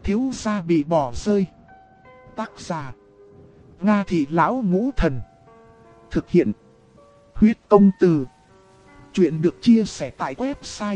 thiếu gia bị bỏ rơi. Tác giả Nga Thị Lão Ngũ Thần. Thực hiện Huyết Công Từ. Chuyện được chia sẻ tại website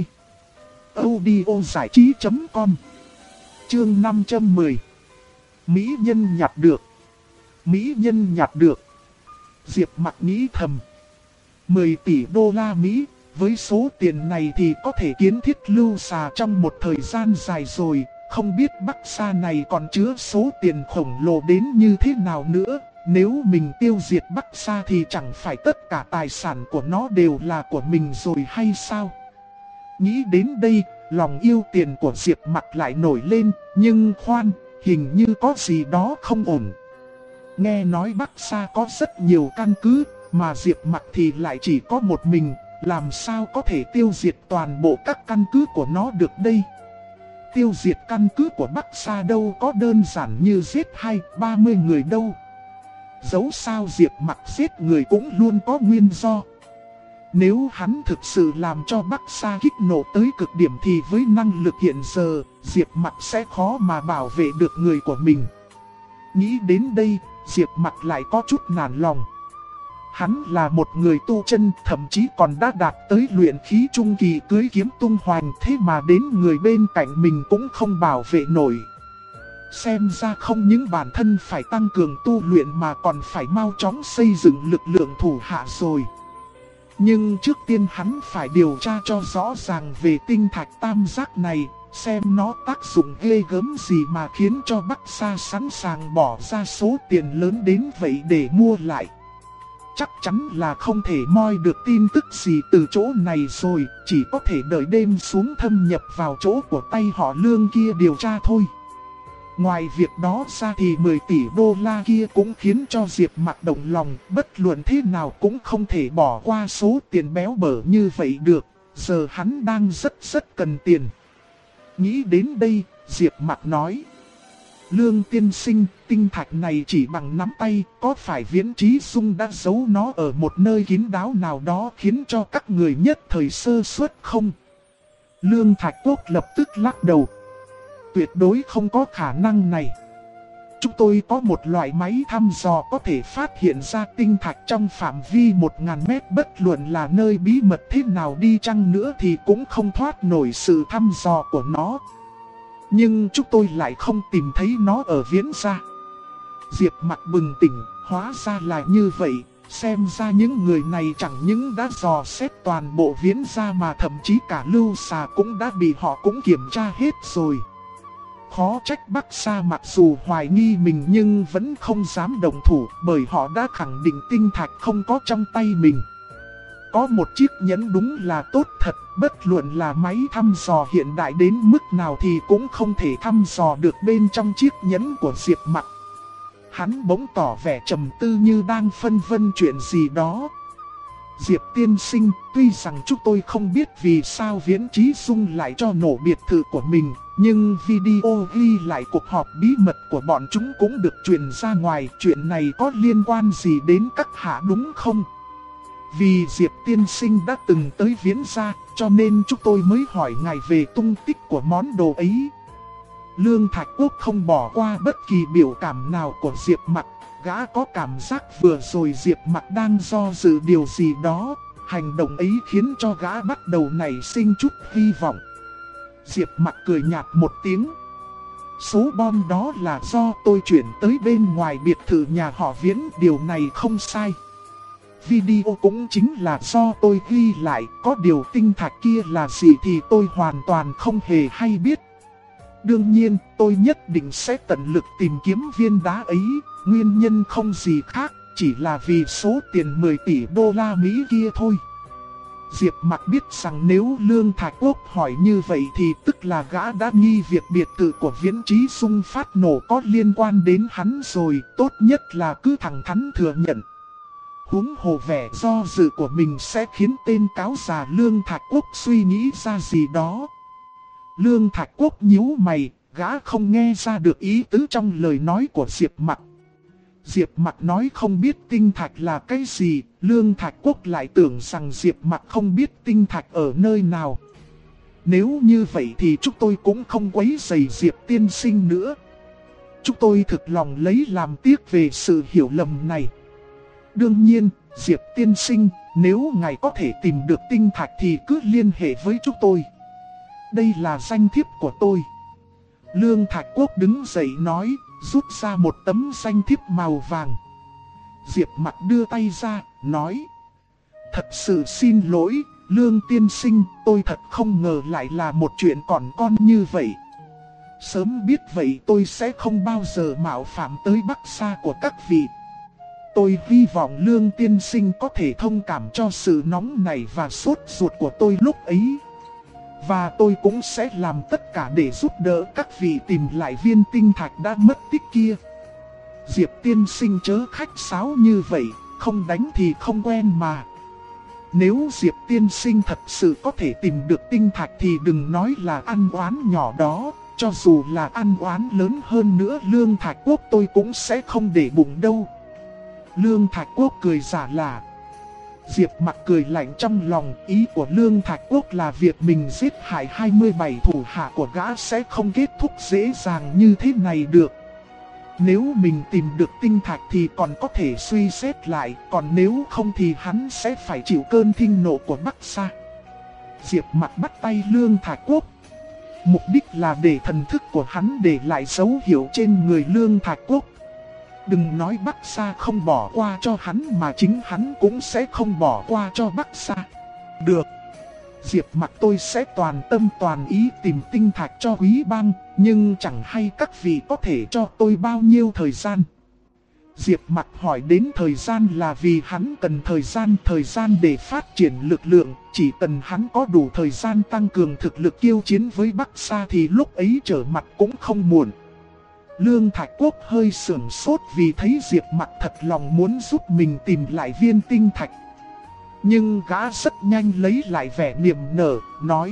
audiozảichí.com. Chương 510. Mỹ nhân nhặt được. Mỹ nhân nhặt được. Diệp Mặc nghĩ thầm, 10 tỷ đô la Mỹ, với số tiền này thì có thể kiến thiết lưu xà trong một thời gian dài rồi. Không biết Bắc Sa này còn chứa số tiền khổng lồ đến như thế nào nữa. Nếu mình tiêu diệt Bắc Sa thì chẳng phải tất cả tài sản của nó đều là của mình rồi hay sao? Nghĩ đến đây, lòng yêu tiền của Diệp Mặc lại nổi lên. Nhưng khoan, hình như có gì đó không ổn. Nghe nói Bắc Sa có rất nhiều căn cứ, mà Diệp Mặc thì lại chỉ có một mình. Làm sao có thể tiêu diệt toàn bộ các căn cứ của nó được đây? Tiêu diệt căn cứ của Bắc Sa đâu có đơn giản như giết 20-30 người đâu. Dẫu sao Diệp Mặc giết người cũng luôn có nguyên do. Nếu hắn thực sự làm cho Bắc Sa kích nộ tới cực điểm thì với năng lực hiện giờ, Diệp Mặc sẽ khó mà bảo vệ được người của mình. Nghĩ đến đây, Diệp Mặc lại có chút nản lòng. Hắn là một người tu chân, thậm chí còn đã đạt tới luyện khí trung kỳ cưới kiếm tung hoành, thế mà đến người bên cạnh mình cũng không bảo vệ nổi. Xem ra không những bản thân phải tăng cường tu luyện mà còn phải mau chóng xây dựng lực lượng thủ hạ rồi. Nhưng trước tiên hắn phải điều tra cho rõ ràng về tinh thạch tam giác này, xem nó tác dụng ghê gớm gì mà khiến cho Bắc Sa sẵn sàng bỏ ra số tiền lớn đến vậy để mua lại. Chắc chắn là không thể moi được tin tức gì từ chỗ này rồi, chỉ có thể đợi đêm xuống thâm nhập vào chỗ của tay họ Lương kia điều tra thôi. Ngoài việc đó ra thì 10 tỷ đô la kia cũng khiến cho Diệp Mặc động lòng, bất luận thế nào cũng không thể bỏ qua số tiền béo bở như vậy được, giờ hắn đang rất cần tiền. Nghĩ đến đây, Diệp Mặc nói: Lương tiên sinh, tinh thạch này chỉ bằng nắm tay, có phải Viễn Chí Dung đã giấu nó ở một nơi kín đáo nào đó khiến cho các người nhất thời sơ suất không? Lương Thạch Quốc lập tức lắc đầu. Tuyệt đối không có khả năng này. Chúng tôi có một loại máy thăm dò có thể phát hiện ra tinh thạch trong phạm vi 1000 mét, bất luận là nơi bí mật thế nào đi chăng nữa thì cũng không thoát nổi sự thăm dò của nó. Nhưng chúng tôi lại không tìm thấy nó ở Viễn Gia. Diệp Mặc bừng tỉnh, hóa ra là như vậy. Xem ra những người này chẳng những đã dò xét toàn bộ Viễn Gia mà thậm chí cả lưu xà cũng đã bị họ cũng kiểm tra hết rồi. Khó trách Bắc Sa mặc dù hoài nghi mình nhưng vẫn không dám động thủ, bởi họ đã khẳng định tinh thạch không có trong tay mình. Có một chiếc nhẫn đúng là tốt thật, bất luận là máy thăm dò hiện đại đến mức nào thì cũng không thể thăm dò được bên trong chiếc nhẫn của Diệp Mặc. Hắn bỗng tỏ vẻ trầm tư như đang phân vân chuyện gì đó. Diệp tiên sinh, tuy rằng chúng tôi không biết vì sao Viễn Chí Dung lại cho nổ biệt thự của mình, nhưng video ghi lại cuộc họp bí mật của bọn chúng cũng được truyền ra ngoài. Chuyện này có liên quan gì đến các hạ đúng không? Vì Diệp tiên sinh đã từng tới Viễn Gia, cho nên chúng tôi mới hỏi ngài về tung tích của món đồ ấy. Lương Thạch Quốc không bỏ qua bất kỳ biểu cảm nào của Diệp Mặc. Gã có cảm giác vừa rồi Diệp Mặc đang do dự điều gì đó. Hành động ấy khiến cho gã bắt đầu nảy sinh chút hy vọng. Diệp Mặc cười nhạt một tiếng. Số bom đó là do tôi chuyển tới bên ngoài biệt thự nhà họ Viễn, điều này không sai. Video cũng chính là do tôi ghi lại, có điều tinh thạch kia là gì thì tôi hoàn toàn không hề hay biết. Đương nhiên, tôi nhất định sẽ tận lực tìm kiếm viên đá ấy, nguyên nhân không gì khác, chỉ là vì số tiền 10 tỷ đô la Mỹ kia thôi. Diệp Mặc biết rằng nếu Lương Thạch Quốc hỏi như vậy thì tức là gã đã nghi việc biệt thự của Viễn Chí Dung phát nổ có liên quan đến hắn rồi, tốt nhất là cứ thẳng thắn thừa nhận. Huống hồ vẻ do dự của mình sẽ khiến tên cáo già Lương Thạch Quốc suy nghĩ ra gì đó. Lương Thạch Quốc nhíu mày, gã không nghe ra được ý tứ trong lời nói của Diệp Mặc. Diệp Mặc nói không biết tinh thạch là cái gì, Lương Thạch Quốc lại tưởng rằng Diệp Mặc không biết tinh thạch ở nơi nào. Nếu như vậy thì chúng tôi cũng không quấy rầy Diệp tiên sinh nữa. Chúng tôi thực lòng lấy làm tiếc về sự hiểu lầm này. Đương nhiên, Diệp tiên sinh, nếu ngài có thể tìm được tinh thạch thì cứ liên hệ với chúng tôi. Đây là danh thiếp của tôi. Lương Thạch Quốc đứng dậy nói, rút ra một tấm danh thiếp màu vàng. Diệp Mặc đưa tay ra, nói: thật sự xin lỗi, Lương tiên sinh, tôi thật không ngờ lại là một chuyện còn con như vậy. Sớm biết vậy tôi sẽ không bao giờ mạo phạm tới Bắc Sa của các vị. Tôi hy vọng Lương tiên sinh có thể thông cảm cho sự nóng nảy và sốt ruột của tôi lúc ấy. Và tôi cũng sẽ làm tất cả để giúp đỡ các vị tìm lại viên tinh thạch đã mất tích kia. Diệp tiên sinh chớ khách sáo như vậy, không đánh thì không quen mà. Nếu Diệp tiên sinh thật sự có thể tìm được tinh thạch thì đừng nói là ăn oán nhỏ đó. Cho dù là ăn oán lớn hơn nữa, Lương Thạch Quốc tôi cũng sẽ không để bụng đâu. Lương Thạch Quốc cười giả là. Diệp Mặc cười lạnh trong lòng, ý của Lương Thạch Quốc là việc mình giết hại 27 thủ hạ của gã sẽ không kết thúc dễ dàng như thế này được. Nếu mình tìm được tinh thạch thì còn có thể suy xét lại, còn nếu không thì hắn sẽ phải chịu cơn thịnh nộ của Bắc Sa. Diệp Mặc bắt tay Lương Thạch Quốc. Mục đích là để thần thức của hắn để lại dấu hiệu trên người Lương Thạch Quốc. Đừng nói Bắc Sa không bỏ qua cho hắn mà chính hắn cũng sẽ không bỏ qua cho Bắc Sa. Được. Diệp Mặc tôi sẽ toàn tâm toàn ý tìm tinh thạch cho Quý Bang, nhưng chẳng hay các vị có thể cho tôi bao nhiêu thời gian. Diệp Mặc hỏi đến thời gian là vì hắn cần thời gian để phát triển lực lượng, chỉ cần hắn có đủ thời gian tăng cường thực lực kiêu chiến với Bắc Sa thì lúc ấy trở mặt cũng không muộn. Lương Thạch Quốc hơi sửng sốt vì thấy Diệp Mặc thật lòng muốn giúp mình tìm lại viên tinh thạch. Nhưng gã rất nhanh lấy lại vẻ niềm nở, nói: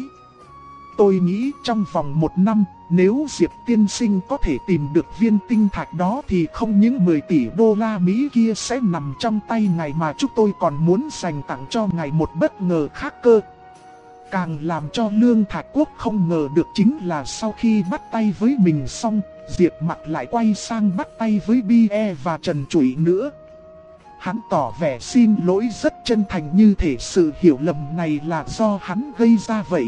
tôi nghĩ trong vòng 1 năm, nếu Diệp tiên sinh có thể tìm được viên tinh thạch đó thì không những 10 tỷ đô la Mỹ kia sẽ nằm trong tay ngài mà chúng tôi còn muốn dành tặng cho ngài một bất ngờ khác cơ. Càng làm cho Lương Thạch Quốc không ngờ được chính là sau khi bắt tay với mình xong, Diệp Mặc lại quay sang bắt tay với Bie và Trần Trụy nữa. Hắn tỏ vẻ xin lỗi rất chân thành, như thể sự hiểu lầm này là do hắn gây ra vậy.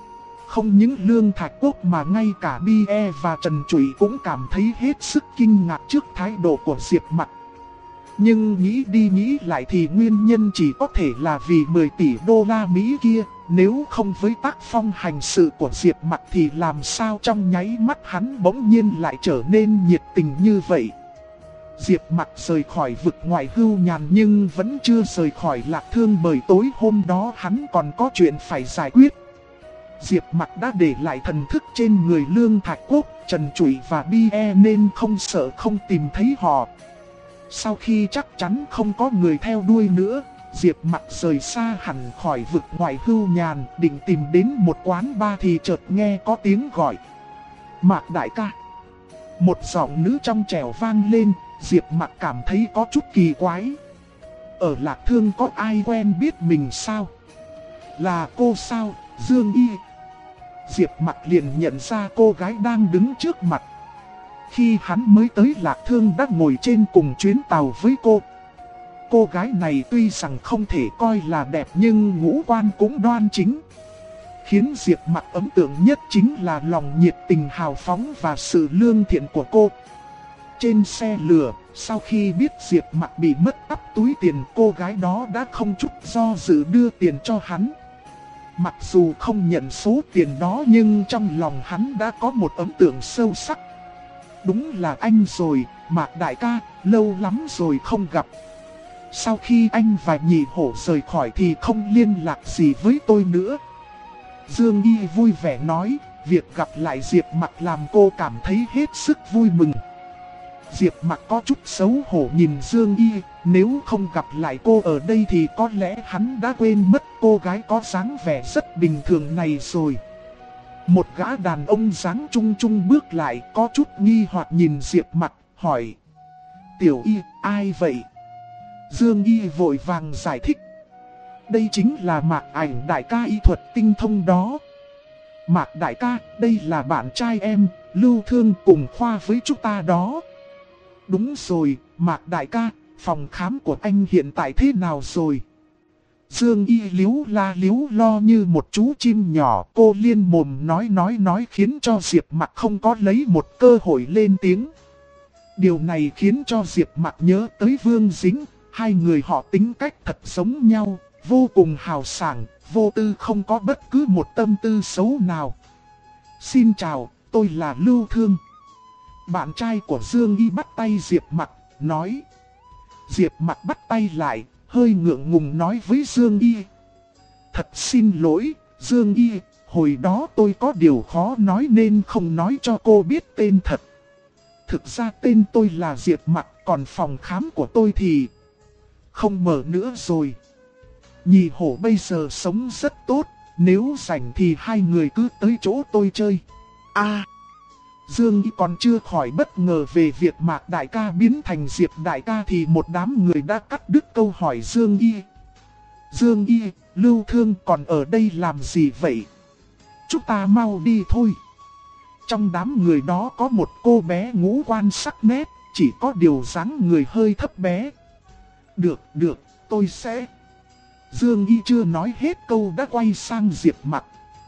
Không những Lương Thạch Quốc mà ngay cả Bie và Trần Trụy cũng cảm thấy hết sức kinh ngạc trước thái độ của Diệp Mặc. Nhưng nghĩ đi nghĩ lại thì nguyên nhân chỉ có thể là vì 10 tỷ đô la Mỹ kia. Nếu không với tác phong hành sự của Diệp Mặc thì làm sao trong nháy mắt hắn bỗng nhiên lại trở nên nhiệt tình như vậy. Diệp Mặc rời khỏi vực ngoại hưu nhàn nhưng vẫn chưa rời khỏi Lạc Thương, bởi tối hôm đó hắn còn có chuyện phải giải quyết. Diệp Mặc đã để lại thần thức trên người Lương Thạch Quốc, Trần Trụy và Bie nên không sợ không tìm thấy họ. Sau khi chắc chắn không có người theo đuôi nữa, Diệp Mặc rời xa hẳn khỏi vực ngoại hưu nhàn, định tìm đến một quán bar thì chợt nghe có tiếng gọi: Mạc đại ca. Một giọng nữ trong trẻo vang lên, Diệp Mặc cảm thấy có chút kỳ quái. Ở Lạc Thương có ai quen biết mình sao? Là cô sao, Dương Y? Diệp Mặc liền nhận ra cô gái đang đứng trước mặt. Khi hắn mới tới Lạc Thương đã ngồi trên cùng chuyến tàu với cô. Cô gái này tuy rằng không thể coi là đẹp nhưng ngũ quan cũng đoan chính. Khiến Diệp Mặc ấn tượng nhất chính là lòng nhiệt tình hào phóng và sự lương thiện của cô. Trên xe lửa, sau khi biết Diệp Mặc bị mất cắp túi tiền, cô gái đó đã không chút do dự đưa tiền cho hắn. Mặc dù không nhận số tiền đó nhưng trong lòng hắn đã có một ấn tượng sâu sắc. Đúng là anh rồi, Mạc đại ca, lâu lắm rồi không gặp. Sau khi anh và Nhị Hổ rời khỏi thì không liên lạc gì với tôi nữa. Dương Y vui vẻ nói, việc gặp lại Diệp Mặc làm cô cảm thấy hết sức vui mừng. Diệp Mặc có chút xấu hổ nhìn Dương Y, nếu không gặp lại cô ở đây thì có lẽ hắn đã quên mất cô gái có dáng vẻ rất bình thường này rồi. Một gã đàn ông dáng trung trung bước lại, có chút nghi hoặc nhìn Diệp Mặc, hỏi: Tiểu Y, ai vậy? Dương Y vội vàng giải thích: Đây chính là Mạc Ảnh đại ca y thuật tinh thông đó. Mạc đại ca, đây là bạn trai em, Lưu Thương cùng khoa với chúng ta đó. Đúng rồi, Mạc đại ca, phòng khám của anh hiện tại thế nào rồi? Dương Y liếu la liếu lo như một chú chim nhỏ, cô liên mồm nói khiến cho Diệp Mặc không có lấy một cơ hội lên tiếng. Điều này khiến cho Diệp Mặc nhớ tới Vương Dính, hai người họ tính cách thật giống nhau, vô cùng hào sảng, vô tư, không có bất cứ một tâm tư xấu nào. Xin chào, tôi là Lưu Thương. Bạn trai của Dương Y bắt tay Diệp Mặc, nói. Diệp Mặc bắt tay lại, hơi ngượng ngùng nói với Dương Y. Thật xin lỗi, Dương Y, hồi đó tôi có điều khó nói nên không nói cho cô biết tên thật. Thực ra tên tôi là Diệp Mặc, còn phòng khám của tôi thì không mở nữa rồi. Nhị hổ bây giờ sống rất tốt, nếu rảnh thì hai người cứ tới chỗ tôi chơi. Dương Y còn chưa khỏi bất ngờ về việc Mạc đại ca biến thành Diệp đại ca thì một đám người đã cắt đứt câu hỏi Dương Y. Dương Y, Lưu Thương còn ở đây làm gì vậy? Chúng ta mau đi thôi. Trong đám người đó có một cô bé ngũ quan sắc nét, chỉ có điều dáng người hơi thấp bé. Được, tôi sẽ... Dương Y chưa nói hết câu đã quay sang Diệp Mặc.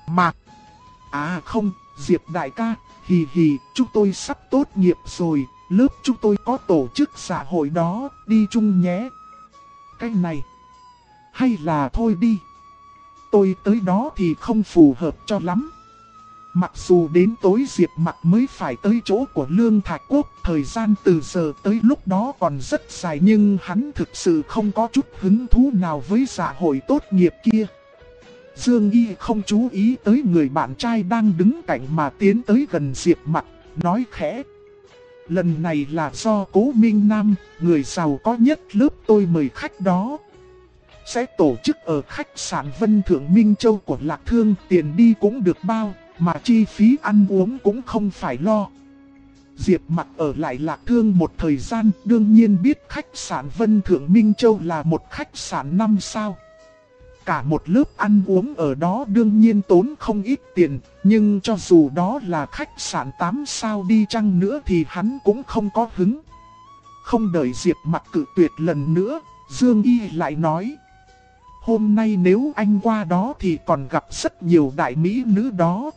Không, Diệp đại ca, hì, chúng tôi sắp tốt nghiệp rồi, lớp chúng tôi có tổ chức xã hội đó, đi chung nhé. Cái này, hay là thôi đi. Tôi tới đó thì không phù hợp cho lắm. Mặc dù đến tối Diệp Mặc mới phải tới chỗ của Lương Thạch Quốc, thời gian từ giờ tới lúc đó còn rất dài, nhưng hắn thực sự không có chút hứng thú nào với xã hội tốt nghiệp kia. Dương Y không chú ý tới người bạn trai đang đứng cạnh mà tiến tới gần Diệp Mặc, nói khẽ. Lần này là do Cố Minh Nam, người giàu có nhất lớp tôi mời khách đó. Sẽ tổ chức ở khách sạn Vân Thượng Minh Châu của Lạc Thương, tiền đi cũng được bao, mà chi phí ăn uống cũng không phải lo. Diệp Mặc ở lại Lạc Thương một thời gian, đương nhiên biết khách sạn Vân Thượng Minh Châu là một khách sạn 5 sao. Cả một lớp ăn uống ở đó đương nhiên tốn không ít tiền, nhưng cho dù đó là khách sạn 8 sao đi chăng nữa thì hắn cũng không có hứng. Không đợi Diệp Mặc cự tuyệt lần nữa, Dương Y lại nói. Hôm nay nếu anh qua đó thì còn gặp rất nhiều đại mỹ nữ đó,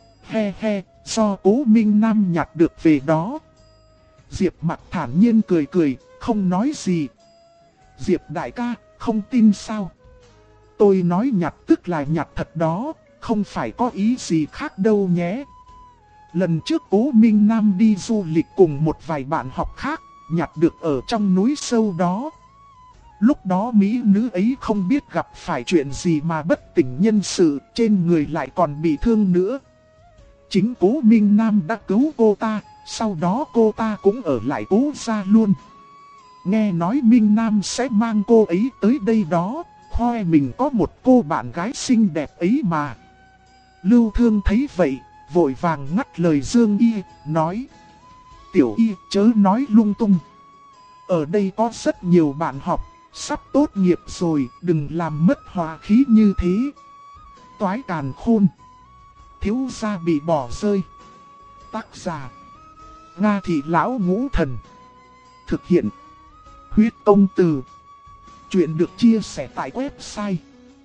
do Cố Minh Nam nhặt được về đó. Diệp Mặc thản nhiên cười, không nói gì. Diệp đại ca, không tin sao? Tôi nói nhặt tức là nhặt thật đó, không phải có ý gì khác đâu nhé. Lần trước Cố Minh Nam đi du lịch cùng một vài bạn học khác, nhặt được ở trong núi sâu đó. Lúc đó mỹ nữ ấy không biết gặp phải chuyện gì mà bất tỉnh nhân sự, trên người lại còn bị thương nữa. Chính Cố Minh Nam đã cứu cô ta, sau đó cô ta cũng ở lại Cố gia luôn. Nghe nói Minh Nam sẽ mang cô ấy tới đây đó, khoe mình có một cô bạn gái xinh đẹp ấy mà. Lưu Thương thấy vậy, vội vàng ngắt lời Dương Y, nói. Tiểu Y chớ nói lung tung. Ở đây có rất nhiều bạn học, sắp tốt nghiệp rồi, đừng làm mất hòa khí như thế. Toái càn khôn. Thiếu gia bị bỏ rơi. Tác giả Nga Thị Lão Ngũ Thần. Thực hiện Huyết Công Từ. Chuyện được chia sẻ tại website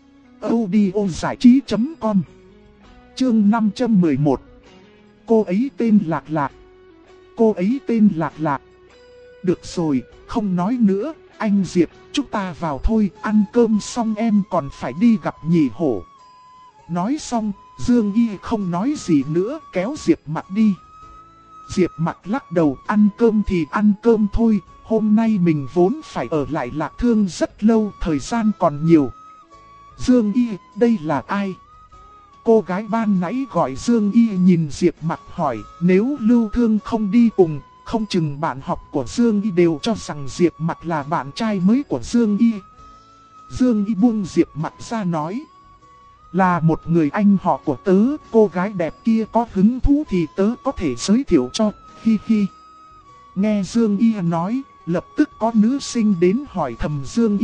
audiozảichí.com. Chương 511. Cô ấy tên Lạc Lạc. Cô ấy tên Lạc Lạc. Được rồi, không nói nữa, anh Diệp, chúng ta vào thôi, ăn cơm xong em còn phải đi gặp nhị hổ. Nói xong, Dương Y không nói gì nữa, kéo Diệp Mặc đi. Diệp Mặc lắc đầu, ăn cơm thì ăn cơm thôi, hôm nay mình vốn phải ở lại Lạc Thương rất lâu, thời gian còn nhiều. Dương Y, đây là ai? Cô gái ban nãy gọi Dương Y nhìn Diệp Mặc hỏi, nếu Lưu Thương không đi cùng, không chừng bạn học của Dương Y đều cho rằng Diệp Mặc là bạn trai mới của Dương Y. Dương Y buông Diệp Mặc ra nói. Là một người anh họ của tớ, cô gái đẹp kia có hứng thú thì tớ có thể giới thiệu cho, hi. Nghe Dương Y nói, lập tức có nữ sinh đến hỏi thầm Dương Y,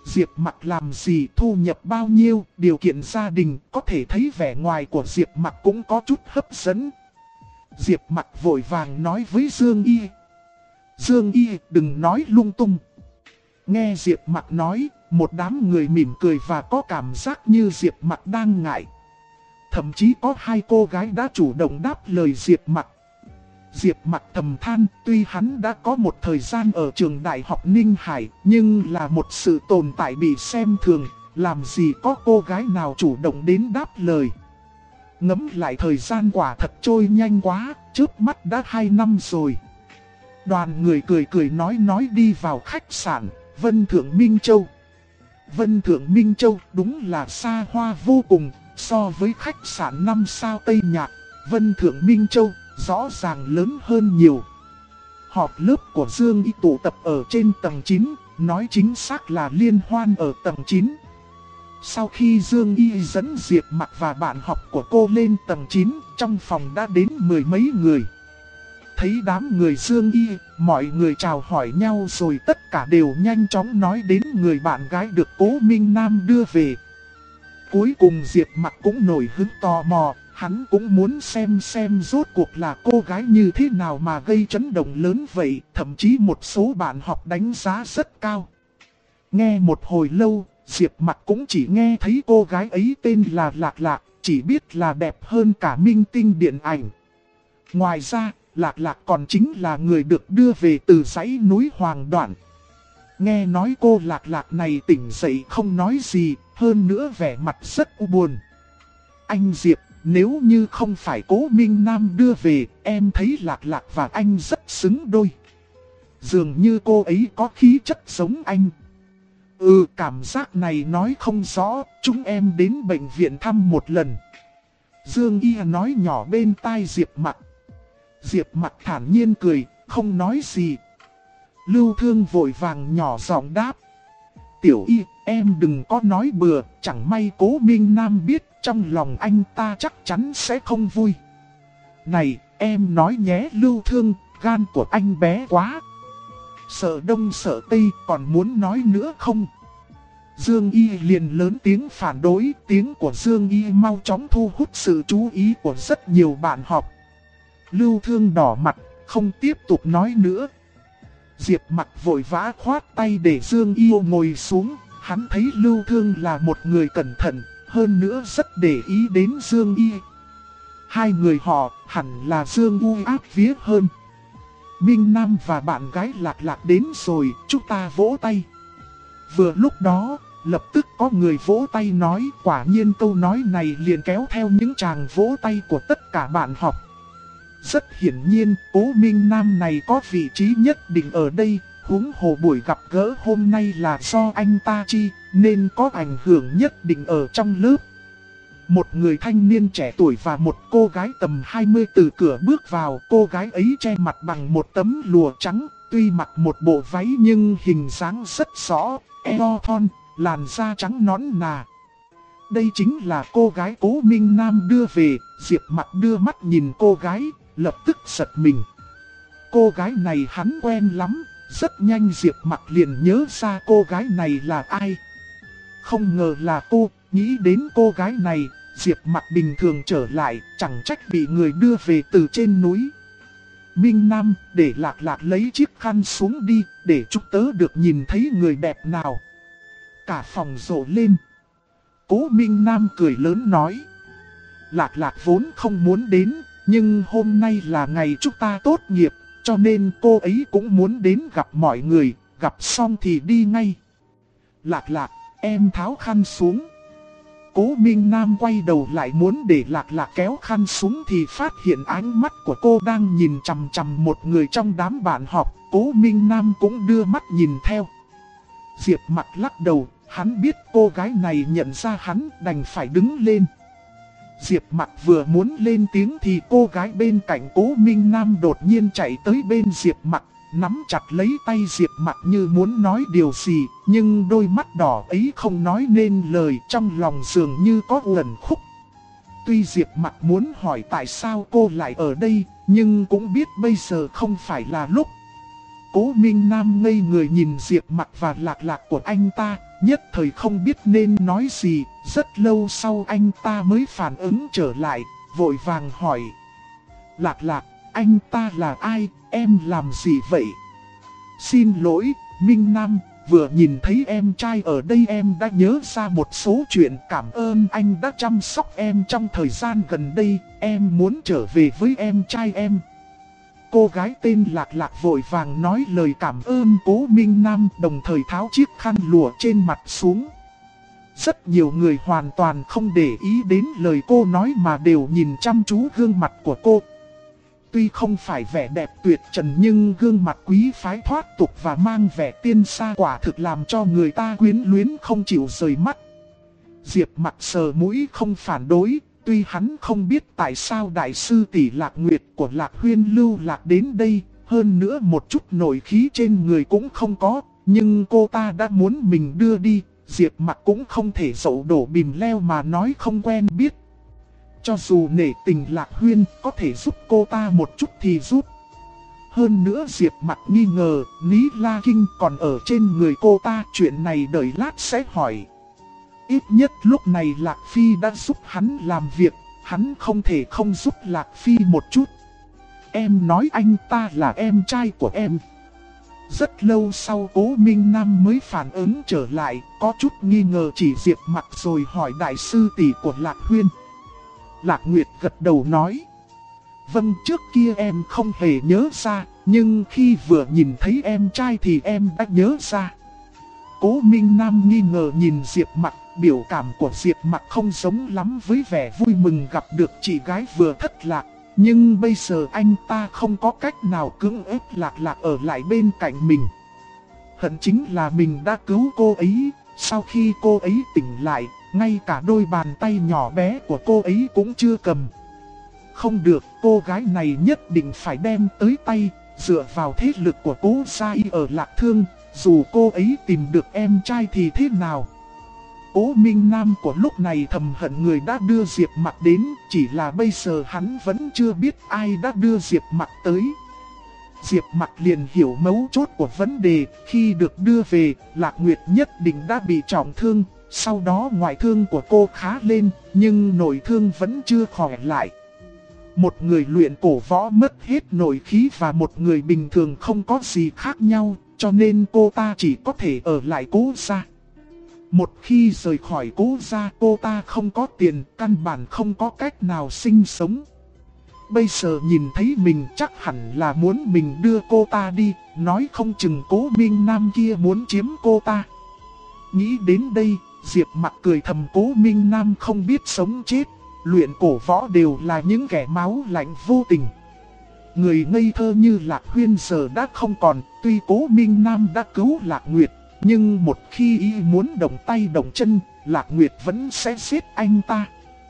Diệp Mặc làm gì, thu nhập bao nhiêu, điều kiện gia đình, có thể thấy vẻ ngoài của Diệp Mặc cũng có chút hấp dẫn. Diệp Mặc vội vàng nói với Dương Y. Dương Y, đừng nói lung tung. Nghe Diệp Mặc nói, một đám người mỉm cười và có cảm giác như Diệp Mặc đang ngại. Thậm chí có hai cô gái đã chủ động đáp lời Diệp Mặc. Diệp Mặc thầm than, tuy hắn đã có một thời gian ở trường đại học Ninh Hải, nhưng là một sự tồn tại bị xem thường, làm gì có cô gái nào chủ động đến đáp lời. Ngẫm lại thời gian quả thật trôi nhanh quá, trước mắt đã 2 năm rồi. Đoàn người cười cười nói đi vào khách sạn Vân Thượng Minh Châu. Vân Thượng Minh Châu đúng là xa hoa vô cùng, so với khách sạn 5 sao Tây Nhạc, Vân Thượng Minh Châu rõ ràng lớn hơn nhiều. Họp lớp của Dương Y tụ tập ở trên tầng 9, nói chính xác là liên hoan ở tầng 9. Sau khi Dương Y dẫn Diệp Mặc và bạn học của cô lên tầng 9, trong phòng đã đến 10 mấy người. Thấy đám người Dương Y, mọi người chào hỏi nhau rồi tất cả đều nhanh chóng nói đến người bạn gái được Cố Minh Nam đưa về. Cuối cùng Diệp Mặc cũng nổi hứng tò mò, hắn cũng muốn xem rốt cuộc là cô gái như thế nào mà gây chấn động lớn vậy, thậm chí một số bạn học đánh giá rất cao. Nghe một hồi lâu, Diệp Mặc cũng chỉ nghe thấy cô gái ấy tên là Lạc Lạc, chỉ biết là đẹp hơn cả minh tinh điện ảnh. Ngoài ra, Lạc Lạc còn chính là người được đưa về từ dãy núi Hoàng Đoạn. Nghe nói cô Lạc Lạc này tỉnh dậy không nói gì, hơn nữa vẻ mặt rất u buồn. Anh Diệp, nếu như không phải Cố Minh Nam đưa về, em thấy Lạc Lạc và anh rất xứng đôi. Dường như cô ấy có khí chất giống anh. Cảm giác này nói không rõ, chúng em đến bệnh viện thăm một lần. Dương Y nói nhỏ bên tai Diệp Mặc. Diệp Mặc thản nhiên cười, không nói gì. Lưu Thương vội vàng nhỏ giọng đáp. Tiểu Y, em đừng có nói bừa, chẳng may Cố Minh Nam biết, trong lòng anh ta chắc chắn sẽ không vui. Này, em nói nhé Lưu Thương, gan của anh bé quá. Sợ đông sợ tây, còn muốn nói nữa không? Dương Y liền lớn tiếng phản đối, tiếng của Dương Y mau chóng thu hút sự chú ý của rất nhiều bạn học. Lưu Thương đỏ mặt, không tiếp tục nói nữa. Diệp Mặc vội vã khoát tay để Dương Y ngồi xuống, hắn thấy Lưu Thương là một người cẩn thận, hơn nữa rất để ý đến Dương Y. Hai người họ hẳn là Dương U áp vía hơn. Minh Nam và bạn gái Lạc Lạc đến rồi, chúng ta vỗ tay. Vừa lúc đó, lập tức có người vỗ tay nói, quả nhiên câu nói này liền kéo theo những tràng vỗ tay của tất cả bạn học. Rất hiển nhiên, Cố Minh Nam này có vị trí nhất định ở đây, huống hồ buổi gặp gỡ hôm nay là do anh ta chi, nên có ảnh hưởng nhất định ở trong lớp. Một người thanh niên trẻ tuổi và một cô gái tầm 20 từ cửa bước vào, cô gái ấy che mặt bằng một tấm lụa trắng, tuy mặc một bộ váy nhưng hình dáng rất rõ, eo thon, làn da trắng nõn nà. Đây chính là cô gái Cố Minh Nam đưa về. Diệp Mặc đưa mắt nhìn cô gái, lập tức giật mình. Cô gái này hắn quen lắm, rất nhanh Diệp Mặc liền nhớ ra cô gái này là ai. Không ngờ là cô, nghĩ đến cô gái này, Diệp Mặc bình thường trở lại, chẳng trách bị người đưa về từ trên núi. Minh Nam, để Lạc Lạc lấy chiếc khăn xuống đi, để chúng tớ được nhìn thấy người đẹp nào. Cả phòng rộ lên. Cố Minh Nam cười lớn nói. Lạc Lạc vốn không muốn đến, nhưng hôm nay là ngày chúng ta tốt nghiệp, cho nên cô ấy cũng muốn đến gặp mọi người, gặp xong thì đi ngay. Lạc Lạc, em tháo khăn xuống. Cố Minh Nam quay đầu lại muốn để Lạc Lạc kéo khăn xuống thì phát hiện ánh mắt của cô đang nhìn chằm chằm một người trong đám bạn học. Cố Minh Nam cũng đưa mắt nhìn theo. Diệp Mặc lắc đầu, hắn biết cô gái này nhận ra hắn, đành phải đứng lên. Diệp Mặc vừa muốn lên tiếng thì cô gái bên cạnh Cố Minh Nam đột nhiên chạy tới bên Diệp Mặc, nắm chặt lấy tay Diệp Mặc như muốn nói điều gì, nhưng đôi mắt đỏ ấy không nói nên lời, trong lòng dường như có uẩn khúc. Tuy Diệp Mặc muốn hỏi tại sao cô lại ở đây, nhưng cũng biết bây giờ không phải là lúc. Cố Minh Nam ngây người nhìn Diệp Mặc và Lạc Lạc của anh ta, nhất thời không biết nên nói gì. Rất lâu sau anh ta mới phản ứng trở lại, vội vàng hỏi. Lạc Lạc, anh ta là ai, em làm gì vậy? Xin lỗi, Minh Nam, vừa nhìn thấy em trai ở đây em đã nhớ ra một số chuyện. Cảm ơn anh đã chăm sóc em trong thời gian gần đây, em muốn trở về với em trai em. Cô gái tên Lạc Lạc vội vàng nói lời cảm ơn Cố Minh Nam, đồng thời tháo chiếc khăn lụa trên mặt xuống. Rất nhiều người hoàn toàn không để ý đến lời cô nói mà đều nhìn chăm chú gương mặt của cô. Tuy không phải vẻ đẹp tuyệt trần nhưng gương mặt quý phái thoát tục và mang vẻ tiên sa quả thực làm cho người ta quyến luyến không chịu rời mắt. Diệp Mặc sờ mũi không phản đối, tuy hắn không biết tại sao đại sư tỷ Lạc Nguyệt của Lạc Huyên lưu lạc đến đây, hơn nữa một chút nổi khí trên người cũng không có, nhưng cô ta đã muốn mình đưa đi, Diệp Mặc cũng không thể dậu đổ bìm leo mà nói không quen biết. Cho dù nể tình Lạc Huyên có thể giúp cô ta một chút thì giúp. Hơn nữa Diệp Mặc nghi ngờ Lý La Kinh còn ở trên người cô ta, chuyện này đợi lát sẽ hỏi. Ít nhất lúc này Lạc Phi đã giúp hắn làm việc, hắn không thể không giúp Lạc Phi một chút. Em nói anh ta là em trai của em. Rất lâu sau Cố Minh Nam mới phản ứng trở lại, có chút nghi ngờ chỉ Diệp Mặc rồi hỏi đại sư tỷ của Lạc Huyên. Lạc Nguyệt gật đầu nói. Vâng, trước kia em không hề nhớ ra, nhưng khi vừa nhìn thấy em trai thì em đã nhớ ra. Cố Minh Nam nghi ngờ nhìn Diệp Mặc, biểu cảm của Diệp Mặc không giống lắm với vẻ vui mừng gặp được chị gái vừa thất lạc. Nhưng bây giờ anh ta không có cách nào cưỡng ép Lạc Lạc ở lại bên cạnh mình. Hận chính là mình đã cứu cô ấy, sau khi cô ấy tỉnh lại, ngay cả đôi bàn tay nhỏ bé của cô ấy cũng chưa cầm. Không được, cô gái này nhất định phải đem tới tay, dựa vào thế lực của Cố Gia Y ở Lạc Thương, dù cô ấy tìm được em trai thì thế nào. Cố Minh Nam của lúc này thầm hận người đã đưa Diệp Mặc đến, chỉ là bây giờ hắn vẫn chưa biết ai đã đưa Diệp Mặc tới. Diệp Mặc liền hiểu mấu chốt của vấn đề, khi được đưa về, Lạc Nguyệt nhất định đã bị trọng thương, sau đó ngoại thương của cô khá lên, nhưng nội thương vẫn chưa khỏi lại. Một người luyện cổ võ mất hết nội khí và một người bình thường không có gì khác nhau, cho nên cô ta chỉ có thể ở lại Cố Gia. Một khi rời khỏi Cố Gia, cô ta không có tiền, căn bản không có cách nào sinh sống. Bây giờ nhìn thấy mình chắc hẳn là muốn mình đưa cô ta đi, nói không chừng Cố Minh Nam kia muốn chiếm cô ta. Nghĩ đến đây, Diệp Mặc cười thầm, Cố Minh Nam không biết sống chết, luyện cổ võ đều là những kẻ máu lạnh vô tình. Người ngây thơ như Lạc Huyên giờ đã không còn, tuy Cố Minh Nam đã cứu Lạc Nguyệt, nhưng một khi y muốn động tay động chân, Lạc Nguyệt vẫn sẽ giết anh ta.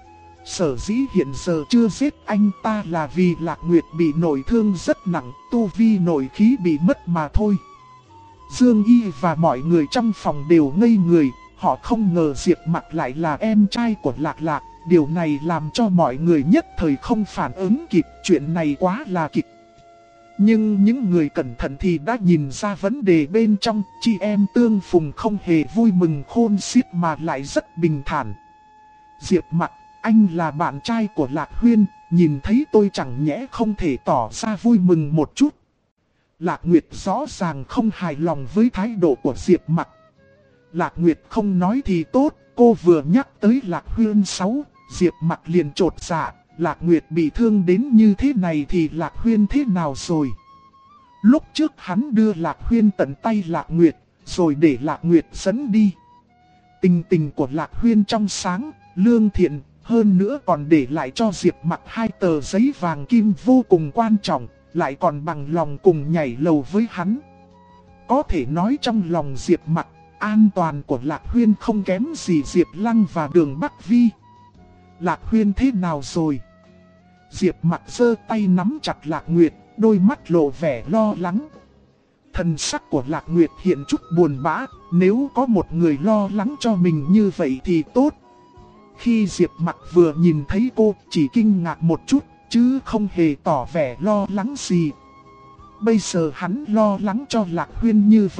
Sở dĩ hiện giờ chưa giết anh ta là vì Lạc Nguyệt bị nội thương rất nặng, tu vi nội khí bị mất mà thôi. Dương Y và mọi người trong phòng đều ngây người, họ không ngờ Diệp Mặc lại là em trai của Lạc Lạc. Điều này làm cho mọi người nhất thời không phản ứng kịp, chuyện này quá là kịch. Nhưng những người cẩn thận thì đã nhìn ra vấn đề bên trong, chị em tương phùng không hề vui mừng khôn xiết mà lại rất bình thản. Diệp Mặc, anh là bạn trai của Lạc Huyên, nhìn thấy tôi chẳng nhẽ không thể tỏ ra vui mừng một chút. Lạc Nguyệt rõ ràng không hài lòng với thái độ của Diệp Mặc. Lạc Nguyệt không nói thì tốt, cô vừa nhắc tới Lạc Huyên 6, Diệp Mặc liền trột dạ. Lạc Nguyệt bị thương đến như thế này thì Lạc Huyên thế nào rồi? Lúc trước hắn đưa Lạc Huyên tận tay Lạc Nguyệt, rồi để Lạc Nguyệt dẫn đi. Tình tình của Lạc Huyên trong sáng, lương thiện, hơn nữa còn để lại cho Diệp Mặc 2 tờ giấy vàng kim vô cùng quan trọng, lại còn bằng lòng cùng nhảy lầu với hắn. Có thể nói trong lòng Diệp Mặc, an toàn của Lạc Huyên không kém gì Diệp Lăng và Đường Bắc Vi. Lạc Huyên thế nào rồi? Diệp Mặc giơ tay nắm chặt Lạc Nguyệt, đôi mắt lộ vẻ lo lắng. Thần sắc của Lạc Nguyệt hiện chút buồn bã, nếu có một người lo lắng cho mình như vậy thì tốt. Khi Diệp Mặc vừa nhìn thấy cô, chỉ kinh ngạc một chút, chứ không hề tỏ vẻ lo lắng gì. Bây giờ hắn lo lắng cho Lạc Huyên như vậy,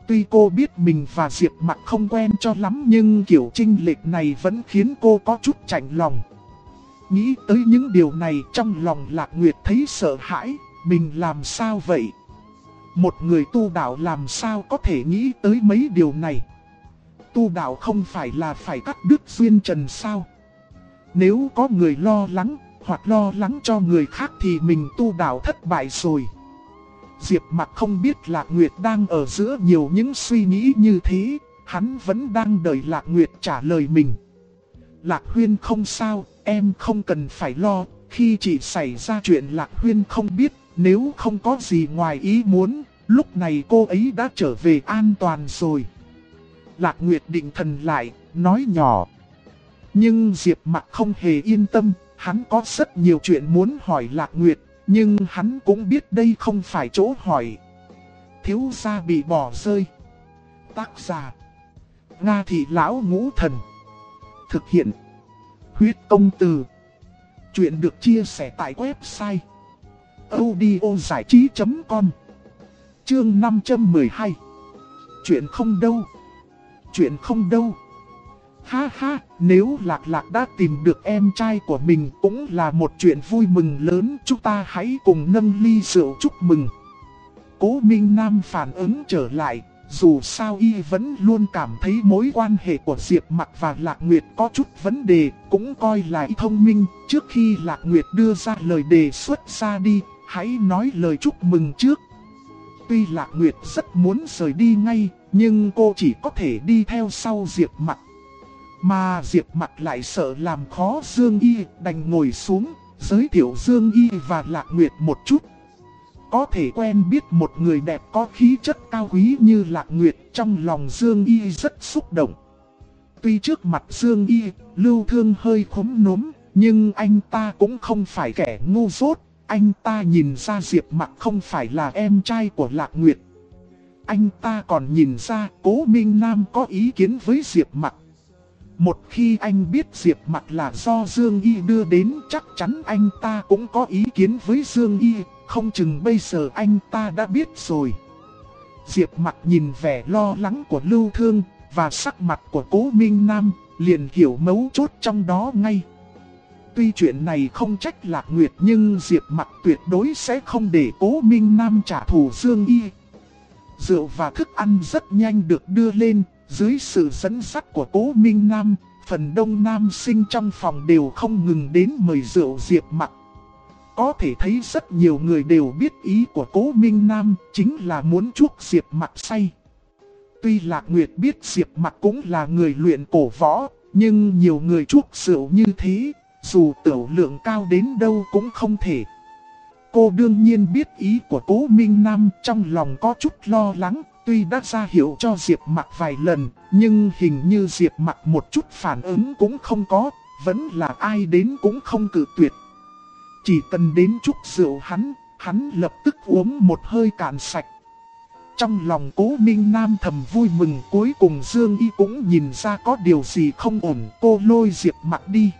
Tuy cô biết mình và Diệp Mặc không quen cho lắm nhưng kiểu chênh lệch này vẫn khiến cô có chút chạnh lòng. Nghĩ tới những điều này trong lòng Lạc Nguyệt thấy sợ hãi, mình làm sao vậy? Một người tu đạo làm sao có thể nghĩ tới mấy điều này? Tu đạo không phải là phải cắt đứt duyên trần sao? Nếu có người lo lắng, hoặc lo lắng cho người khác thì mình tu đạo thất bại rồi. Diệp Mặc không biết Lạc Nguyệt đang ở giữa nhiều những suy nghĩ như thế, hắn vẫn đang đợi Lạc Nguyệt trả lời mình. Lạc Huyên không sao, em không cần phải lo, khi chỉ xảy ra chuyện Lạc Huyên không biết, nếu không có gì ngoài ý muốn, lúc này cô ấy đã trở về an toàn rồi. Lạc Nguyệt định thần lại, nói nhỏ. Nhưng Diệp Mặc không hề yên tâm, hắn có rất nhiều chuyện muốn hỏi Lạc Nguyệt, nhưng hắn cũng biết đây không phải chỗ hỏi. Thiếu gia bị bỏ rơi. Tác giả: Nga Thị Lão Ngũ Thần. Thực hiện: Huyết Công Từ. Chuyện được chia sẻ tại website audiozảichí.com. Chương 512. Chuyện không đâu. Chuyện không đâu. Ha ha, nếu Lạc Lạc đã tìm được em trai của mình cũng là một chuyện vui mừng lớn, chúng ta hãy cùng nâng ly rượu chúc mừng. Cố Minh Nam phản ứng trở lại, dù sao y vẫn luôn cảm thấy mối quan hệ của Diệp Mặc và Lạc Nguyệt có chút vấn đề, cũng coi là y thông minh. Trước khi Lạc Nguyệt đưa ra lời đề xuất ra đi, hãy nói lời chúc mừng trước. Tuy Lạc Nguyệt rất muốn rời đi ngay, nhưng cô chỉ có thể đi theo sau Diệp Mặc. Mà Diệp Mặc lại sợ làm khó Dương Y, đành ngồi xuống, giới thiệu Dương Y và Lạc Nguyệt một chút. Có thể quen biết một người đẹp có khí chất cao quý như Lạc Nguyệt, trong lòng Dương Y rất xúc động. Tuy trước mặt Dương Y, Lưu Thương hơi khúm núm, nhưng anh ta cũng không phải kẻ ngu dốt. Anh ta nhìn ra Diệp Mặc không phải là em trai của Lạc Nguyệt. Anh ta còn nhìn ra Cố Minh Nam có ý kiến với Diệp Mặc. Một khi anh biết Diệp Mặc là do Dương Y đưa đến, chắc chắn anh ta cũng có ý kiến với Dương Y, không chừng bây giờ anh ta đã biết rồi. Diệp Mặc nhìn vẻ lo lắng của Lưu Thương và sắc mặt của Cố Minh Nam, liền hiểu mấu chốt trong đó ngay. Tuy chuyện này không trách Lạc Nguyệt nhưng Diệp Mặc tuyệt đối sẽ không để Cố Minh Nam trả thù Dương Y. Rượu và thức ăn rất nhanh được đưa lên. Dưới sự dẫn dắt của Cố Minh Nam, phần đông nam sinh trong phòng đều không ngừng đến mời rượu Diệp Mặc. Có thể thấy rất nhiều người đều biết ý của Cố Minh Nam, chính là muốn chuốc Diệp Mặc say. Tuy Lạc Nguyệt biết Diệp Mặc cũng là người luyện cổ võ, nhưng nhiều người chuốc rượu như thế, dù tửu lượng cao đến đâu cũng không thể. Cô đương nhiên biết ý của Cố Minh Nam, trong lòng có chút lo lắng. Tuy đã ra hiệu cho Diệp Mặc vài lần, nhưng hình như Diệp Mặc một chút phản ứng cũng không có, vẫn là ai đến cũng không cự tuyệt. Chỉ cần đến chút rượu hắn lập tức uống một hơi cạn sạch. Trong lòng Cố Minh Nam thầm vui mừng, cuối cùng Dương Y cũng nhìn ra có điều gì không ổn, cô lôi Diệp Mặc đi.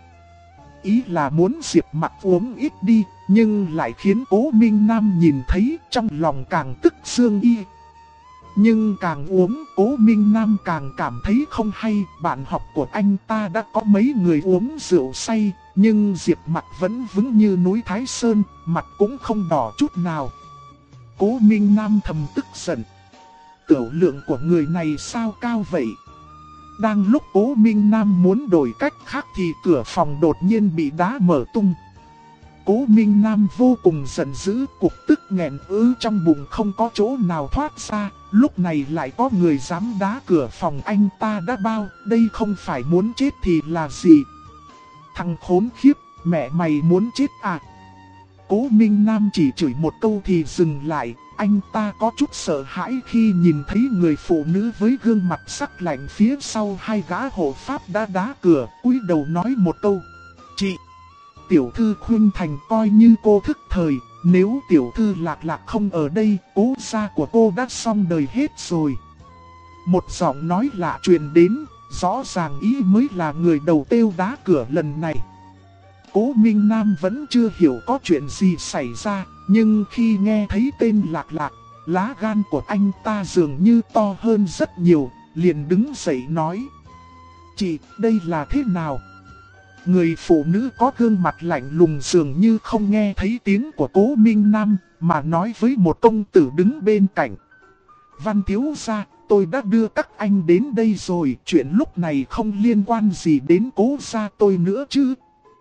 Ý là muốn Diệp Mặc uống ít đi, nhưng lại khiến Cố Minh Nam nhìn thấy, trong lòng càng tức Dương Y. Nhưng càng uống, Cố Minh Nam càng cảm thấy không hay. Bạn học của anh ta đã có mấy người uống rượu say, nhưng Diệp Mặc vẫn vững như núi Thái Sơn, mặt cũng không đỏ chút nào. Cố Minh Nam thầm tức giận. Tiểu lượng của người này sao cao vậy? Đang lúc Cố Minh Nam muốn đổi cách khác thì cửa phòng đột nhiên bị đá mở tung. Cố Minh Nam vô cùng giận dữ, cục tức nghẹn ứ trong bụng không có chỗ nào thoát ra. Lúc này lại có người dám đá cửa phòng anh ta đã bao, đây không phải muốn chết thì là gì? Thằng khốn khiếp, mẹ mày muốn chết à? Cố Minh Nam chỉ chửi một câu thì dừng lại, anh ta có chút sợ hãi khi nhìn thấy người phụ nữ với gương mặt sắc lạnh phía sau hai gã hộ pháp đã đá cửa, cúi đầu nói một câu. Chị! Tiểu thư Khuynh Thành coi như cô thức thời, nếu tiểu thư Lạc Lạc không ở đây, Cố gia của cô đã xong đời hết rồi. Một giọng nói lạ truyền đến, rõ ràng ý mới là người đầu têu đá cửa lần này. Cố Minh Nam vẫn chưa hiểu có chuyện gì xảy ra, nhưng khi nghe thấy tên Lạc Lạc, lá gan của anh ta dường như to hơn rất nhiều, liền đứng dậy nói. Chị, đây là thế nào? Người phụ nữ có gương mặt lạnh lùng dường như không nghe thấy tiếng của Cố Minh Nam, mà nói với một công tử đứng bên cạnh. Văn thiếu gia, tôi đã đưa các anh đến đây rồi, chuyện lúc này không liên quan gì đến Cố gia tôi nữa chứ.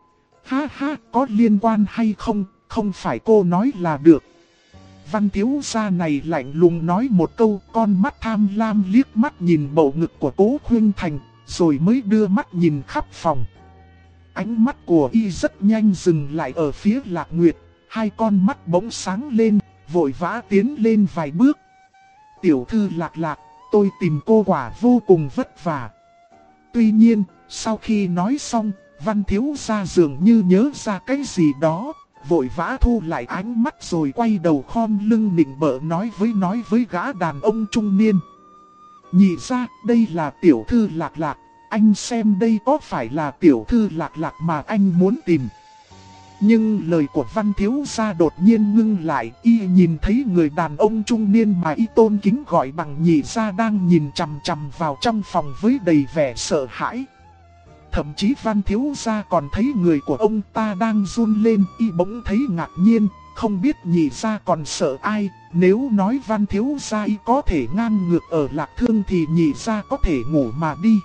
Ha ha, có liên quan hay không, không phải cô nói là được. Văn thiếu gia này lạnh lùng nói một câu, con mắt tham lam liếc mắt nhìn bầu ngực của Cố Khuynh Thành, rồi mới đưa mắt nhìn khắp phòng. Ánh mắt của y rất nhanh dừng lại ở phía Lạc Nguyệt, hai con mắt bỗng sáng lên, vội vã tiến lên vài bước. Tiểu thư Lạc Lạc, tôi tìm cô quả vô cùng vất vả. Tuy nhiên, sau khi nói xong, Văn thiếu gia dường như nhớ ra cái gì đó, vội vã thu lại ánh mắt rồi quay đầu khom lưng nịnh bợ nói với gã đàn ông trung niên. Nhị ra, đây là tiểu thư Lạc Lạc, anh xem đây có phải là tiểu thư Lạc Lạc mà anh muốn tìm. Nhưng lời của Văn thiếu gia đột nhiên ngưng lại, y nhìn thấy người đàn ông trung niên mà y tôn kính gọi bằng nhị gia đang nhìn chằm chằm vào trong phòng với đầy vẻ sợ hãi. Thậm chí Văn thiếu gia còn thấy người của ông ta đang run lên, y bỗng thấy ngạc nhiên, không biết nhị gia còn sợ ai. Nếu nói Văn thiếu gia y có thể ngang ngược ở Lạc Thương thì nhị gia có thể ngủ mà đi.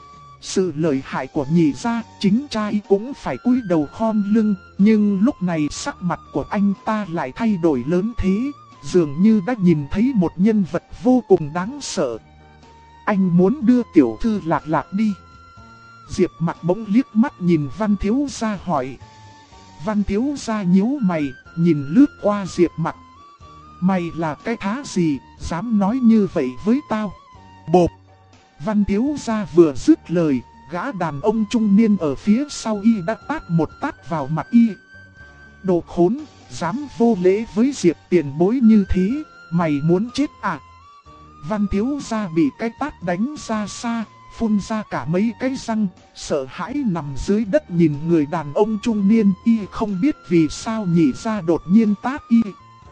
Sự lợi hại của nhị gia, chính cha y cũng phải cúi đầu khom lưng, nhưng lúc này sắc mặt của anh ta lại thay đổi lớn thế, dường như đã nhìn thấy một nhân vật vô cùng đáng sợ. Anh muốn đưa tiểu thư Lạc Lạc đi. Diệp Mặc bỗng liếc mắt nhìn Văn thiếu gia hỏi. Văn thiếu gia nhíu mày, nhìn lướt qua Diệp Mặc. Mày là cái thá gì, dám nói như vậy với tao? Bộp! Văn thiếu gia vừa dứt lời, gã đàn ông trung niên ở phía sau y đã tát một tát vào mặt y. Đồ khốn, dám vô lễ với Diệp tiền bối như thế, mày muốn chết à? Văn thiếu gia bị cái tát đánh ra xa, phun ra cả mấy cái răng, sợ hãi nằm dưới đất nhìn người đàn ông trung niên, y không biết vì sao nhị gia đột nhiên tát y.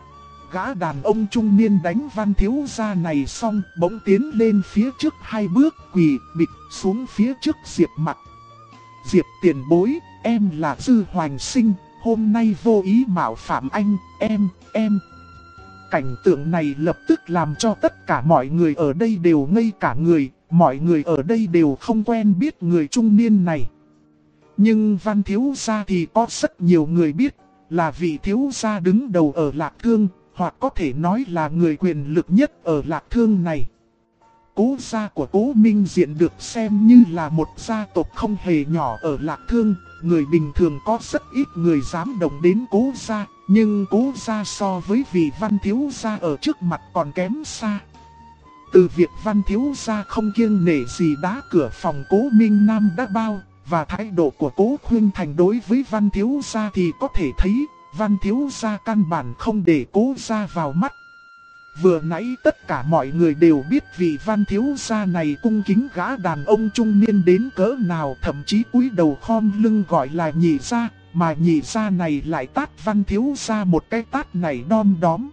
Gã đàn ông trung niên đánh Văn thiếu gia này xong, bỗng tiến lên phía trước hai bước, quỳ bịch xuống phía trước Diệp Mặc. Diệp tiền bối, em là Dư Hoành Sinh, hôm nay vô ý mạo phạm anh, em. Cảnh tượng này lập tức làm cho tất cả mọi người ở đây đều ngây cả người, mọi người ở đây đều không quen biết người trung niên này. Nhưng Văn thiếu gia thì có rất nhiều người biết, là vị thiếu gia đứng đầu ở Lạc Thương, hoặc có thể nói là người quyền lực nhất ở Lạc Thương này. Cố gia của Cố Minh Diện được xem như là một gia tộc không hề nhỏ ở Lạc Thương, người bình thường có rất ít người dám động đến Cố gia, nhưng Cố gia so với vị Văn thiếu gia ở trước mặt còn kém xa. Từ việc Văn thiếu gia không kiêng nể gì đá cửa phòng Cố Minh Nam đã bao, và thái độ của Cố Khuynh Thành đối với Văn thiếu gia thì có thể thấy, Văn thiếu gia căn bản không để Cố gia vào mắt. Vừa nãy tất cả mọi người đều biết vị Văn thiếu gia này cung kính gã đàn ông trung niên đến cỡ nào, thậm chí cúi đầu khom lưng gọi là nhị gia, mà nhị gia này lại tát Văn thiếu gia một cái tát này đom đóm.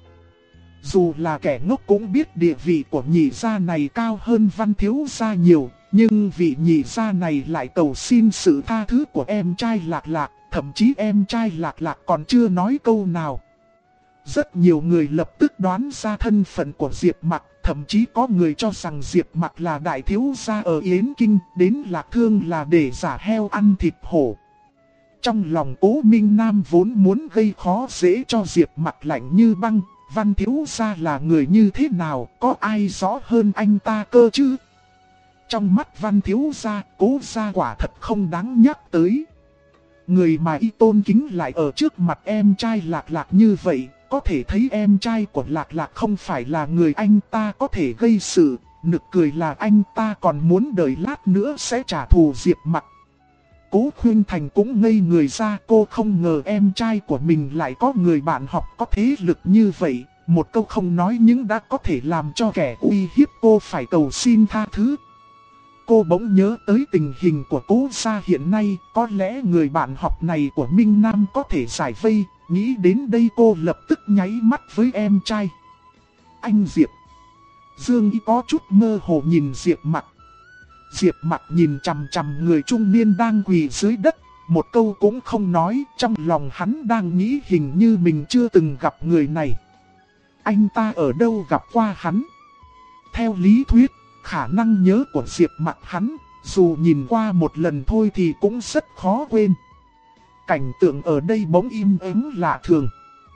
Dù là kẻ ngốc cũng biết địa vị của nhị gia này cao hơn Văn thiếu gia nhiều, nhưng vị nhị gia này lại cầu xin sự tha thứ của em trai Lạc Lạc, thậm chí em trai Lạc Lạc còn chưa nói câu nào. Rất nhiều người lập tức đoán ra thân phận của Diệp Mặc, thậm chí có người cho rằng Diệp Mặc là đại thiếu gia ở Yến Kinh, đến Lạc Thương là để giả heo ăn thịt hổ. Trong lòng Cố Minh Nam vốn muốn gây khó dễ cho Diệp Mặc lạnh như băng, Văn thiếu gia là người như thế nào, có ai rõ hơn anh ta cơ chứ? Trong mắt Văn thiếu gia, Cố gia quả thật không đáng nhắc tới. Người mà y tôn kính lại ở trước mặt em trai Lạc Lạc như vậy, có thể thấy em trai của Lạc Lạc không phải là người anh ta có thể gây sự, nực cười là anh ta còn muốn đợi lát nữa sẽ trả thù Diệp Mặc. Cố Khuynh Thành cũng ngây người ra, cô không ngờ em trai của mình lại có người bạn học có thế lực như vậy, một câu không nói nhưng đã có thể làm cho kẻ uy hiếp cô phải cầu xin tha thứ. Cô bỗng nhớ tới tình hình của Cố gia hiện nay, có lẽ người bạn học này của Minh Nam có thể giải vây, nghĩ đến đây cô lập tức nháy mắt với em trai. Anh Diệp. Dương Y có chút mơ hồ nhìn Diệp Mặc. Diệp Mặc nhìn chằm chằm người trung niên đang quỳ dưới đất, một câu cũng không nói, trong lòng hắn đang nghĩ hình như mình chưa từng gặp người này. Anh ta ở đâu gặp qua hắn? Theo lý thuyết, khả năng nhớ của Diệp Mặc hắn, dù nhìn qua một lần thôi thì cũng rất khó quên. Cảnh tượng ở đây bỗng im ắng lạ thường.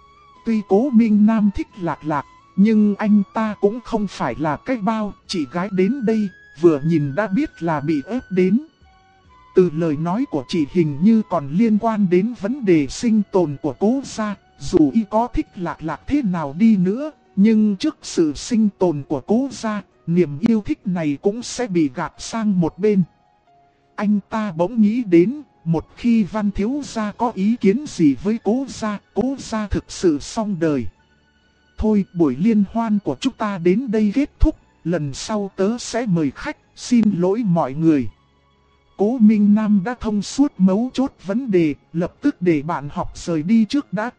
Tuy Cố Minh Nam thích Lạc Lạc, nhưng anh ta cũng không phải là cái bao, chị gái đến đây, vừa nhìn đã biết là bị ép đến. Từ lời nói của chị hình như còn liên quan đến vấn đề sinh tồn của Cố gia, dù y có thích Lạc Lạc thế nào đi nữa, nhưng trước sự sinh tồn của Cố gia, niềm yêu thích này cũng sẽ bị gạt sang một bên. Anh ta bỗng nghĩ đến, một khi Văn thiếu gia có ý kiến gì với Cố gia thực sự xong đời. Thôi, buổi liên hoan của chúng ta đến đây kết thúc, lần sau tớ sẽ mời khách, xin lỗi mọi người. Cố Minh Nam đã thông suốt mấu chốt vấn đề, lập tức để bạn học rời đi trước đã.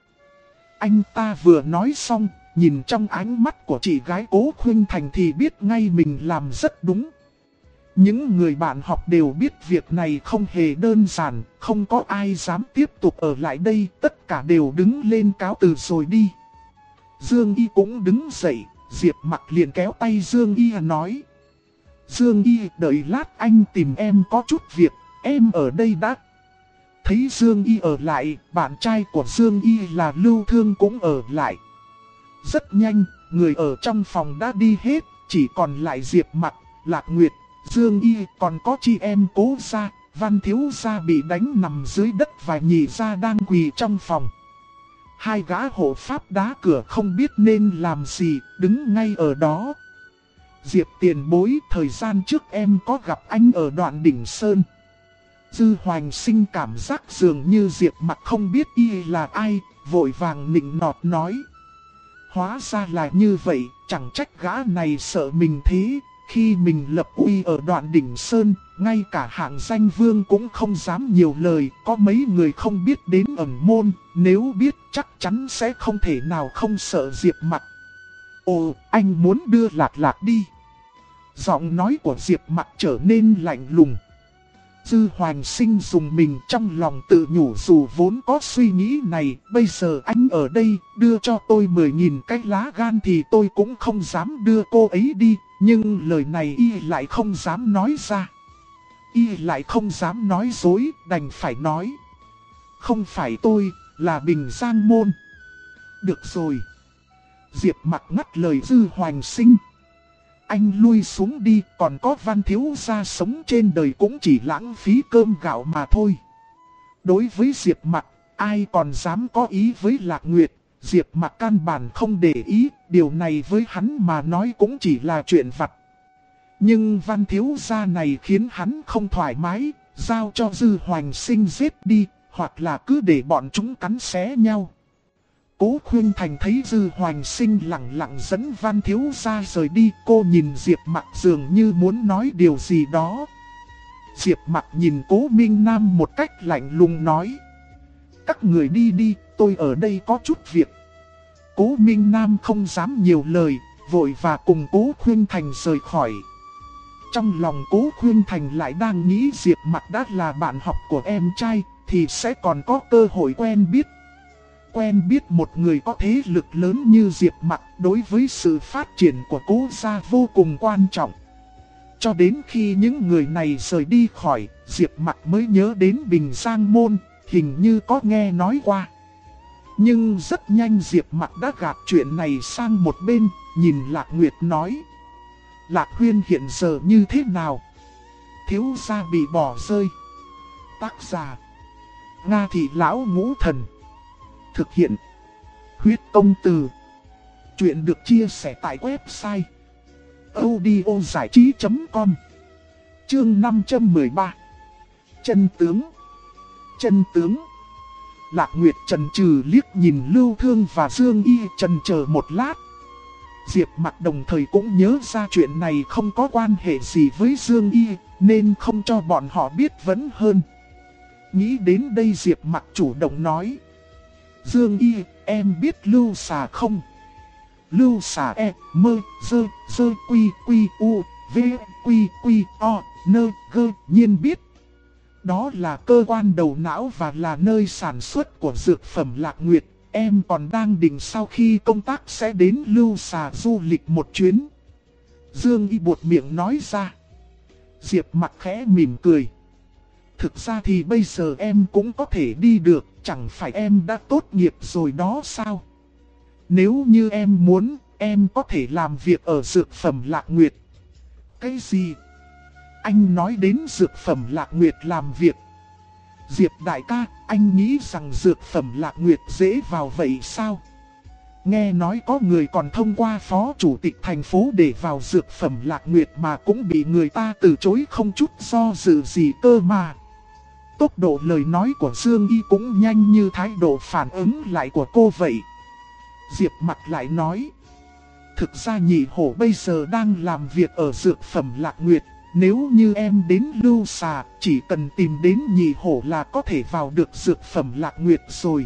Anh ta vừa nói xong, nhìn trong ánh mắt của chị gái Cố Khuynh Thành thì biết ngay mình làm rất đúng. Những người bạn học đều biết việc này không hề đơn giản, không có ai dám tiếp tục ở lại đây, tất cả đều đứng lên cáo từ rồi đi. Dương Y cũng đứng dậy, Diệp Mặc liền kéo tay Dương Y nói. Dương Y, đợi lát anh tìm em có chút việc, em ở đây đã. Thấy Dương Y ở lại, bạn trai của Dương Y là Lưu Thương cũng ở lại. Rất nhanh, người ở trong phòng đã đi hết, chỉ còn lại Diệp Mặc, Lạc Nguyệt, Dương Y, còn có chị em Cố gia, Văn thiếu gia bị đánh nằm dưới đất và Nhị gia đang quỳ trong phòng. Hai gã hộ pháp đá cửa không biết nên làm gì, đứng ngay ở đó. Diệp tiền bối, thời gian trước em có gặp anh ở đoạn đỉnh Sơn. Dư Hoành Sinh cảm giác dường như Diệp Mặc không biết y là ai, vội vàng nịnh nọt nói. Hóa ra là như vậy, chẳng trách gã này sợ mình thế. Khi mình lập uy ở đoạn đỉnh Sơn, ngay cả hạng danh vương cũng không dám nhiều lời, có mấy người không biết đến ẩn môn, nếu biết chắc chắn sẽ không thể nào không sợ Diệp Mặc. Ồ, anh muốn đưa Lạc Lạc đi. Giọng nói của Diệp Mặc trở nên lạnh lùng. Dư Hoành Sinh dùng mình trong lòng tự nhủ dù vốn có suy nghĩ này, bây giờ anh ở đây, đưa cho tôi 10.000 cái lá gan thì tôi cũng không dám đưa cô ấy đi, nhưng lời này y lại không dám nói ra. Y lại không dám nói dối, đành phải nói. Không phải tôi, là Bình Giang Môn. Được rồi. Diệp Mặc ngắt lời Dư Hoành Sinh. Anh lui xuống đi, còn có Văn thiếu gia sống trên đời cũng chỉ lãng phí cơm gạo mà thôi. Đối với Diệp Mặc, ai còn dám có ý với Lạc Nguyệt, Diệp Mặc căn bản không để ý, điều này với hắn mà nói cũng chỉ là chuyện vặt. Nhưng Văn thiếu gia này khiến hắn không thoải mái, giao cho Dư Hoành Sinh giết đi, hoặc là cứ để bọn chúng cắn xé nhau. Cố Khuynh Thành thấy Dư Hoành Sinh lặng lặng dẫn Văn thiếu gia rời đi, cô nhìn Diệp Mặc dường như muốn nói điều gì đó. Diệp Mặc nhìn Cố Minh Nam một cách lạnh lùng nói. Các người đi đi, tôi ở đây có chút việc. Cố Minh Nam không dám nhiều lời, vội và cùng Cố Khuynh Thành rời khỏi. Trong lòng Cố Khuynh Thành lại đang nghĩ Diệp Mặc đã là bạn học của em trai, thì sẽ còn có cơ hội quen biết. Quen biết một người có thế lực lớn như Diệp Mặc đối với sự phát triển của Cố gia vô cùng quan trọng. Cho đến khi những người này rời đi khỏi, Diệp Mặc mới nhớ đến Bình Giang Môn, hình như có nghe nói qua. Nhưng rất nhanh Diệp Mặc đã gạt chuyện này sang một bên, nhìn Lạc Nguyệt nói. Lạc Huyên hiện giờ như thế nào? Thiếu gia bị bỏ rơi. Tác giả Nga Thị Lão Ngũ Thần. Thực hiện Huyết Công Từ. Chuyện được chia sẻ tại website audiozảichí.com. Chương 513. Chân tướng. Chân tướng. Lạc Nguyệt chần chừ liếc nhìn Lưu Thương và Dương Y, chần chờ một lát. Diệp Mặc đồng thời cũng nhớ ra chuyện này không có quan hệ gì với Dương Y, nên không cho bọn họ biết vẫn hơn. Nghĩ đến đây Diệp Mặc chủ động nói. Dương Y, em biết Lưu Xà không? lưu xà e, mơ, dơ, dơ quy quy u, v, quy quy o, nơ, gơ, nhiên biết. Đó là cơ quan đầu não và là nơi sản xuất của dược phẩm Lạc Nguyệt. Em còn đang định sau khi công tác sẽ đến lưu xà du lịch một chuyến. Dương Y buột miệng nói ra. Diệp Mặc khẽ mỉm cười. Thực ra thì bây giờ em cũng có thể đi được, chẳng phải em đã tốt nghiệp rồi đó sao? Nếu như em muốn, em có thể làm việc ở dược phẩm Lạc Nguyệt. Cái gì? Anh nói đến dược phẩm Lạc Nguyệt làm việc. Diệp đại ca, anh nghĩ rằng dược phẩm Lạc Nguyệt dễ vào vậy sao? Nghe nói có người còn thông qua phó chủ tịch thành phố để vào dược phẩm Lạc Nguyệt mà cũng bị người ta từ chối không chút do dự gì cơ mà. Tốc độ lời nói của Dương Y cũng nhanh như thái độ phản ứng lại của cô vậy. Diệp Mặc lại nói. Thực ra nhị hổ bây giờ đang làm việc ở dược phẩm Lạc Nguyệt. Nếu như em đến lưu xà, chỉ cần tìm đến nhị hổ là có thể vào được dược phẩm Lạc Nguyệt rồi.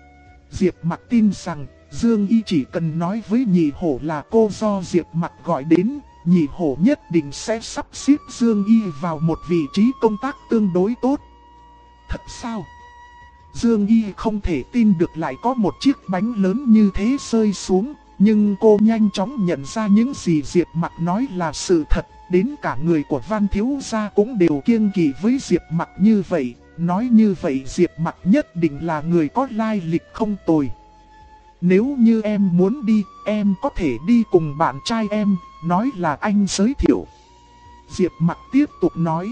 Diệp Mặc tin rằng Dương Y chỉ cần nói với nhị hổ là cô do Diệp Mặc gọi đến, nhị hổ nhất định sẽ sắp xếp Dương Y vào một vị trí công tác tương đối tốt. Thật sao? Dương Y không thể tin được lại có một chiếc bánh lớn như thế rơi xuống, nhưng cô nhanh chóng nhận ra những gì Diệp Mặc nói là sự thật. Đến cả người của Văn Thiếu Gia cũng đều kiêng kỵ với Diệp Mặc như vậy. Nói như vậy Diệp Mặc nhất định là người có lai lịch không tồi. Nếu như em muốn đi, em có thể đi cùng bạn trai em, nói là anh giới thiệu. Diệp Mặc tiếp tục nói.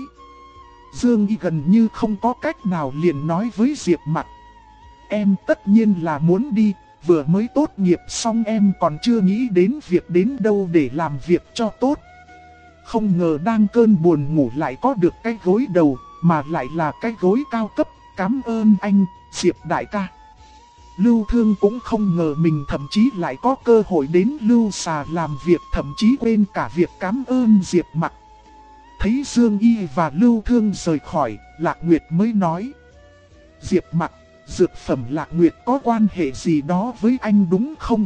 Dương Y gần như không có cách nào liền nói với Diệp Mặc. Em tất nhiên là muốn đi, vừa mới tốt nghiệp xong em còn chưa nghĩ đến việc đến đâu để làm việc cho tốt. Không ngờ đang cơn buồn ngủ lại có được cái gối đầu, mà lại là cái gối cao cấp, cảm ơn anh, Diệp đại ca. Lưu Thương cũng không ngờ mình thậm chí lại có cơ hội đến lưu xà làm việc, thậm chí quên cả việc cảm ơn Diệp Mặc. Thấy Dương Y và Lưu Thương rời khỏi, Lạc Nguyệt mới nói. Diệp Mặc, dược phẩm Lạc Nguyệt có quan hệ gì đó với anh đúng không?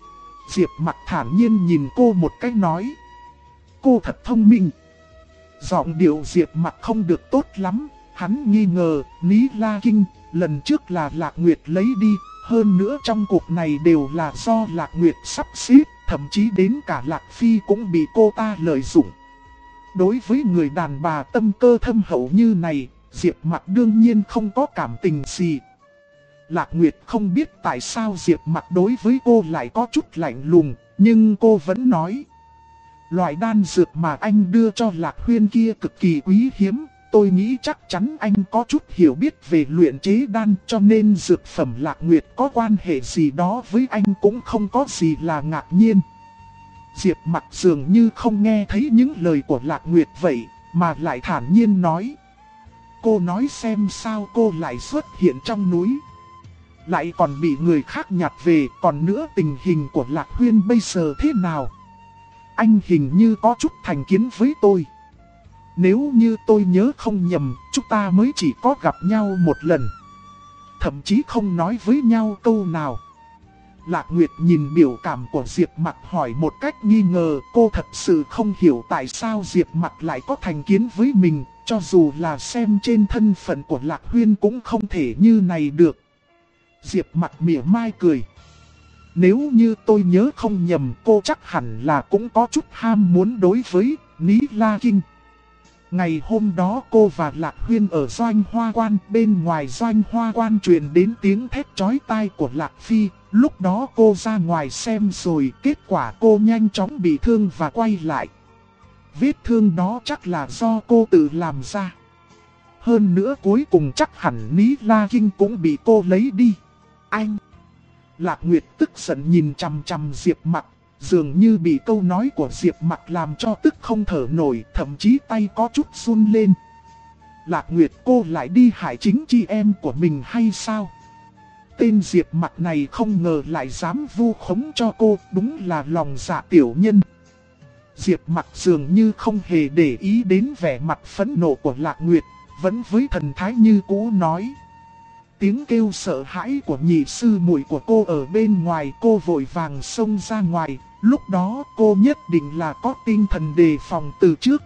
Diệp Mặc thản nhiên nhìn cô một cái nói. Cô thật thông minh. Giọng điệu Diệp Mặc không được tốt lắm, hắn nghi ngờ, Ní La Kinh, lần trước là Lạc Nguyệt lấy đi, hơn nữa trong cuộc này đều là do Lạc Nguyệt sắp xếp, thậm chí đến cả Lạc Phi cũng bị cô ta lợi dụng. Đối với người đàn bà tâm cơ thâm hậu như này, Diệp Mặc đương nhiên không có cảm tình gì. Lạc Nguyệt không biết tại sao Diệp Mặc đối với cô lại có chút lạnh lùng, nhưng cô vẫn nói. Loại đan dược mà anh đưa cho Lạc Huyên kia cực kỳ quý hiếm, tôi nghĩ chắc chắn anh có chút hiểu biết về luyện chế đan, cho nên dược phẩm Lạc Nguyệt có quan hệ gì đó với anh cũng không có gì là ngạc nhiên. Diệp Mặc dường như không nghe thấy những lời của Lạc Nguyệt vậy, mà lại thản nhiên nói. Cô nói xem sao cô lại xuất hiện trong núi, lại còn bị người khác nhặt về, còn nữa tình hình của Lạc Huyên bây giờ thế nào? Anh hình như có chút thành kiến với tôi. Nếu như tôi nhớ không nhầm, chúng ta mới chỉ có gặp nhau một lần, thậm chí không nói với nhau câu nào. Lạc Nguyệt nhìn biểu cảm của Diệp Mặc hỏi một cách nghi ngờ, cô thật sự không hiểu tại sao Diệp Mặc lại có thành kiến với mình, cho dù là xem trên thân phận của Lạc Huyên cũng không thể như này được. Diệp Mặc mỉa mai cười. Nếu như tôi nhớ không nhầm, cô chắc hẳn là cũng có chút ham muốn đối với Ní La Kinh. Ngày hôm đó cô và Lạc Huyên ở Doanh Hoa Quan, bên ngoài Doanh Hoa Quan truyền đến tiếng thét chói tai của Lạc Phi. Lúc đó cô ra ngoài xem rồi, kết quả cô nhanh chóng bị thương và quay lại. Vết thương đó chắc là do cô tự làm ra. Hơn nữa cuối cùng chắc hẳn Ní La Kinh cũng bị cô lấy đi. Anh! Lạc Nguyệt tức giận nhìn chằm chằm Diệp Mặc, dường như bị câu nói của Diệp Mặc làm cho tức không thở nổi, thậm chí tay có chút run lên. Lạc Nguyệt, cô lại đi hại chính chị em của mình hay sao? Tên Diệp Mặc này không ngờ lại dám vu khống cho cô, đúng là lòng dạ tiểu nhân. Diệp Mặc dường như không hề để ý đến vẻ mặt phẫn nộ của Lạc Nguyệt, vẫn với thần thái như cũ nói. tiếng kêu sợ hãi của nhị sư muội của cô ở bên ngoài, cô vội vàng xông ra ngoài. Lúc đó cô nhất định là có tinh thần đề phòng từ trước.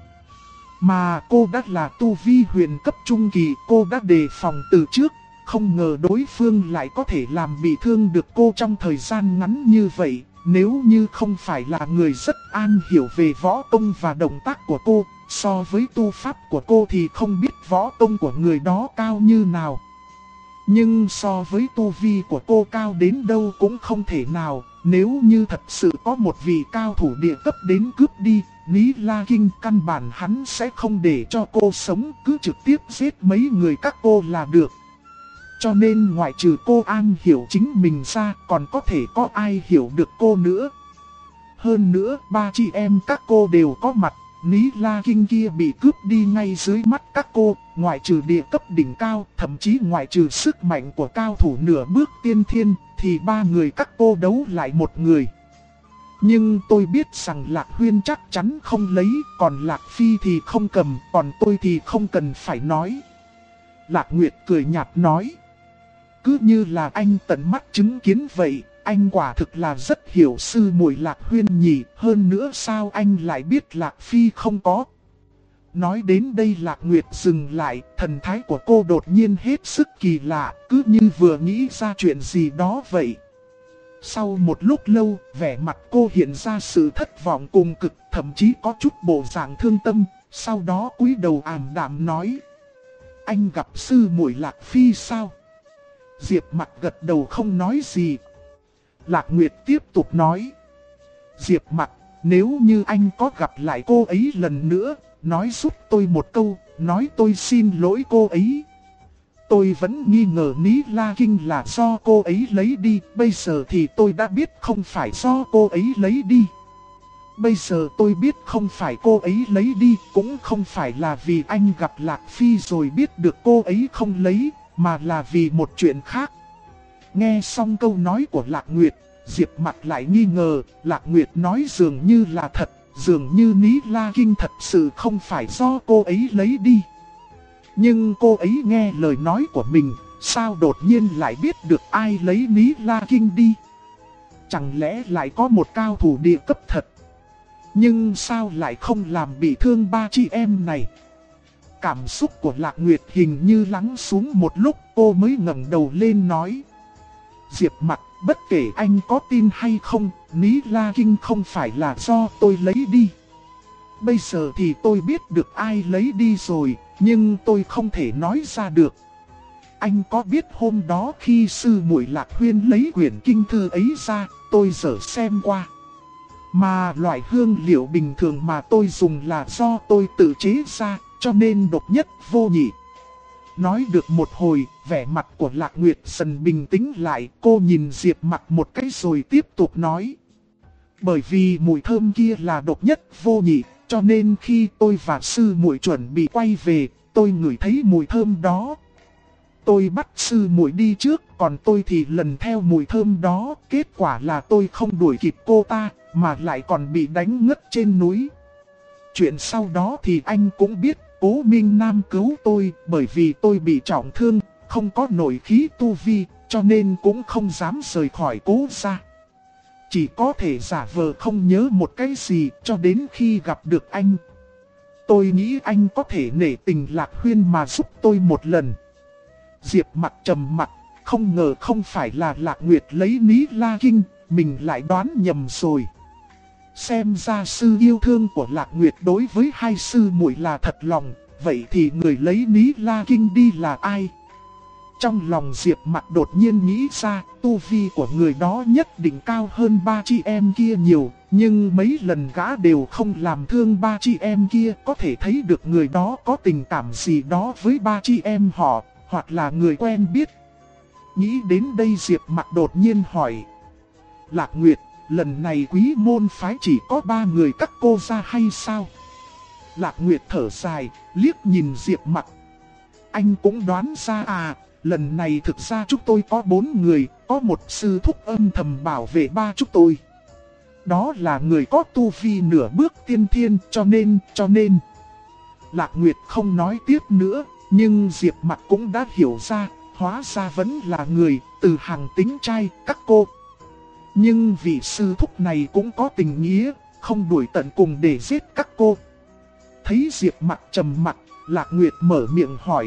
Mà cô đã là tu vi huyền cấp trung kỳ, cô đã đề phòng từ trước. Không ngờ đối phương lại có thể làm bị thương được cô trong thời gian ngắn như vậy. Nếu như không phải là người rất am hiểu về võ công và động tác của cô, so với tu pháp của cô thì không biết võ công của người đó cao như nào. Nhưng so với tu vi của cô cao đến đâu cũng không thể nào. Nếu như thật sự có một vị cao thủ địa cấp đến cướp đi Ní La Kinh, căn bản hắn sẽ không để cho cô sống, cứ trực tiếp giết mấy người các cô là được. Cho nên ngoại trừ cô an hiểu chính mình ra, còn có thể có ai hiểu được cô nữa. Hơn nữa, ba chị em các cô đều có mặt. Ní La Kinh kia bị cướp đi ngay dưới mắt các cô, ngoại trừ địa cấp đỉnh cao, thậm chí ngoại trừ sức mạnh của cao thủ nửa bước tiên thiên, thì ba người các cô đấu lại một người. Nhưng tôi biết rằng Lạc Huyên chắc chắn không lấy, còn Lạc Phi thì không cầm, còn tôi thì không cần phải nói. Lạc Nguyệt cười nhạt nói. Cứ như là anh tận mắt chứng kiến vậy, anh quả thực là rất hiểu sư muội Lạc Huyên nhỉ, hơn nữa sao anh lại biết Lạc Phi không có. Nói đến đây Lạc Nguyệt dừng lại, thần thái của cô đột nhiên hết sức kỳ lạ, cứ như vừa nghĩ ra chuyện gì đó vậy. Sau một lúc lâu, vẻ mặt cô hiện ra sự thất vọng cùng cực, thậm chí có chút bộ dạng thương tâm, sau đó cúi đầu ảm đạm nói. Anh gặp sư muội Lạc Phi sao? Diệp Mặc gật đầu không nói gì. Lạc Nguyệt tiếp tục nói. Diệp Mặc, nếu như anh có gặp lại cô ấy lần nữa, nói giúp tôi một câu, nói tôi xin lỗi cô ấy. Tôi vẫn nghi ngờ Ní La Kinh là do cô ấy lấy đi, bây giờ thì tôi đã biết không phải do cô ấy lấy đi. Bây giờ tôi biết không phải cô ấy lấy đi, cũng không phải là vì anh gặp Lạc Phi rồi biết được cô ấy không lấy, mà là vì một chuyện khác. Nghe xong câu nói của Lạc Nguyệt, Diệp Mặc lại nghi ngờ, Lạc Nguyệt nói dường như là thật, dường như Ní La Kinh thật sự không phải do cô ấy lấy đi. Nhưng cô ấy nghe lời nói của mình, sao đột nhiên lại biết được ai lấy Ní La Kinh đi? Chẳng lẽ lại có một cao thủ địa cấp thật? Nhưng sao lại không làm bị thương ba chị em này? Cảm xúc của Lạc Nguyệt hình như lắng xuống một lúc, cô mới ngẩng đầu lên nói. Diệp Mặc, bất kể anh có tin hay không, Ní La Kinh không phải là do tôi lấy đi. Bây giờ thì tôi biết được ai lấy đi rồi, nhưng tôi không thể nói ra được. Anh có biết hôm đó khi sư muội Lạc Huyên lấy quyển kinh thư ấy ra, tôi dở xem qua. Mà loại hương liệu bình thường mà tôi dùng là do tôi tự chế ra, cho nên độc nhất vô nhị. Nói được một hồi, vẻ mặt của Lạc Nguyệt dần bình tĩnh lại, cô nhìn Diệp Mặc một cái rồi tiếp tục nói. Bởi vì mùi thơm kia là độc nhất vô nhị, cho nên khi tôi và sư muội chuẩn bị quay về, tôi ngửi thấy mùi thơm đó. Tôi bắt sư muội đi trước, còn tôi thì lần theo mùi thơm đó, kết quả là tôi không đuổi kịp cô ta, mà lại còn bị đánh ngất trên núi. Chuyện sau đó thì anh cũng biết, Cố Minh Nam cứu tôi, bởi vì tôi bị trọng thương, không có nổi khí tu vi, cho nên cũng không dám rời khỏi Cố gia. Chỉ có thể giả vờ không nhớ một cái gì cho đến khi gặp được anh. Tôi nghĩ anh có thể nể tình Lạc Huyên mà giúp tôi một lần. Diệp Mặc trầm mặt, không ngờ không phải là Lạc Nguyệt lấy Ní La Kinh, mình lại đoán nhầm rồi. Xem ra sư yêu thương của Lạc Nguyệt đối với hai sư muội là thật lòng, vậy thì người lấy Ní La Kinh đi là ai? Trong lòng Diệp Mặc đột nhiên nghĩ ra, tu vi của người đó nhất định cao hơn ba chị em kia nhiều, nhưng mấy lần gã đều không làm thương ba chị em kia, có thể thấy được người đó có tình cảm gì đó với ba chị em họ, hoặc là người quen biết. Nghĩ đến đây Diệp Mặc đột nhiên hỏi. Lạc Nguyệt, lần này quý môn phái chỉ có 3 người các cô ra hay sao? Lạc Nguyệt thở dài, liếc nhìn Diệp Mặc. Anh cũng đoán ra à, lần này thực ra chúng tôi có 4 người, có một sư thúc âm thầm bảo vệ ba chúng tôi. Đó là người có tu vi nửa bước tiên thiên, cho nên. Lạc Nguyệt không nói tiếp nữa, nhưng Diệp Mặc cũng đã hiểu ra, hóa ra vẫn là người, từ hàng tính trai, các cô. Nhưng vị sư thúc này cũng có tình nghĩa, không đuổi tận cùng để giết các cô. Thấy Diệp Mặc trầm mặt, Lạc Nguyệt mở miệng hỏi.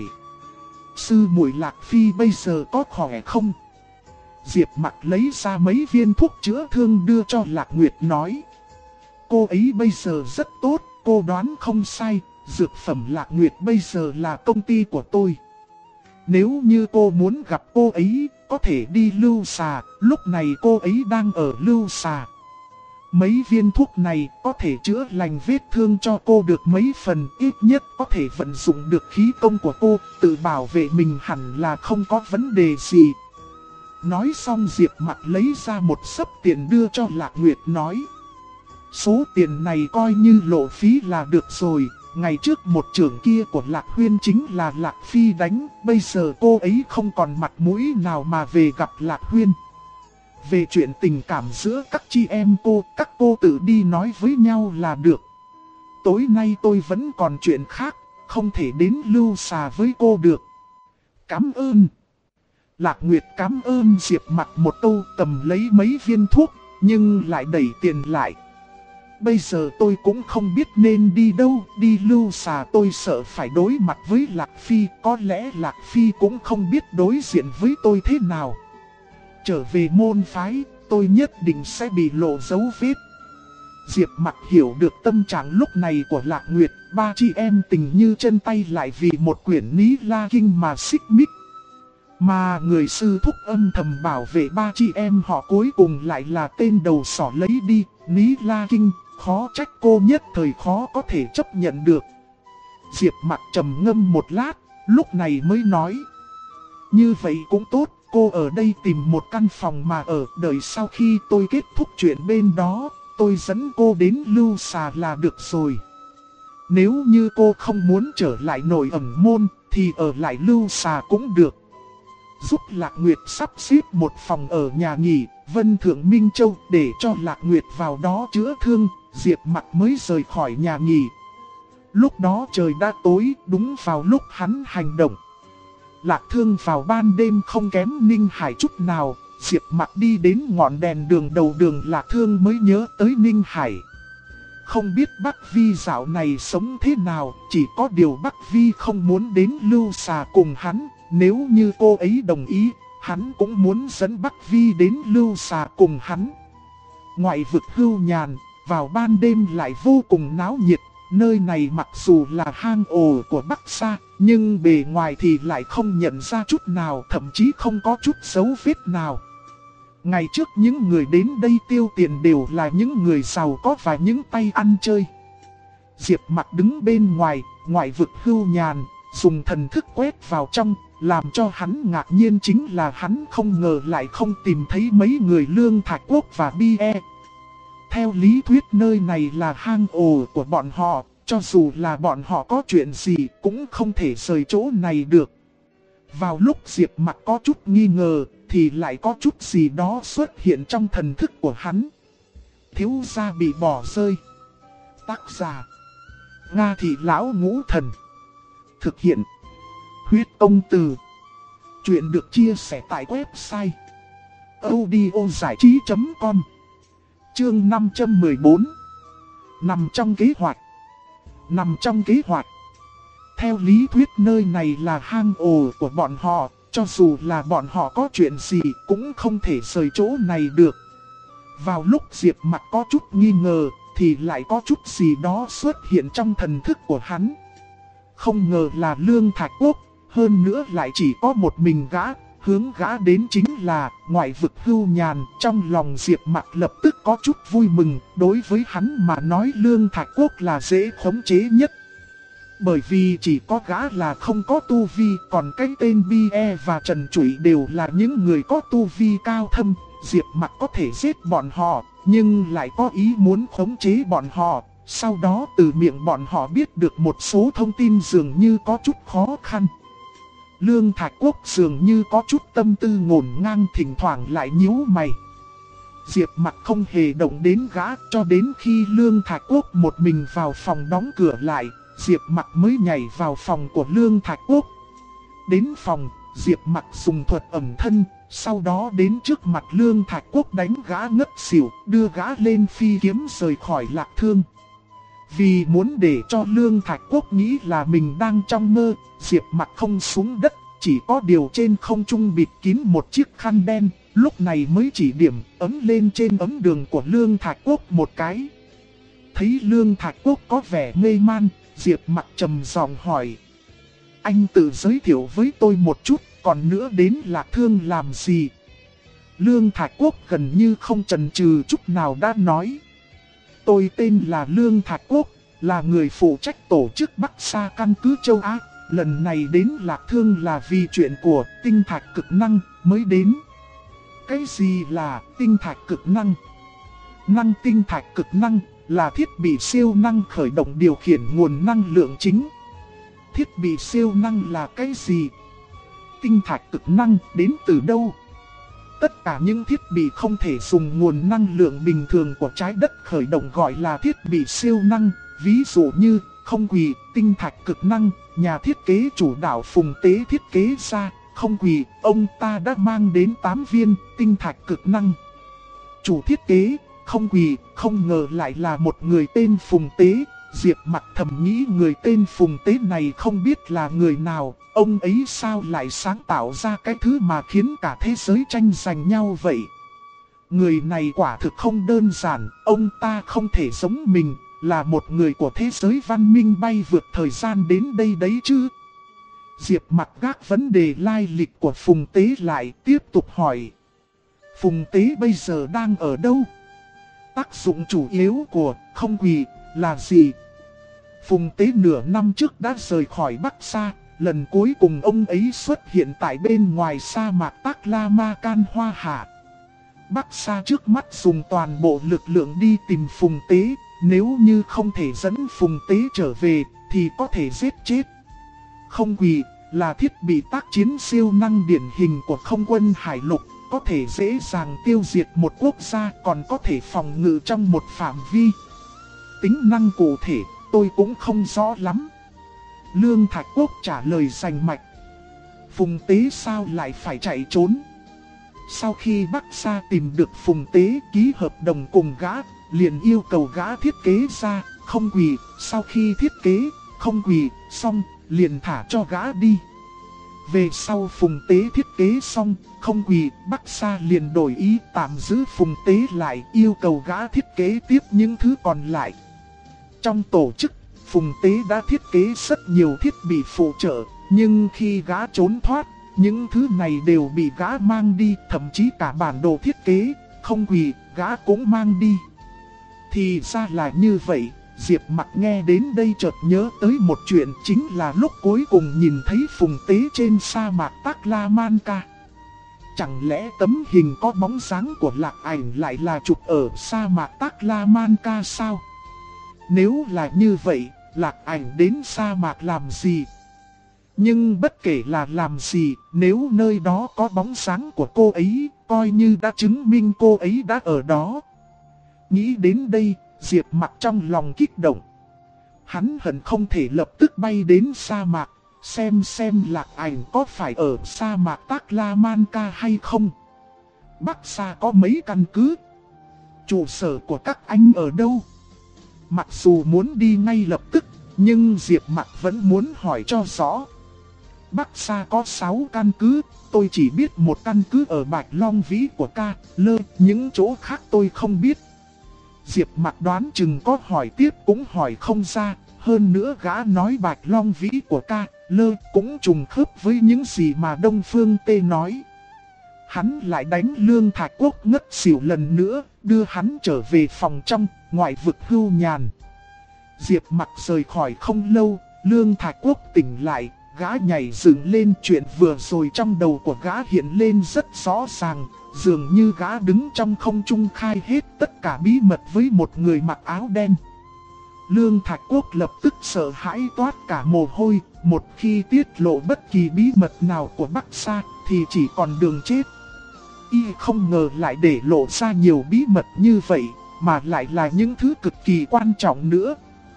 Sư muội Lạc Phi bây giờ có khỏe không? Diệp Mặc lấy ra mấy viên thuốc chữa thương đưa cho Lạc Nguyệt nói. Cô ấy bây giờ rất tốt, cô đoán không sai, dược phẩm Lạc Nguyệt bây giờ là công ty của tôi. Nếu như cô muốn gặp cô ấy, có thể đi Lưu Xà, lúc này cô ấy đang ở Lưu Xà. Mấy viên thuốc này có thể chữa lành vết thương cho cô được mấy phần, ít nhất có thể vận dụng được khí công của cô, tự bảo vệ mình hẳn là không có vấn đề gì. Nói xong Diệp Mặc lấy ra một xấp tiền đưa cho Lạc Nguyệt nói. Số tiền này coi như lộ phí là được rồi, ngày trước một trưởng kia của Lạc Huyên chính là Lạc Phi đánh, bây giờ cô ấy không còn mặt mũi nào mà về gặp Lạc Huyên. Về chuyện tình cảm giữa các chị em các cô tự đi nói với nhau là được. Tối nay tôi vẫn còn chuyện khác, không thể đến Lưu Xà với cô được. Cảm ơn. Lạc Nguyệt cảm ơn Diệp Mặc một câu, cầm lấy mấy viên thuốc, nhưng lại đẩy tiền lại. Bây giờ tôi cũng không biết nên đi đâu, đi Lưu Xà tôi sợ phải đối mặt với Lạc Phi, có lẽ Lạc Phi cũng không biết đối diện với tôi thế nào. Trở về môn phái, tôi nhất định sẽ bị lộ dấu vết. Diệp Mặc hiểu được tâm trạng lúc này của Lạc Nguyệt, ba chị em tình như chân tay lại vì một quyển Ní La Kinh mà xích mích. Mà người sư thúc âm thầm bảo vệ ba chị em họ cuối cùng lại là tên đầu sỏ lấy đi, Ní La Kinh, khó trách cô nhất thời khó có thể chấp nhận được. Diệp Mặc trầm ngâm một lát, lúc này mới nói. Như vậy cũng tốt, cô ở đây tìm một căn phòng mà ở, đợi sau khi tôi kết thúc chuyện bên đó, tôi dẫn cô đến Lưu Xà là được rồi. Nếu như cô không muốn trở lại nội ẩn môn, thì ở lại Lưu Xà cũng được. Giúp Lạc Nguyệt sắp xếp một phòng ở nhà nghỉ, Vân Thượng Minh Châu để cho Lạc Nguyệt vào đó chữa thương, Diệp Mặc mới rời khỏi nhà nghỉ. Lúc đó trời đã tối, đúng vào lúc hắn hành động. Lạc Thương vào ban đêm không kém Ninh Hải chút nào, Diệp Mặc đi đến ngọn đèn đường đầu đường Lạc Thương mới nhớ tới Ninh Hải. Không biết Bắc Vi dạo này sống thế nào, chỉ có điều Bắc Vi không muốn đến Lưu Xà cùng hắn, nếu như cô ấy đồng ý, hắn cũng muốn dẫn Bắc Vi đến Lưu Xà cùng hắn. Ngoại vực Hưu Nhàn, vào ban đêm lại vô cùng náo nhiệt, nơi này mặc dù là hang ổ của Bắc Sa, nhưng bề ngoài thì lại không nhận ra chút nào, thậm chí không có chút dấu vết nào. Ngày trước những người đến đây tiêu tiền đều là những người giàu có và những tay ăn chơi. Diệp Mặc đứng bên ngoài, ngoại vực Hưu Nhàn, dùng thần thức quét vào trong, làm cho hắn ngạc nhiên chính là hắn không ngờ lại không tìm thấy mấy người Lương Thạch Quốc và Bie. Theo lý thuyết nơi này là hang ổ của bọn họ, cho dù là bọn họ có chuyện gì cũng không thể rời chỗ này được. Vào lúc Diệp Mặc có chút nghi ngờ, thì lại có chút gì đó xuất hiện trong thần thức của hắn. Thiếu gia bị bỏ rơi. Tác giả: Nga Thị Lão Ngũ Thần. Thực hiện: Huyết Công Từ. Chuyện được chia sẻ tại website audiozảichí.com. Chương 514. Nằm trong kế hoạch. Nằm trong kế hoạch. Theo lý thuyết nơi này là hang ổ của bọn họ, cho dù là bọn họ có chuyện gì cũng không thể rời chỗ này được. Vào lúc Diệp Mặc có chút nghi ngờ, thì lại có chút gì đó xuất hiện trong thần thức của hắn. Không ngờ là Lương Thạch Quốc, hơn nữa lại chỉ có một mình gã, hướng gã đến chính là ngoại vực Hưu Nhàn. Trong lòng Diệp Mặc lập tức có chút vui mừng, đối với hắn mà nói Lương Thạch Quốc là dễ khống chế nhất. Bởi vì chỉ có gã là không có tu vi, còn cái tên Bie và Trần Trụy đều là những người có tu vi cao thâm. Diệp Mặc có thể giết bọn họ, nhưng lại có ý muốn khống chế bọn họ. Sau đó từ miệng bọn họ biết được một số thông tin dường như có chút khó khăn. Lương Thạch Quốc dường như có chút tâm tư ngổn ngang, thỉnh thoảng lại nhíu mày. Diệp Mặc không hề động đến gã cho đến khi Lương Thạch Quốc một mình vào phòng đóng cửa lại, Diệp Mặc mới nhảy vào phòng của Lương Thạch Quốc. Đến phòng, Diệp Mặc dùng thuật ẩn thân, sau đó đến trước mặt Lương Thạch Quốc đánh gã ngất xỉu, đưa gã lên phi kiếm rời khỏi Lạc Thương. Vì muốn để cho Lương Thạch Quốc nghĩ là mình đang trong mơ, Diệp Mặc không xuống đất, chỉ có điều trên không trung bịt kín một chiếc khăn đen, lúc này mới chỉ điểm ấm lên trên ấm đường của Lương Thạch Quốc một cái. Thấy Lương Thạch Quốc có vẻ mê man, Diệp Mặc trầm giọng hỏi: anh tự giới thiệu với tôi một chút, còn nữa đến Lạc Thương làm gì? Lương Thạch Quốc gần như không chần chừ chút nào đã nói: tôi tên là Lương Thạch Quốc, là người phụ trách tổ chức Bắc Sa căn cứ châu Á. Lần này đến Lạc Thương là vì chuyện của tinh thạch cực năng mới đến. Cái gì là tinh thạch cực năng? Tinh thạch cực năng là thiết bị siêu năng khởi động điều khiển nguồn năng lượng chính. Thiết bị siêu năng là cái gì? Tinh thạch cực năng đến từ đâu? Tất cả những thiết bị không thể dùng nguồn năng lượng bình thường của trái đất khởi động gọi là thiết bị siêu năng. Ví dụ như không quỳ, tinh thạch cực năng, nhà thiết kế chủ đạo Phùng Tế thiết kế ra. Không quỳ, ông ta đã mang đến 8 viên tinh thạch cực năng. Chủ thiết kế, không quỳ, không ngờ lại là một người tên Phùng Tế. Diệp Mặc thầm nghĩ người tên Phùng Tế này không biết là người nào, ông ấy sao lại sáng tạo ra cái thứ mà khiến cả thế giới tranh giành nhau vậy. Người này quả thực không đơn giản, ông ta không thể giống mình, là một người của thế giới văn minh bay vượt thời gian đến đây đấy chứ. Diệp Mặc gác vấn đề lai lịch của Phùng Tế lại, tiếp tục hỏi: Phùng Tế bây giờ đang ở đâu? Tác dụng chủ yếu của không quỳ là gì? Phùng Tế nửa năm trước đã rời khỏi Bắc Sa, lần cuối cùng ông ấy xuất hiện tại bên ngoài sa mạc Taklamakan Hoa Hạ. Bắc Sa trước mắt dùng toàn bộ lực lượng đi tìm Phùng Tế, nếu như không thể dẫn Phùng Tế trở về thì có thể giết chết. Không quỳ là thiết bị tác chiến siêu năng điển hình của không quân hải lục, có thể dễ dàng tiêu diệt một quốc gia, còn có thể phòng ngự trong một phạm vi. Tính năng cụ thể tôi cũng không rõ lắm. Lương Thạch Quốc trả lời rành mạch. Phùng Tế sao lại phải chạy trốn? Sau khi Bắc Sa tìm được Phùng Tế ký hợp đồng cùng gã, liền yêu cầu gã thiết kế ra không quỳ. Sau khi thiết kế không quỳ xong, liền thả cho gã đi. Về sau Phùng Tế thiết kế xong, không quỳ, Bắc Sa liền đổi ý tạm giữ Phùng Tế lại, yêu cầu gã thiết kế tiếp những thứ còn lại. Trong tổ chức, Phùng Tế đã thiết kế rất nhiều thiết bị phụ trợ, nhưng khi gã trốn thoát, những thứ này đều bị gã mang đi, thậm chí cả bản đồ thiết kế, không quỳ, gã cũng mang đi. Thì ra là như vậy. Diệp Mặc nghe đến đây chợt nhớ tới một chuyện, chính là lúc cuối cùng nhìn thấy Phùng Tế trên sa mạc Taklamakan. Chẳng lẽ tấm hình có bóng dáng của Lạc Ảnh lại là chụp ở sa mạc Taklamakan sao? Nếu là như vậy, Lạc Ảnh đến sa mạc làm gì? Nhưng bất kể là làm gì, nếu nơi đó có bóng dáng của cô ấy, coi như đã chứng minh cô ấy đã ở đó. Nghĩ đến đây, Diệp Mặc trong lòng kích động. Hắn hận không thể lập tức bay đến sa mạc, xem Lạc Ảnh có phải ở sa mạc Taklamakan hay không. Bắc Sa có mấy căn cứ? Trụ sở của các anh ở đâu? Mặc dù muốn đi ngay lập tức, nhưng Diệp Mặc vẫn muốn hỏi cho rõ. Bắc Sa có 6 căn cứ, tôi chỉ biết một căn cứ ở Bạch Long Vĩ của Ca, Lơ, những chỗ khác tôi không biết. Diệp Mặc đoán chừng có hỏi tiếp cũng hỏi không ra, hơn nữa gã nói Bạch Long Vĩ của Ca, Lơ cũng trùng khớp với những gì mà Đông Phương Tê nói. Hắn lại đánh Lương Thạch Quốc ngất xỉu lần nữa, đưa hắn trở về phòng trong, ngoại vực Hưu Nhàn. Diệp Mặc rời khỏi không lâu, Lương Thạch Quốc tỉnh lại, gã nhảy dựng lên, chuyện vừa rồi trong đầu của gã hiện lên rất rõ ràng. Dường như gã đứng trong không trung khai hết tất cả bí mật với một người mặc áo đen. Lương Thạch Quốc lập tức sợ hãi toát cả mồ hôi, một khi tiết lộ bất kỳ bí mật nào của Bắc Sa thì chỉ còn đường chết. Y không ngờ lại để lộ ra nhiều bí mật như vậy, mà lại là những thứ cực kỳ quan trọng nữa.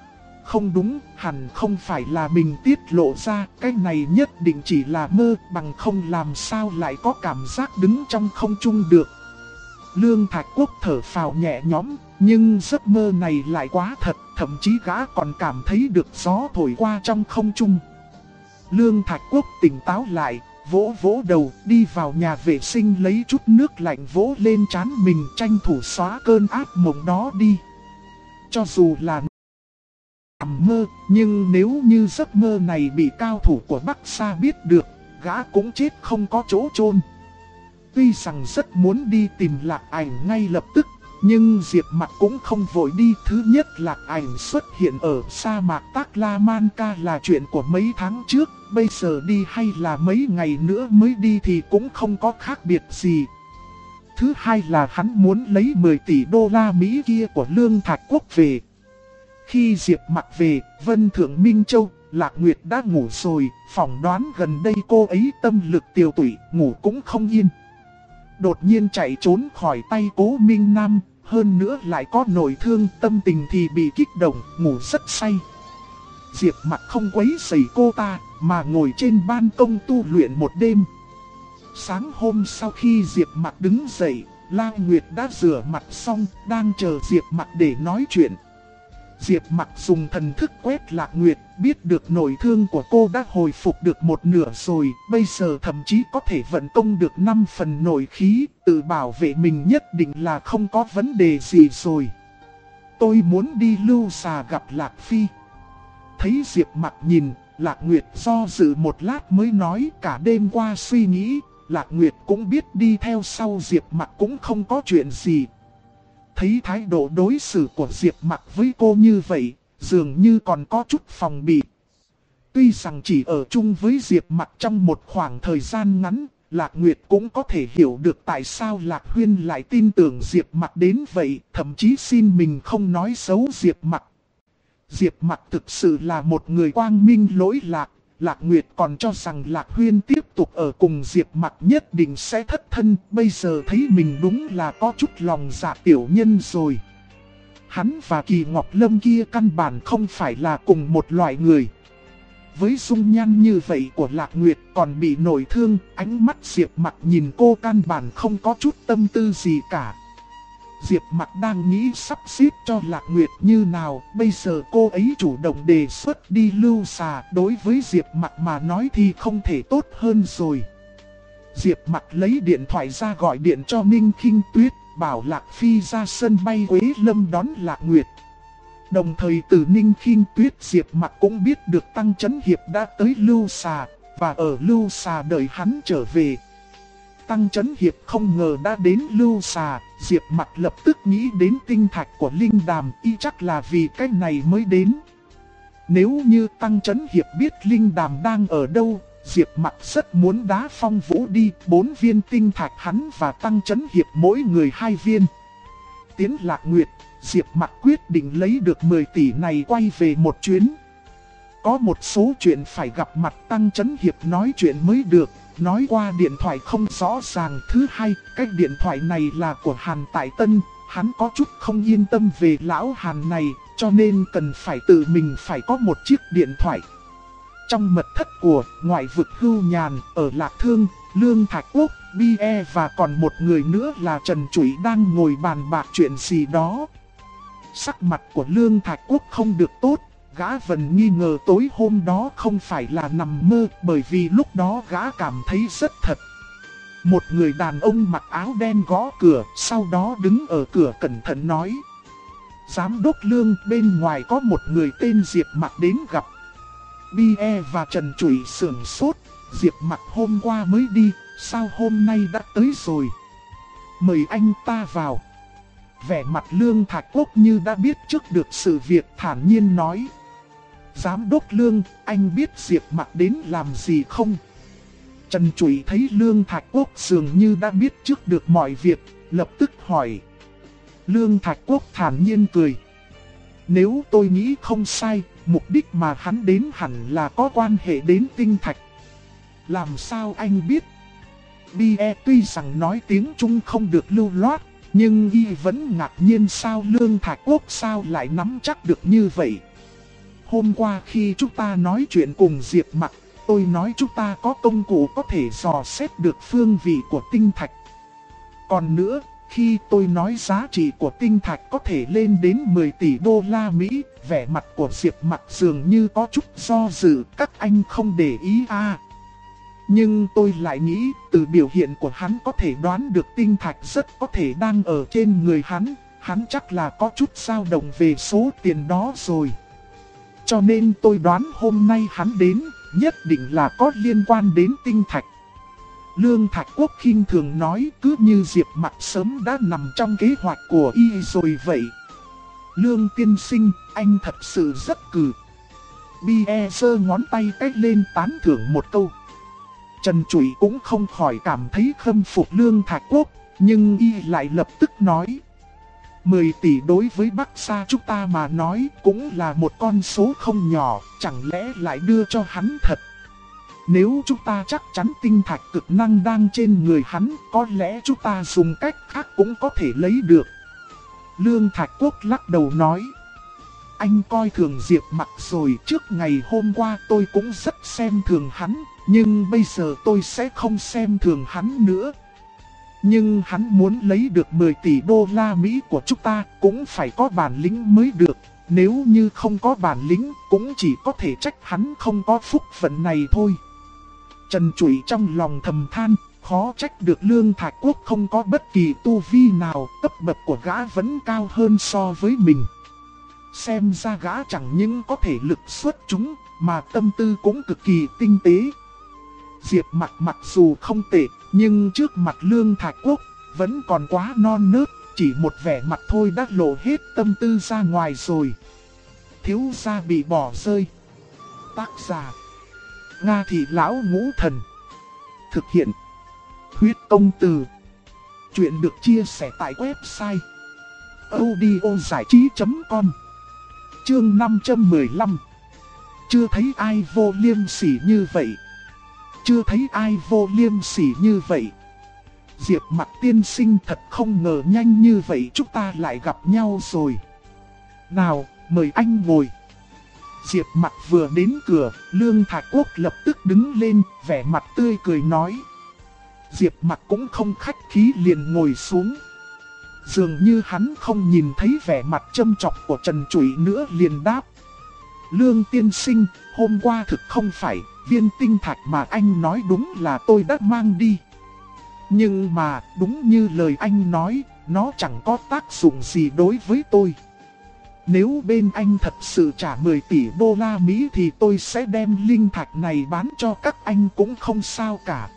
không đúng, hẳn không phải là mình tiết lộ ra, cái này nhất định chỉ là mơ, bằng không làm sao lại có cảm giác đứng trong không trung được. Lương Thạch Quốc thở phào nhẹ nhõm, nhưng giấc mơ này lại quá thật, thậm chí gã còn cảm thấy được gió thổi qua trong không trung. Lương Thạch Quốc tỉnh táo lại, vỗ vỗ đầu, đi vào nhà vệ sinh lấy chút nước lạnh vỗ lên trán mình, tranh thủ xóa cơn ác mộng đó đi. Cho dù là nằm mơ, nhưng nếu như giấc mơ này bị cao thủ của Bắc Sa biết được, gã cũng chết không có chỗ chôn. Tuy rằng rất muốn đi tìm Lạc Ảnh ngay lập tức, nhưng Diệp Mặc cũng không vội đi. Thứ nhất, Lạc Ảnh xuất hiện ở sa mạc Taklamanca là chuyện của mấy tháng trước, bây giờ đi hay là mấy ngày nữa mới đi thì cũng không có khác biệt gì. Thứ hai là hắn muốn lấy 10 tỷ đô la Mỹ kia của Lương Thạch Quốc về. Khi Diệp Mặc về, Vân Thượng Minh Châu, Lạc Nguyệt đã ngủ rồi, phỏng đoán gần đây cô ấy tâm lực tiêu tụy, ngủ cũng không yên. Đột nhiên chạy trốn khỏi tay Cố Minh Nam, hơn nữa lại có nội thương, tâm tình thì bị kích động, ngủ rất say. Diệp Mặc không quấy rầy cô ta, mà ngồi trên ban công tu luyện một đêm. Sáng hôm sau khi Diệp Mặc đứng dậy, La Nguyệt đã rửa mặt xong, đang chờ Diệp Mặc để nói chuyện. Diệp Mặc dùng thần thức quét Lạc Nguyệt, biết được nội thương của cô đã hồi phục được một nửa rồi, bây giờ thậm chí có thể vận công được 5 phần nội khí, tự bảo vệ mình nhất định là không có vấn đề gì rồi. Tôi muốn đi Lưu Xà gặp Lạc Phi. Thấy Diệp Mặc nhìn, Lạc Nguyệt do dự một lát mới nói, cả đêm qua suy nghĩ, Lạc Nguyệt cũng biết đi theo sau Diệp Mặc cũng không có chuyện gì. Thấy thái độ đối xử của Diệp Mặc với cô như vậy, dường như còn có chút phòng bị. Tuy rằng chỉ ở chung với Diệp Mặc trong một khoảng thời gian ngắn, Lạc Nguyệt cũng có thể hiểu được tại sao Lạc Huyên lại tin tưởng Diệp Mặc đến vậy, thậm chí xin mình không nói xấu Diệp Mặc. Diệp Mặc thực sự là một người quang minh lỗi lạc. Lạc Nguyệt còn cho rằng Lạc Huyên tiếp tục ở cùng Diệp Mặc nhất định sẽ thất thân, bây giờ thấy mình đúng là có chút lòng dạ tiểu nhân rồi. Hắn và Kỳ Ngọc Lâm kia căn bản không phải là cùng một loại người. Với dung nhan như vậy của Lạc Nguyệt còn bị nổi thương, ánh mắt Diệp Mặc nhìn cô căn bản không có chút tâm tư gì cả. Diệp Mặc đang nghĩ sắp xếp cho Lạc Nguyệt như nào, bây giờ cô ấy chủ động đề xuất đi Lưu Xà, đối với Diệp Mặc mà nói thì không thể tốt hơn rồi. Diệp Mặc lấy điện thoại ra gọi điện cho Ninh Khinh Tuyết, bảo Lạc Phi ra sân bay Quế Lâm đón Lạc Nguyệt. Đồng thời từ Ninh Khinh Tuyết, Diệp Mặc cũng biết được Tăng Chấn Hiệp đã tới Lưu Xà, và ở Lưu Xà đợi hắn trở về. Tăng Chấn Hiệp không ngờ đã đến Lưu Xà, Diệp Mặc lập tức nghĩ đến tinh thạch của Linh Đàm, y chắc là vì cái này mới đến. Nếu như Tăng Chấn Hiệp biết Linh Đàm đang ở đâu, Diệp Mặc rất muốn đá Phong Vũ đi, 4 viên tinh thạch hắn và Tăng Chấn Hiệp mỗi người 2 viên. Tiến Lạc Nguyệt, Diệp Mặc quyết định lấy được 10 tỷ này quay về một chuyến. Có một số chuyện phải gặp mặt Tăng Chấn Hiệp nói chuyện mới được. Nói qua điện thoại không rõ ràng. Thứ hai, cái điện thoại này là của Hàn Tại Tân. Hắn có chút không yên tâm về lão Hàn này, cho nên cần phải tự mình phải có một chiếc điện thoại. Trong mật thất của ngoại vực Hưu Nhàn, ở Lạc Thương, Lương Thạch Quốc, Bie và còn một người nữa là Trần Chủi đang ngồi bàn bạc chuyện gì đó. Sắc mặt của Lương Thạch Quốc không được tốt. Gã vẫn nghi ngờ tối hôm đó không phải là nằm mơ, bởi vì lúc đó gã cảm thấy rất thật. Một người đàn ông mặc áo đen gõ cửa, sau đó đứng ở cửa cẩn thận nói: Giám đốc Lương, bên ngoài có một người tên Diệp Mặc đến gặp. Bie và Trần Chủi sửng sốt, Diệp Mặc hôm qua mới đi, sao hôm nay đã tới rồi? Mời anh ta vào. Vẻ mặt Lương Thạch Quốc như đã biết trước được sự việc, thản nhiên nói: Giám đốc Lương, anh biết Diệp Mặc đến làm gì không? Trần Chủi thấy Lương Thạch Quốc dường như đã biết trước được mọi việc, lập tức hỏi. Lương Thạch Quốc thản nhiên cười: Nếu tôi nghĩ không sai, mục đích mà hắn đến hẳn là có quan hệ đến tinh thạch. Làm sao anh biết? Bie tuy rằng nói tiếng Trung không được lưu loát, nhưng y vẫn ngạc nhiên sao Lương Thạch Quốc sao lại nắm chắc được như vậy. Hôm qua khi chúng ta nói chuyện cùng Diệp Mặc, tôi nói chúng ta có công cụ có thể dò xét được phương vị của tinh thạch. Còn nữa, khi tôi nói giá trị của tinh thạch có thể lên đến 10 tỷ đô la Mỹ, vẻ mặt của Diệp Mặc dường như có chút do dự, các anh không để ý à. Nhưng tôi lại nghĩ, từ biểu hiện của hắn có thể đoán được tinh thạch rất có thể đang ở trên người hắn chắc là có chút dao động về số tiền đó rồi. Cho nên tôi đoán hôm nay hắn đến, nhất định là có liên quan đến tinh thạch. Lương Thạch Quốc khinh thường nói, cứ như Diệp Mặc sớm đã nằm trong kế hoạch của y rồi vậy. Lương tiên sinh, anh thật sự rất cừ. Bie giơ ngón tay cách lên tán thưởng một câu. Trần Trụy cũng không khỏi cảm thấy khâm phục Lương Thạch Quốc, nhưng y lại lập tức nói. 10 tỷ đối với Bắc Sa chúng ta mà nói cũng là một con số không nhỏ, chẳng lẽ lại đưa cho hắn thật. Nếu chúng ta chắc chắn tinh thạch cực năng đang trên người hắn, có lẽ chúng ta dùng cách khác cũng có thể lấy được. Lương Thạch Quốc lắc đầu nói. Anh coi thường Diệp Mặc rồi, trước ngày hôm qua tôi cũng rất xem thường hắn, nhưng bây giờ tôi sẽ không xem thường hắn nữa. Nhưng hắn muốn lấy được 10 tỷ đô la Mỹ của chúng ta cũng phải có bản lĩnh mới được. Nếu như không có bản lĩnh cũng chỉ có thể trách hắn không có phúc phận này thôi. Trần Trụy trong lòng thầm than, khó trách được Lương Thạch Quốc không có bất kỳ tu vi nào, cấp bậc của gã vẫn cao hơn so với mình. Xem ra gã chẳng những có thể lực xuất chúng, mà tâm tư cũng cực kỳ tinh tế. Diệp Mặc mặc dù không tệ, nhưng trước mặt Lương Thạch Quốc vẫn còn quá non nớt, chỉ một vẻ mặt thôi đã lộ hết tâm tư ra ngoài rồi. Thiếu gia bị bỏ rơi. Tác giả Nga Thị Lão Ngũ Thần. Thực hiện Huyết Công Từ. Chuyện được chia sẻ tại website audiozảichí.com. Chương 515. Chưa thấy ai vô liêm sỉ như vậy. Chưa thấy ai vô liêm sỉ như vậy. Diệp Mặc tiên sinh thật không ngờ nhanh như vậy chúng ta lại gặp nhau rồi. Nào, mời anh ngồi. Diệp Mặc vừa đến cửa, Lương Thạch Quốc lập tức đứng lên, vẻ mặt tươi cười nói. Diệp Mặc cũng không khách khí liền ngồi xuống. Dường như hắn không nhìn thấy vẻ mặt châm chọc của Trần Trụy nữa liền đáp. Lương tiên sinh, hôm qua thực không phải, viên tinh thạch mà anh nói đúng là tôi đã mang đi. Nhưng mà, đúng như lời anh nói, nó chẳng có tác dụng gì đối với tôi. Nếu bên anh thật sự trả 10 tỷ đô la Mỹ thì tôi sẽ đem linh thạch này bán cho các anh cũng không sao cả.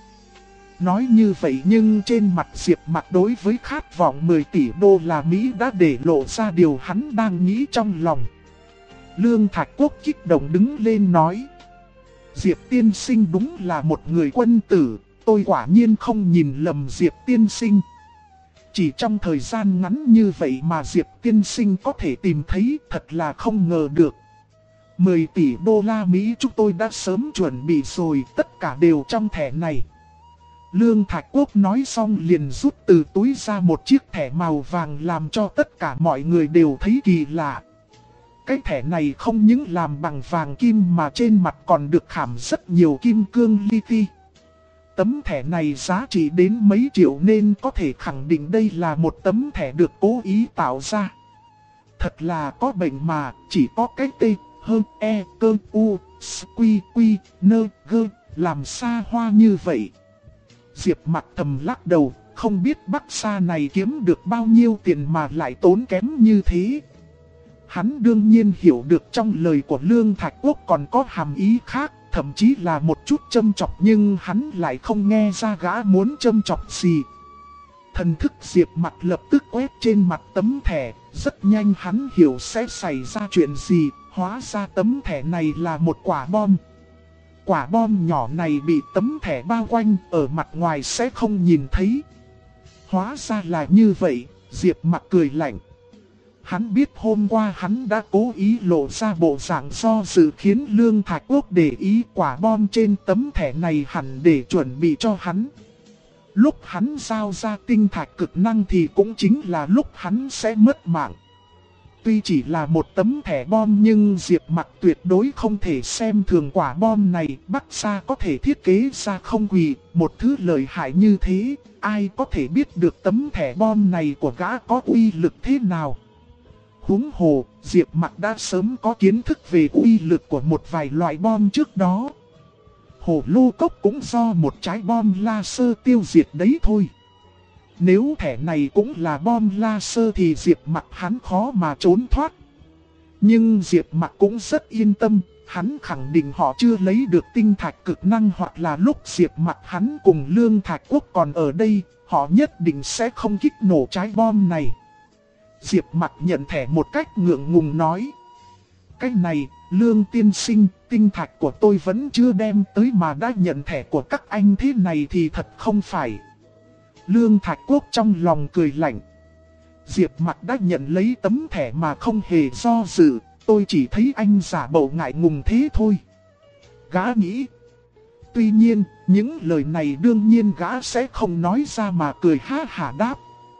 Nói như vậy nhưng trên mặt Diệp Mặc đối với khát vọng 10 tỷ đô la Mỹ đã để lộ ra điều hắn đang nghĩ trong lòng. Lương Thạch Quốc kích động đứng lên nói. Diệp tiên sinh đúng là một người quân tử, tôi quả nhiên không nhìn lầm Diệp tiên sinh. Chỉ trong thời gian ngắn như vậy mà Diệp tiên sinh có thể tìm thấy, thật là không ngờ được. 10 tỷ đô la Mỹ chúng tôi đã sớm chuẩn bị rồi, tất cả đều trong thẻ này. Lương Thạch Quốc nói xong liền rút từ túi ra một chiếc thẻ màu vàng làm cho tất cả mọi người đều thấy kỳ lạ. Cái thẻ này không những làm bằng vàng kim mà trên mặt còn được khảm rất nhiều kim cương li ti. Tấm thẻ này giá trị đến mấy triệu nên có thể khẳng định đây là một tấm thẻ được cố ý tạo ra. Thật là có bệnh mà, chỉ có cái T, hơn E, cơ, U, S, Quy, Quy, Nơ, Gơ, làm xa hoa như vậy. Diệp Mặc thầm lắc đầu, không biết Bắc Sa này kiếm được bao nhiêu tiền mà lại tốn kém như thế. Hắn đương nhiên hiểu được trong lời của Lương Thạch Quốc còn có hàm ý khác, thậm chí là một chút châm chọc nhưng hắn lại không nghe ra gã muốn châm chọc gì. Thần thức Diệp Mặc lập tức quét trên mặt tấm thẻ, rất nhanh hắn hiểu sẽ xảy ra chuyện gì, hóa ra tấm thẻ này là một quả bom. Quả bom nhỏ này bị tấm thẻ bao quanh, ở mặt ngoài sẽ không nhìn thấy. Hóa ra là như vậy, Diệp Mặc cười lạnh. Hắn biết hôm qua hắn đã cố ý lộ ra bộ dạng do dự khiến Lương Thạch Quốc để ý quả bom trên tấm thẻ này hẳn để chuẩn bị cho hắn. Lúc hắn giao ra tinh thạch cực năng thì cũng chính là lúc hắn sẽ mất mạng. Tuy chỉ là một tấm thẻ bom nhưng Diệp Mặc tuyệt đối không thể xem thường quả bom này. Bắc Sa có thể thiết kế ra không quỳ, một thứ lợi hại như thế, ai có thể biết được tấm thẻ bom này của gã có uy lực thế nào. Huống hồ, Diệp Mặc đã sớm có kiến thức về uy lực của một vài loại bom trước đó. Hồ lô cốc cũng do một trái bom laser tiêu diệt đấy thôi. Nếu thẻ này cũng là bom laser thì Diệp Mặc hắn khó mà trốn thoát. Nhưng Diệp Mặc cũng rất yên tâm, hắn khẳng định họ chưa lấy được tinh thạch cực năng, hoặc là lúc Diệp Mặc hắn cùng Lương Thạch Quốc còn ở đây, họ nhất định sẽ không kích nổ trái bom này. Diệp Mặc nhận thẻ một cách ngượng ngùng nói: "Cái này, Lương tiên sinh, tinh thạch của tôi vẫn chưa đem tới mà đã nhận thẻ của các anh thế này thì thật không phải." Lương Thạch Quốc trong lòng cười lạnh. Diệp Mặc đã nhận lấy tấm thẻ mà không hề do dự, tôi chỉ thấy anh giả bộ ngại ngùng thế thôi. Gã nghĩ. Tuy nhiên, những lời này đương nhiên gã sẽ không nói ra mà cười ha hả đáp: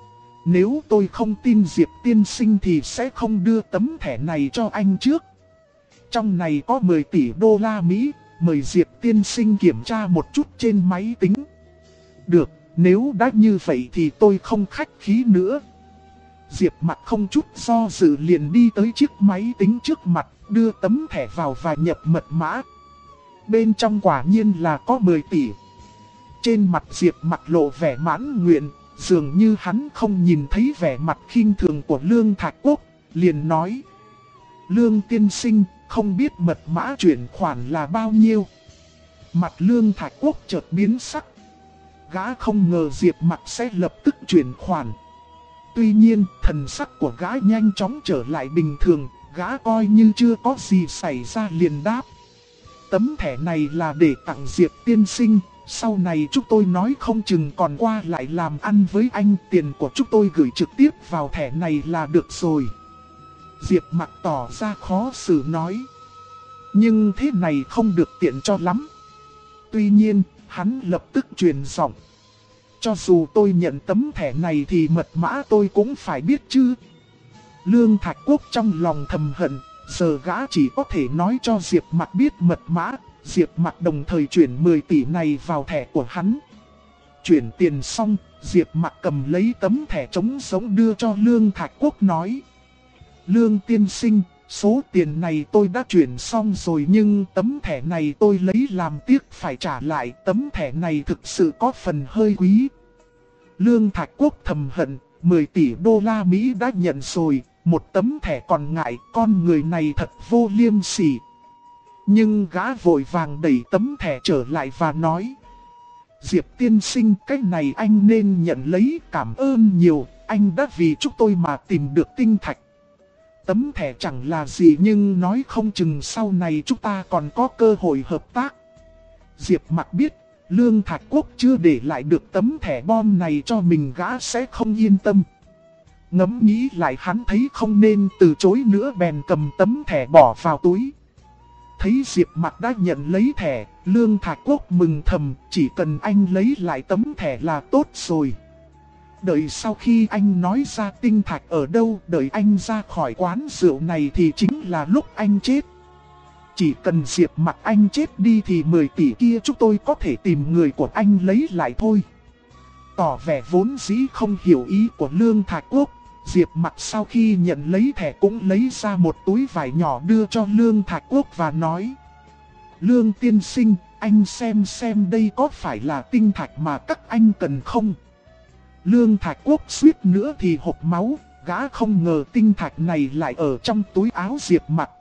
"Nếu tôi không tin Diệp tiên sinh thì sẽ không đưa tấm thẻ này cho anh trước. Trong này có 10 tỷ đô la Mỹ, mời Diệp tiên sinh kiểm tra một chút trên máy tính." "Được, nếu đã như vậy thì tôi không khách khí nữa." Diệp Mặc không chút do dự liền đi tới chiếc máy tính trước mặt, đưa tấm thẻ vào và nhập mật mã. Bên trong quả nhiên là có 10 tỷ. Trên mặt Diệp Mặc lộ vẻ mãn nguyện, dường như hắn không nhìn thấy vẻ mặt khinh thường của Lương Thạch Quốc, liền nói: "Lương tiên sinh, không biết mật mã chuyển khoản là bao nhiêu?" Mặt Lương Thạch Quốc chợt biến sắc. Gã không ngờ Diệp Mặc sẽ lập tức chuyển khoản. Tuy nhiên, thần sắc của gã nhanh chóng trở lại bình thường, gã coi như chưa có gì xảy ra liền đáp: "Tấm thẻ này là để tặng Diệp tiên sinh, sau này chúng tôi nói không chừng còn qua lại làm ăn với anh, tiền của chúng tôi gửi trực tiếp vào thẻ này là được rồi." Diệp Mặc tỏ ra khó xử nói: "Nhưng thế này không được tiện cho lắm." Tuy nhiên, hắn lập tức truyền giọng: "Cho dù tôi nhận tấm thẻ này thì mật mã tôi cũng phải biết chứ." Lương Thạch Quốc trong lòng thầm hận, giờ gã chỉ có thể nói cho Diệp Mặc biết mật mã. Diệp Mặc đồng thời chuyển 10 tỷ này vào thẻ của hắn. Chuyển tiền xong, Diệp Mặc cầm lấy tấm thẻ trống sống đưa cho Lương Thạch Quốc nói: "Lương tiên sinh, số tiền này tôi đã chuyển xong rồi nhưng tấm thẻ này tôi lấy làm tiếc phải trả lại, tấm thẻ này thực sự có phần hơi quý." Lương Thạch Quốc thầm hận, 10 tỷ đô la Mỹ đã nhận rồi, một tấm thẻ còn ngại, con người này thật vô liêm sỉ. Nhưng gã vội vàng đẩy tấm thẻ trở lại và nói: "Diệp tiên sinh, cái này anh nên nhận lấy, cảm ơn nhiều, anh đã vì chúng tôi mà tìm được tinh thạch. Tấm thẻ chẳng là gì nhưng nói không chừng sau này chúng ta còn có cơ hội hợp tác." Diệp Mặc biết, Lương Thạch Quốc chưa để lại được tấm thẻ bom này cho mình, gã sẽ không yên tâm. Ngẫm nghĩ lại hắn thấy không nên từ chối nữa bèn cầm tấm thẻ bỏ vào túi. Thấy Diệp Mặc đã nhận lấy thẻ, Lương Thạch Quốc mừng thầm, chỉ cần anh lấy lại tấm thẻ là tốt rồi. Đợi sau khi anh nói ra tinh thạch ở đâu, đợi anh ra khỏi quán rượu này thì chính là lúc anh chết. Chỉ cần Diệp Mặc anh chết đi thì 10 tỷ kia chúng tôi có thể tìm người của anh lấy lại thôi. Tỏ vẻ vốn dĩ không hiểu ý của Lương Thạch Quốc, Diệp Mặc sau khi nhận lấy thẻ cũng lấy ra một túi vải nhỏ đưa cho Lương Thạch Quốc và nói: "Lương tiên sinh, anh xem đây có phải là tinh thạch mà các anh cần không?" Lương Thạch Quốc suýt nữa thì hộc máu, gã không ngờ tinh thạch này lại ở trong túi áo Diệp Mặc.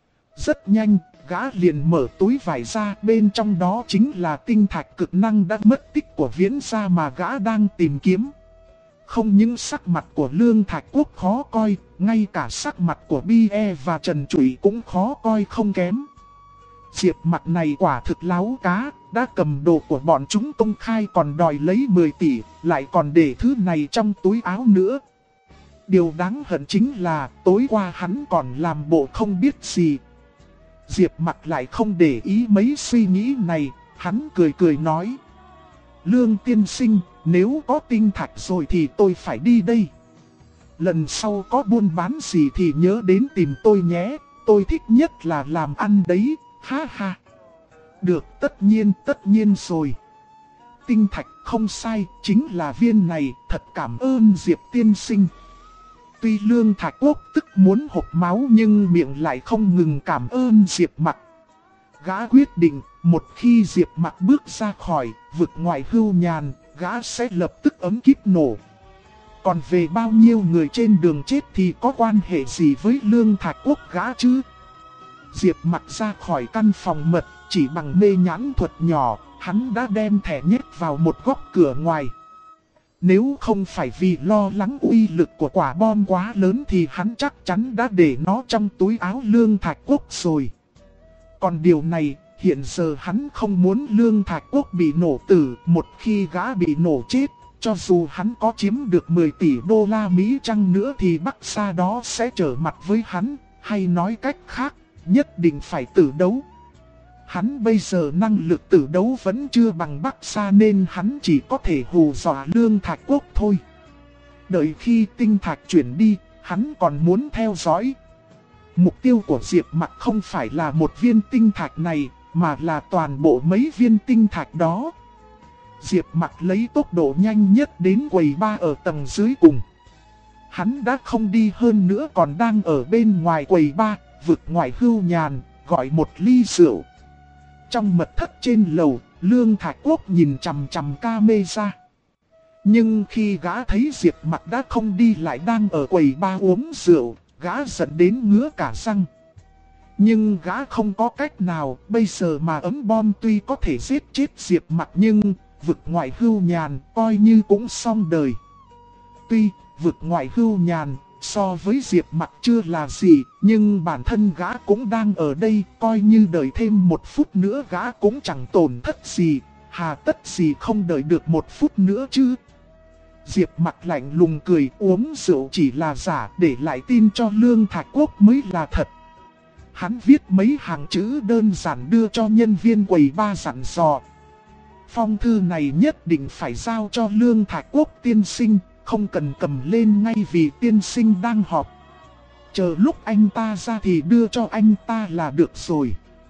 Rất nhanh, gã liền mở túi vải ra, bên trong đó chính là tinh thạch cực năng đã mất tích của Viễn gia mà gã đang tìm kiếm. Không những sắc mặt của Lương Thạch Quốc khó coi, ngay cả sắc mặt của Bie và Trần Trụy cũng khó coi không kém. Diệp Mặc này quả thực láo cá, đã cầm đồ của bọn chúng công khai còn đòi lấy 10 tỷ, lại còn để thứ này trong túi áo nữa. Điều đáng hận chính là tối qua hắn còn làm bộ không biết gì. Diệp Mặc lại không để ý mấy suy nghĩ này, hắn cười nói: "Lương tiên sinh, nếu có tinh thạch rồi thì tôi phải đi đây." lần sau có buôn bán gì thì nhớ đến tìm tôi nhé, tôi thích nhất là làm ăn đấy, ha ha. Được, tất nhiên rồi. Tinh thạch không sai, chính là viên này, thật cảm ơn Diệp tiên sinh. Tuy Lương Thạch Quốc tức muốn hộc máu nhưng miệng lại không ngừng cảm ơn Diệp Mặc. Gã quyết định, một khi Diệp Mặc bước ra khỏi vực ngoại hưu nhàn, gã sẽ lập tức ấm kíp nổ. Còn về bao nhiêu người trên đường chết thì có quan hệ gì với Lương Thạch Quốc gã chứ? Diệp Mặc ra khỏi căn phòng mật, chỉ bằng mê nhãn thuật nhỏ, hắn đã đem thẻ nhét vào một góc cửa ngoài. Nếu không phải vì lo lắng uy lực của quả bom quá lớn thì hắn chắc chắn đã để nó trong túi áo Lương Thạch Quốc rồi. Còn điều này, hiện giờ hắn không muốn Lương Thạch Quốc bị nổ tử. Một khi gã bị nổ chết, cho dù hắn có chiếm được 10 tỷ đô la Mỹ chăng nữa thì Bắc Sa đó sẽ trở mặt với hắn. Hay nói cách khác, nhất định phải tử đấu. Hắn bây giờ năng lực tử đấu vẫn chưa bằng Bắc Sa nên hắn chỉ có thể hù dọa Lương Thạch Quốc thôi. Đợi khi tinh thạch chuyển đi, hắn còn muốn theo dõi. Mục tiêu của Diệp Mặc không phải là một viên tinh thạch này, mà là toàn bộ mấy viên tinh thạch đó. Diệp Mặc lấy tốc độ nhanh nhất đến quầy bar ở tầng dưới cùng. Hắn đã không đi hơn nữa còn đang ở bên ngoài quầy bar, vực ngoại hưu nhàn, gọi một ly rượu. Trong mật thất trên lầu, Lương Thạch Quốc nhìn chằm chằm camera. Nhưng khi gã thấy Diệp Mặc đã không đi lại đang ở quầy bar uống rượu, gã giận đến ngứa cả răng. Nhưng gã không có cách nào, bây giờ mà ấm bom tuy có thể giết chết Diệp Mặc nhưng vực ngoại hưu nhàn coi như cũng xong đời. Tuy vực ngoại hưu nhàn so với Diệp Mặc chưa là gì, nhưng bản thân gã cũng đang ở đây, coi như đợi thêm 1 phút nữa gã cũng chẳng tổn thất gì, hà tất gì không đợi được 1 phút nữa chứ. Diệp Mặc lạnh lùng cười, uống rượu chỉ là giả, để lại tin cho Lương Thạch Quốc mới là thật. Hắn viết mấy hàng chữ đơn giản đưa cho nhân viên quầy bar dặn dò. Phong thư này nhất định phải giao cho Lương Thạch Quốc tiên sinh, không cần cầm lên ngay vì tiên sinh đang họp. Chờ lúc anh ta ra thì đưa cho anh ta là được rồi.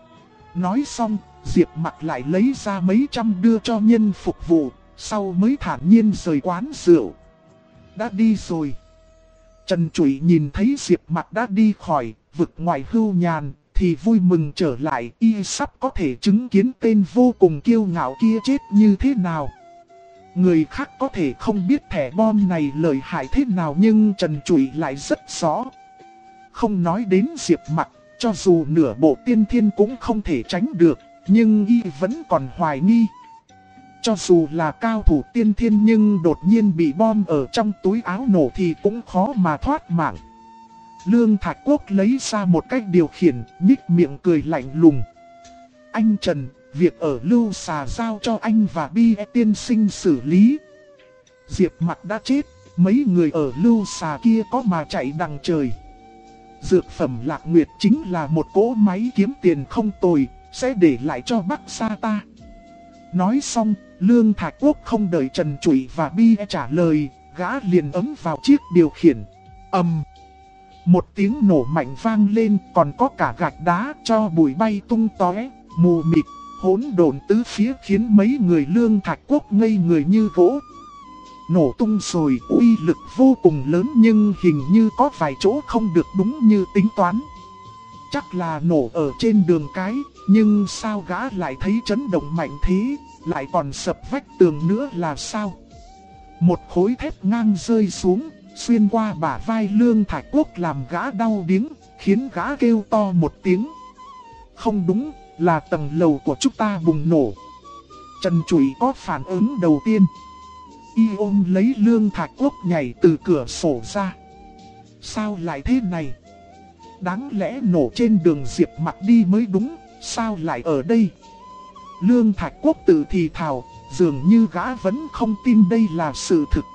Nói xong, Diệp Mặc lại lấy ra mấy trăm đưa cho nhân phục vụ, sau mới thản nhiên rời quán rượu. Đã đi rồi. Trần Trụy nhìn thấy Diệp Mặc đã đi khỏi vực ngoại hưu nhàn thì vui mừng trở lại, y sắp có thể chứng kiến tên vô cùng kiêu ngạo kia chết như thế nào. Người khác có thể không biết thẻ bom này lợi hại thế nào nhưng Trần Trụy lại rất rõ. Không nói đến Diệp Mặc, cho dù nửa bộ tiên thiên cũng không thể tránh được, nhưng y vẫn còn hoài nghi. Cho dù là cao thủ tiên thiên nhưng đột nhiên bị bom ở trong túi áo nổ thì cũng khó mà thoát mạng. Lương Thạch Quốc lấy ra một cách điều khiển, nhích miệng cười lạnh lùng. Anh Trần, việc ở Lưu Xà giao cho anh và Bi tiên sinh xử lý. Diệp Mặc đã chết, mấy người ở Lưu Xà kia có mà chạy đằng trời. Dược phẩm Lạc Nguyệt chính là một cỗ máy kiếm tiền không tồi, sẽ để lại cho Bắc Sa ta. Nói xong, Lương Thạch Quốc không đợi Trần Trụy và Bi trả lời, gã liền ấm vào chiếc điều khiển. Một tiếng nổ mạnh vang lên, còn có cả gạch đá cho bụi bay tung tóe, mù mịt, hỗn độn tứ phía khiến mấy người Lương Thạch Quốc ngây người như gỗ. Nổ tung rồi, uy lực vô cùng lớn nhưng hình như có vài chỗ không được đúng như tính toán. Chắc là nổ ở trên đường cái, nhưng sao gã lại thấy chấn động mạnh thế, lại còn sập vách tường nữa là sao? Một khối thép ngang rơi xuống, xuyên qua bả vai Lương Thạch Quốc làm gã đau điếng, khiến gã kêu to một tiếng. Không đúng, là tầng lầu của chúng ta bùng nổ. Trần Trụy có phản ứng đầu tiên. Y ôm lấy Lương Thạch Quốc nhảy từ cửa sổ ra. Sao lại thế này? Đáng lẽ nổ trên đường Diệp Mặc đi mới đúng, sao lại ở đây? Lương Thạch Quốc tự thì thào, dường như gã vẫn không tin đây là sự thực.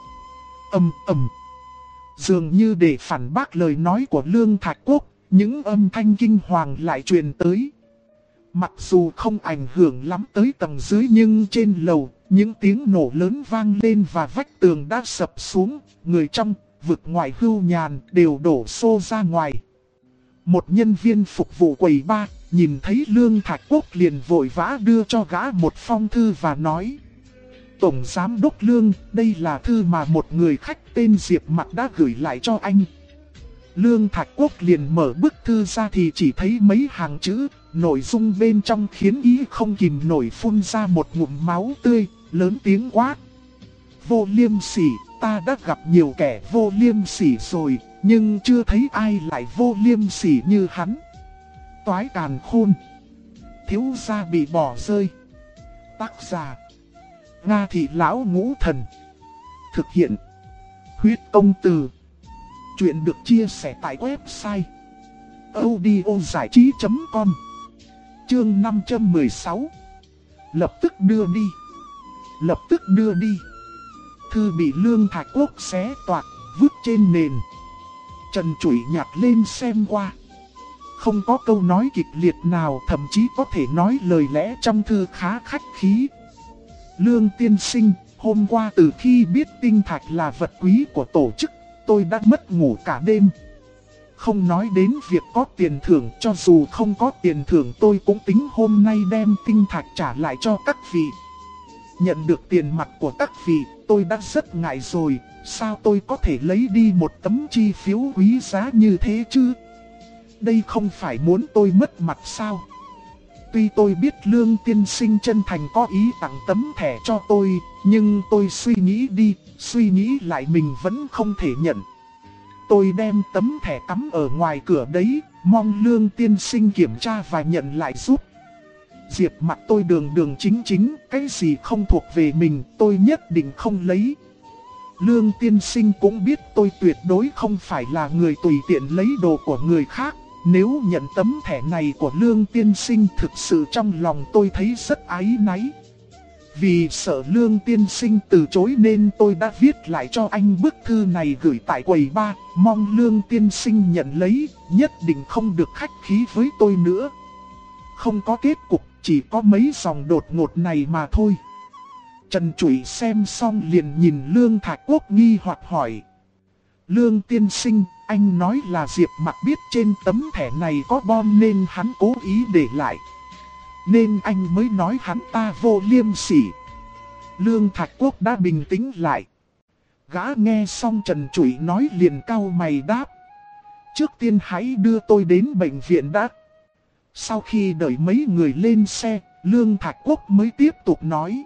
Dường như để phản bác lời nói của Lương Thạch Quốc, những âm thanh kinh hoàng lại truyền tới. Mặc dù không ảnh hưởng lắm tới tầng dưới nhưng trên lầu, những tiếng nổ lớn vang lên và vách tường đã sập xuống, người trong, vực ngoài hưu nhàn đều đổ xô ra ngoài. Một nhân viên phục vụ quầy bar nhìn thấy Lương Thạch Quốc liền vội vã đưa cho gã một phong thư và nói: Tổng Giám đốc Lương, đây là thư mà một người khách tên Diệp Mặc đã gửi lại cho anh. Lương Thạch Quốc liền mở bức thư ra thì chỉ thấy mấy hàng chữ, nội dung bên trong khiến ý không kìm nổi phun ra một ngụm máu tươi, lớn tiếng quát: Vô liêm sỉ, ta đã gặp nhiều kẻ vô liêm sỉ rồi, nhưng chưa thấy ai lại vô liêm sỉ như hắn. Toái càn khôn, thiếu gia bị bỏ rơi. Tác giả: Nga Thị Lão Ngũ Thần. Thực hiện: Huyết Công Từ. Chuyện được chia sẻ tại website audiozảichí.com. Chương 516. Lập tức đưa đi. Lập tức đưa đi. Thư bị Lương Thạch Quốc xé toạc, vứt trên nền. Trần Chủi nhặt lên xem qua. Không có câu nói kịch liệt nào, thậm chí có thể nói lời lẽ trong thư khá khách khí. Lương tiên sinh, hôm qua từ khi biết tinh thạch là vật quý của tổ chức, tôi đã mất ngủ cả đêm. Không nói đến việc có tiền thưởng, cho dù không có tiền thưởng tôi cũng tính hôm nay đem tinh thạch trả lại cho các vị. Nhận được tiền mặt của các vị, tôi đã rất ngại rồi, sao tôi có thể lấy đi một tấm chi phiếu quý giá như thế chứ? Đây không phải muốn tôi mất mặt sao? Tuy tôi biết Lương tiên sinh chân thành có ý tặng tấm thẻ cho tôi, nhưng tôi suy nghĩ đi, suy nghĩ lại mình vẫn không thể nhận. Tôi đem tấm thẻ cắm ở ngoài cửa đấy, mong Lương tiên sinh kiểm tra và nhận lại giúp. Diệp Mặc tôi đường đường chính chính, cái gì không thuộc về mình tôi nhất định không lấy. Lương tiên sinh cũng biết tôi tuyệt đối không phải là người tùy tiện lấy đồ của người khác. Nếu nhận tấm thẻ này của Lương tiên sinh, thực sự trong lòng tôi thấy rất áy náy. Vì sợ Lương tiên sinh từ chối nên tôi đã viết lại cho anh bức thư này gửi tại quầy bar, mong Lương tiên sinh nhận lấy, nhất định không được khách khí với tôi nữa. Không có kết cục, chỉ có mấy dòng đột ngột này mà thôi. Trần Chủi xem xong liền nhìn Lương Thạch Quốc nghi hoặc hỏi: Lương tiên sinh, anh nói là Diệp Mặc biết trên tấm thẻ này có bom nên hắn cố ý để lại, nên anh mới nói hắn ta vô liêm sỉ. Lương Thạch Quốc đã bình tĩnh lại. Gã nghe xong Trần Chủi nói liền cau mày đáp: Trước tiên hãy đưa tôi đến bệnh viện đã. Sau khi đợi mấy người lên xe, Lương Thạch Quốc mới tiếp tục nói: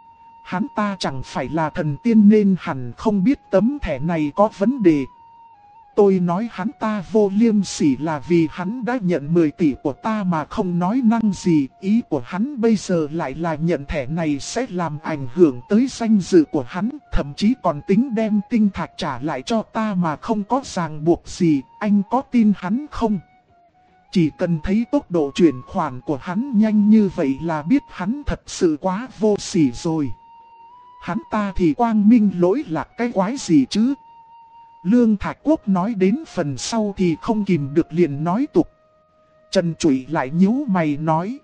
Hắn ta chẳng phải là thần tiên nên hẳn không biết tấm thẻ này có vấn đề. Tôi nói hắn ta vô liêm sỉ là vì hắn đã nhận 10 tỷ của ta mà không nói năng gì. Ý của hắn bây giờ lại là nhận thẻ này sẽ làm ảnh hưởng tới danh dự của hắn, thậm chí còn tính đem tinh thạch trả lại cho ta mà không có ràng buộc gì. Anh có tin hắn không? Chỉ cần thấy tốc độ chuyển khoản của hắn nhanh như vậy là biết hắn thật sự quá vô sỉ rồi. Hắn ta thì quang minh lỗi lạc cái quái gì chứ? Lương Thạch Quốc nói đến phần sau thì không kìm được liền nói tục. Trần Chủi lại nhíu mày nói: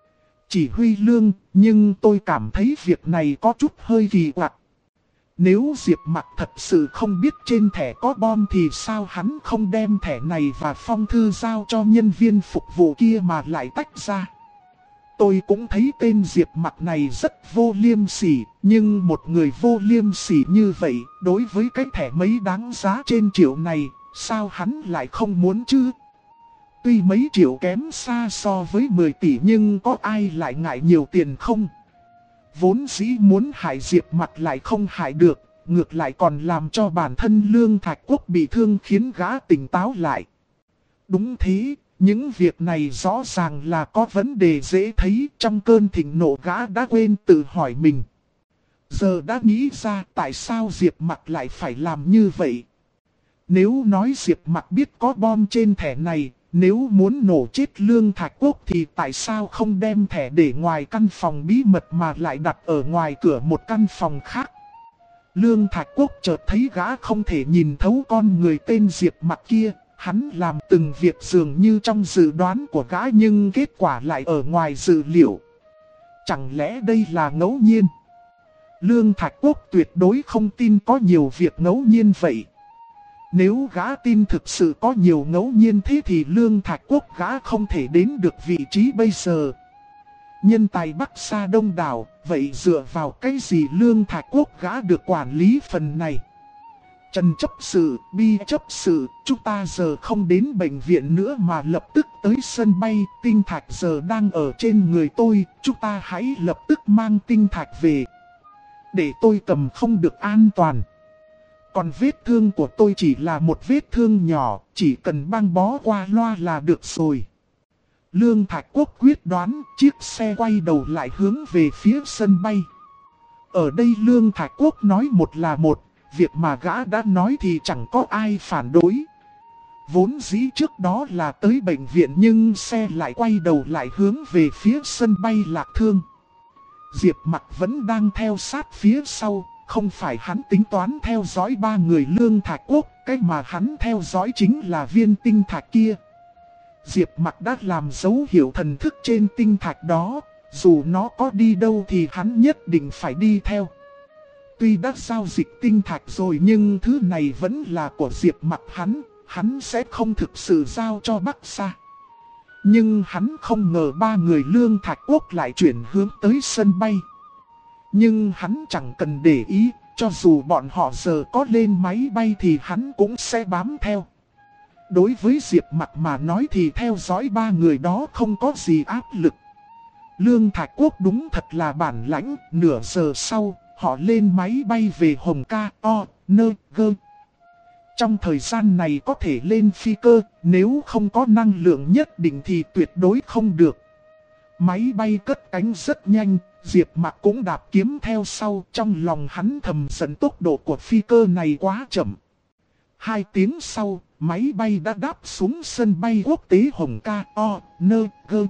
Chỉ huy Lương, nhưng tôi cảm thấy việc này có chút hơi kỳ quặc. Nếu Diệp Mặc thật sự không biết trên thẻ có bom thì sao hắn không đem thẻ này và phong thư giao cho nhân viên phục vụ kia mà lại tách ra? Tôi cũng thấy tên Diệp Mặc này rất vô liêm sỉ, nhưng một người vô liêm sỉ như vậy, đối với cái thẻ mấy đáng giá trên triệu này, sao hắn lại không muốn chứ? Tuy mấy triệu kém xa so với 10 tỷ nhưng có ai lại ngại nhiều tiền không? Vốn dĩ muốn hại Diệp Mặc lại không hại được, ngược lại còn làm cho bản thân Lương Thạch Quốc bị thương khiến gã tỉnh táo lại. Đúng thế. Những việc này rõ ràng là có vấn đề dễ thấy, trong cơn thịnh nộ gã đã quên tự hỏi mình. Giờ đã nghĩ ra tại sao Diệp Mặc lại phải làm như vậy. Nếu nói Diệp Mặc biết có bom trên thẻ này, nếu muốn nổ chết Lương Thạch Quốc thì tại sao không đem thẻ để ngoài căn phòng bí mật mà lại đặt ở ngoài cửa một căn phòng khác. Lương Thạch Quốc chợt thấy gã không thể nhìn thấu con người tên Diệp Mặc kia. Hắn làm từng việc dường như trong dự đoán của gã nhưng kết quả lại ở ngoài dự liệu. Chẳng lẽ đây là ngẫu nhiên? Lương Thạch Quốc tuyệt đối không tin có nhiều việc ngẫu nhiên vậy. Nếu gã tin thực sự có nhiều ngẫu nhiên thế thì Lương Thạch Quốc gã không thể đến được vị trí bây giờ. Nhân tài Bắc xa đông đảo, vậy dựa vào cái gì Lương Thạch Quốc gã được quản lý phần này? Trần chấp sự, Bi chấp sự, chúng ta giờ không đến bệnh viện nữa mà lập tức tới sân bay, tinh thạch giờ đang ở trên người tôi, chúng ta hãy lập tức mang tinh thạch về. Để tôi cầm không được an toàn. Còn vết thương của tôi chỉ là một vết thương nhỏ, chỉ cần băng bó qua loa là được rồi. Lương Thạch Quốc quyết đoán, chiếc xe quay đầu lại hướng về phía sân bay. Ở đây Lương Thạch Quốc nói một là một, việc mà gã đã nói thì chẳng có ai phản đối. Vốn dĩ trước đó là tới bệnh viện nhưng xe lại quay đầu lại hướng về phía sân bay Lạc Thương. Diệp Mặc vẫn đang theo sát phía sau, không phải hắn tính toán theo dõi ba người Lương Thạch Quốc, cái mà hắn theo dõi chính là viên tinh thạch kia. Diệp Mặc đã làm dấu hiệu thần thức trên tinh thạch đó, dù nó có đi đâu thì hắn nhất định phải đi theo. Tuy đã giao dịch tinh thạch rồi nhưng thứ này vẫn là của Diệp Mặc hắn sẽ không thực sự giao cho Bắc Sa. Nhưng hắn không ngờ ba người Lương Thạch Quốc lại chuyển hướng tới sân bay. Nhưng hắn chẳng cần để ý, cho dù bọn họ giờ có lên máy bay thì hắn cũng sẽ bám theo. Đối với Diệp Mặc mà nói thì theo dõi ba người đó không có gì áp lực. Lương Thạch Quốc đúng thật là bản lãnh, nửa giờ sau, họ lên máy bay về Hồng Ca, Nơ, Gơ. Trong thời gian này có thể lên phi cơ, nếu không có năng lượng nhất định thì tuyệt đối không được. Máy bay cất cánh rất nhanh, Diệp Mặc cũng đạp kiếm theo sau, trong lòng hắn thầm giận tốc độ của phi cơ này quá chậm. 2 tiếng sau, máy bay đã đáp xuống sân bay quốc tế Hồng Ca, Nơ, Gơ.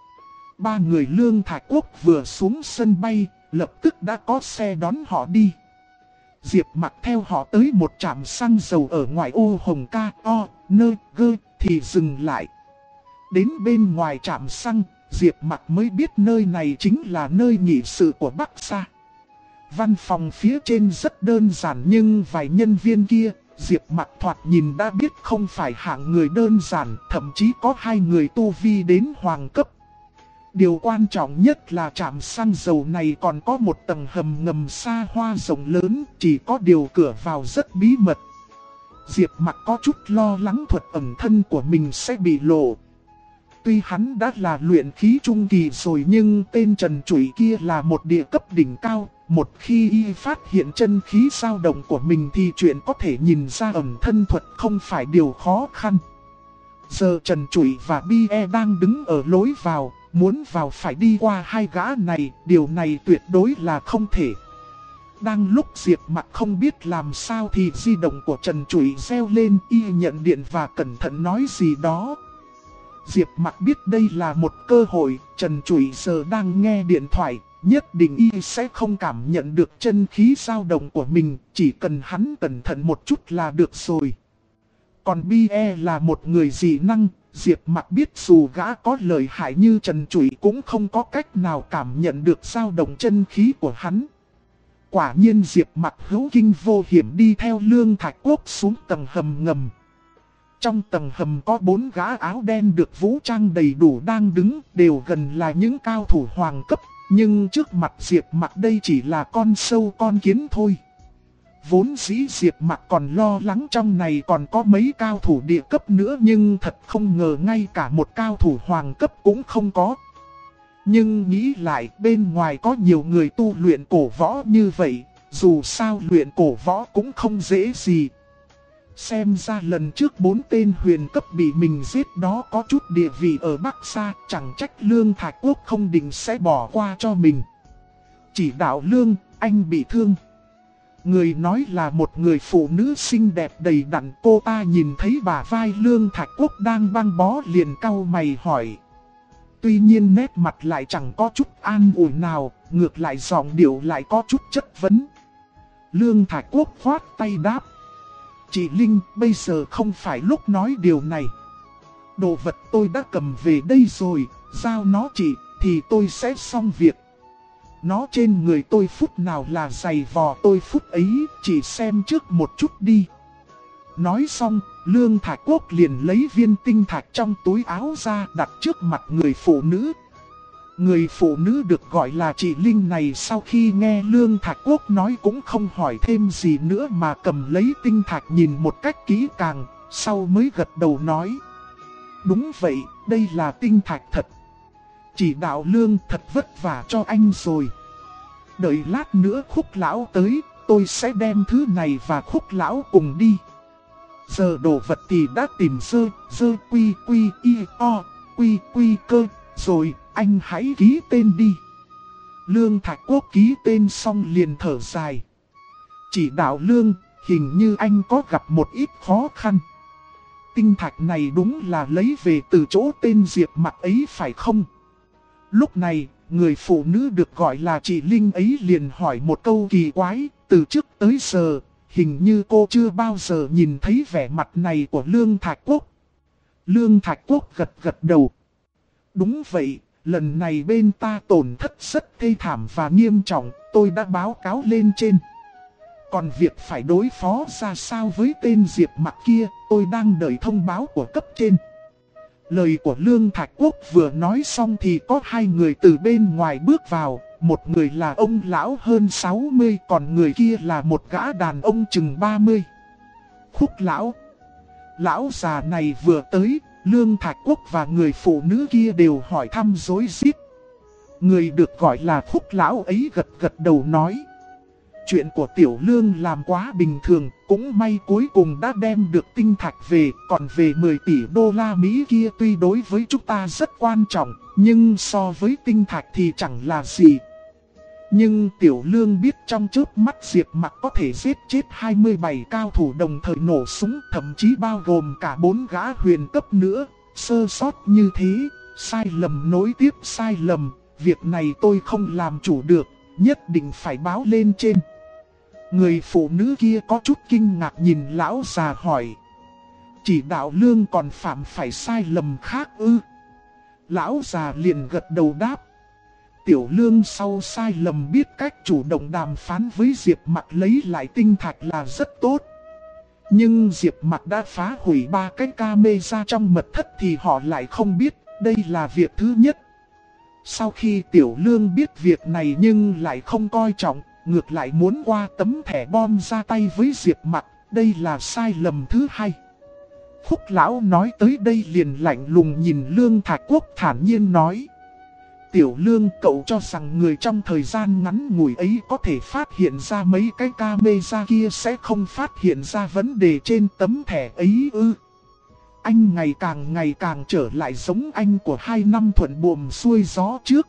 Ba người Lương Thạch Quốc vừa xuống sân bay, lập tức đã có xe đón họ đi. Diệp Mặc theo họ tới một trạm xăng dầu ở ngoại ô Hồng Ca, Nơ, Gơ thì dừng lại. Đến bên ngoài trạm xăng, Diệp Mặc mới biết nơi này chính là nơi nghị sự của Bắc Sa. Văn phòng phía trên rất đơn giản nhưng vài nhân viên kia, Diệp Mặc thoạt nhìn đã biết không phải hạng người đơn giản, thậm chí có 2 người tu vi đến hoàng cấp. Điều quan trọng nhất là trạm xăng dầu này còn có một tầng hầm ngầm xa hoa rộng lớn, chỉ có điều cửa vào rất bí mật. Diệp Mặc có chút lo lắng thuật ẩn thân của mình sẽ bị lộ. Tuy hắn đã là luyện khí trung kỳ rồi nhưng tên Trần Trụy kia là một địa cấp đỉnh cao. Một khi y phát hiện chân khí dao động của mình thì chuyện có thể nhìn ra ẩn thân thuật không phải điều khó khăn. Giờ Trần Trụy và Bie đang đứng ở lối vào, muốn vào phải đi qua 2 gã này, điều này tuyệt đối là không thể. Đang lúc Diệp Mặc không biết làm sao thì di động của Trần Trụy reo lên, y nhận điện và cẩn thận nói gì đó. Diệp Mặc biết đây là một cơ hội, Trần Trụy giờ đang nghe điện thoại, nhất định y sẽ không cảm nhận được chân khí dao động của mình, chỉ cần hắn cẩn thận một chút là được rồi. Còn Bie là một người dị năng, Diệp Mặc biết dù gã có lợi hại như Trần Trụy cũng không có cách nào cảm nhận được dao động chân khí của hắn. Quả nhiên Diệp Mặc hữu kinh vô hiểm đi theo Lương Thạch Quốc xuống tầng hầm ngầm. Trong tầng hầm có 4 gã áo đen được vũ trang đầy đủ đang đứng, đều gần là những cao thủ hoàng cấp, nhưng trước mặt Diệp Mặc đây chỉ là con sâu con kiến thôi. Vốn dĩ Diệp Mặc còn lo lắng trong này còn có mấy cao thủ địa cấp nữa nhưng thật không ngờ ngay cả một cao thủ hoàng cấp cũng không có. Nhưng nghĩ lại bên ngoài có nhiều người tu luyện cổ võ như vậy, dù sao luyện cổ võ cũng không dễ gì. Xem ra lần trước 4 tên huyền cấp bị mình giết đó có chút địa vị ở Bắc Sa, chẳng trách Lương Thạch Quốc không định sẽ bỏ qua cho mình. Chỉ đạo Lương, anh bị thương. Người nói là một người phụ nữ xinh đẹp đầy đặn, cô ta nhìn thấy bả vai Lương Thạch Quốc đang băng bó liền cau mày hỏi. Tuy nhiên nét mặt lại chẳng có chút an ủi nào, ngược lại giọng điệu lại có chút chất vấn. Lương Thạch Quốc khoát tay đáp. Chị Linh, bây giờ không phải lúc nói điều này. Đồ vật tôi đã cầm về đây rồi, giao nó chị, thì tôi sẽ xong việc. Nó trên người tôi phút nào là giày vò tôi phút ấy, chỉ xem trước một chút đi. Nói xong, Lương Thạch Quốc liền lấy viên tinh thạch trong túi áo ra đặt trước mặt người phụ nữ. Người phụ nữ được gọi là chị Linh này sau khi nghe Lương Thạch Quốc nói cũng không hỏi thêm gì nữa mà cầm lấy tinh thạch nhìn một cách kỹ càng, sau mới gật đầu nói. Đúng vậy, đây là tinh thạch thật. Chỉ đạo Lương thật vất vả cho anh rồi. Đợi lát nữa Khúc lão tới, tôi sẽ đem thứ này và Khúc lão cùng đi. Giờ đồ vật thì đã tìm dơ quy quy y o, quy quy cơ, rồi anh hãy ký tên đi. Lương Thạch Quốc ký tên xong liền thở dài. Chỉ đạo Lương, hình như anh có gặp một ít khó khăn. Tinh thạch này đúng là lấy về từ chỗ tên Diệp Mặc ấy phải không? Lúc này, người phụ nữ được gọi là chị Linh ấy liền hỏi một câu kỳ quái, từ trước tới giờ, hình như cô chưa bao giờ nhìn thấy vẻ mặt này của Lương Thạch Quốc. Lương Thạch Quốc gật gật đầu. Đúng vậy, lần này bên ta tổn thất rất thê thảm và nghiêm trọng, tôi đã báo cáo lên trên. Còn việc phải đối phó ra sao với tên Diệp Mặc kia, tôi đang đợi thông báo của cấp trên. Lời của Lương Thạch Quốc vừa nói xong thì có hai người từ bên ngoài bước vào, một người là ông lão hơn 60, còn người kia là một gã đàn ông chừng 30. Khúc lão. Lão già này vừa tới, Lương Thạch Quốc và người phụ nữ kia đều hỏi thăm rối rít. Người được gọi là Khúc lão ấy gật gật đầu nói. Chuyện của Tiểu Lương làm quá bình thường, cũng may cuối cùng đã đem được tinh thạch về, còn về 10 tỷ đô la Mỹ kia tuy đối với chúng ta rất quan trọng, nhưng so với tinh thạch thì chẳng là gì. Nhưng Tiểu Lương biết trong chớp mắt Diệp Mặc có thể giết chết 27 cao thủ đồng thời nổ súng, thậm chí bao gồm cả 4 gã huyền cấp nữa, sơ sót như thế, sai lầm nối tiếp sai lầm, việc này tôi không làm chủ được, nhất định phải báo lên trên. Người phụ nữ kia có chút kinh ngạc nhìn lão già hỏi. Chỉ đạo Lương còn phạm phải sai lầm khác ư? Lão già liền gật đầu đáp. Tiểu Lương sau sai lầm biết cách chủ động đàm phán với Diệp Mặc lấy lại tinh thạch là rất tốt. Nhưng Diệp Mặc đã phá hủy 3 cái camera trong mật thất thì họ lại không biết, đây là việc thứ nhất. Sau khi Tiểu Lương biết việc này nhưng lại không coi trọng, ngược lại muốn qua tấm thẻ bom ra tay với Diệp Mặc, đây là sai lầm thứ hai. Khúc lão nói tới đây liền lạnh lùng nhìn Lương Thạch Quốc thản nhiên nói. Tiểu Lương, cậu cho rằng người trong thời gian ngắn ngủi ấy có thể phát hiện ra mấy cái camera kia sẽ không phát hiện ra vấn đề trên tấm thẻ ấy ư? Anh ngày càng trở lại giống anh của 2 năm thuận buồm xuôi gió trước.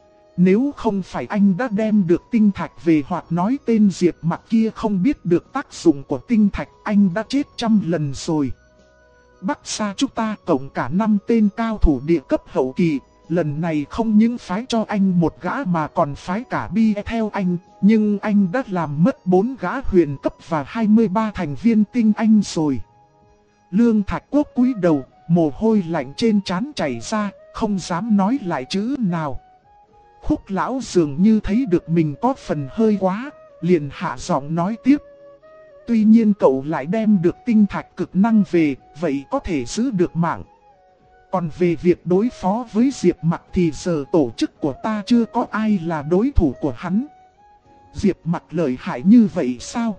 Nếu không phải anh đã đem được tinh thạch về hoặc nói tên Diệp Mặc kia không biết được tác dụng của tinh thạch, anh đã chết 100 lần rồi. Bắc Sa chúng ta cộng cả 5 tên cao thủ địa cấp hậu kỳ, lần này không những phái cho anh một gã mà còn phái cả Bi theo anh, nhưng anh đã làm mất 4 gã huyền cấp và 23 thành viên tinh anh rồi. Lương Thạch Quốc cúi đầu, mồ hôi lạnh trên trán chảy ra, không dám nói lại chữ nào. Khúc lão dường như thấy được mình có phần hơi quá, liền hạ giọng nói tiếp. Tuy nhiên cậu lại đem được tinh thạch cực năng về, vậy có thể giữ được mạng. Còn về việc đối phó với Diệp Mặc thì giờ tổ chức của ta chưa có ai là đối thủ của hắn. Diệp Mặc lợi hại như vậy sao?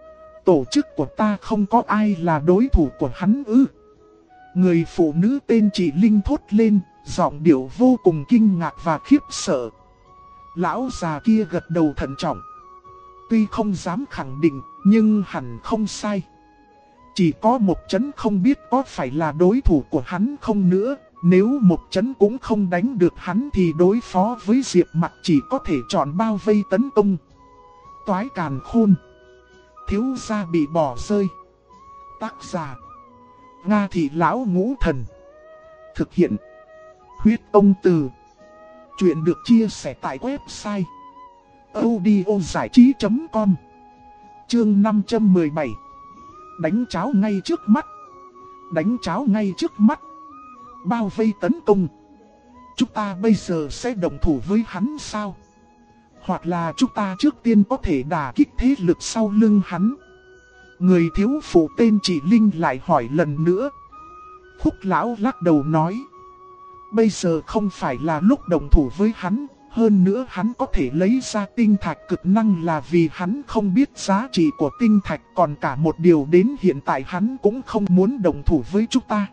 Tổ chức của ta không có ai là đối thủ của hắn ư? Người phụ nữ tên chị Linh thốt lên, giọng điệu vô cùng kinh ngạc và khiếp sợ. Lão già kia gật đầu thận trọng. Tuy không dám khẳng định, nhưng hẳn không sai. Chỉ có Mộc Chấn không biết có phải là đối thủ của hắn không nữa. Nếu Mộc Chấn cũng không đánh được hắn thì đối phó với Diệp Mặc chỉ có thể chọn bao vây tấn công. Toái càn khôn. Thiếu gia bị bỏ rơi. Tác giả Nga Thị Lão Ngũ Thần. Thực hiện Huyết Ông Từ. Chuyện được chia sẻ tại website audiozảichí.com. Chương 517. Đánh cháo ngay trước mắt. Đánh cháo ngay trước mắt. Bao vây tấn công. Chúng ta bây giờ sẽ đồng thủ với hắn sao? Hoặc là chúng ta trước tiên có thể đả kích thế lực sau lưng hắn. Người thiếu phụ tên chị Linh lại hỏi lần nữa. Khúc lão lắc đầu nói. Bây giờ không phải là lúc đồng thủ với hắn. Hơn nữa hắn có thể lấy ra tinh thạch cực năng là vì hắn không biết giá trị của tinh thạch. Còn cả một điều đến hiện tại hắn cũng không muốn đồng thủ với chúng ta.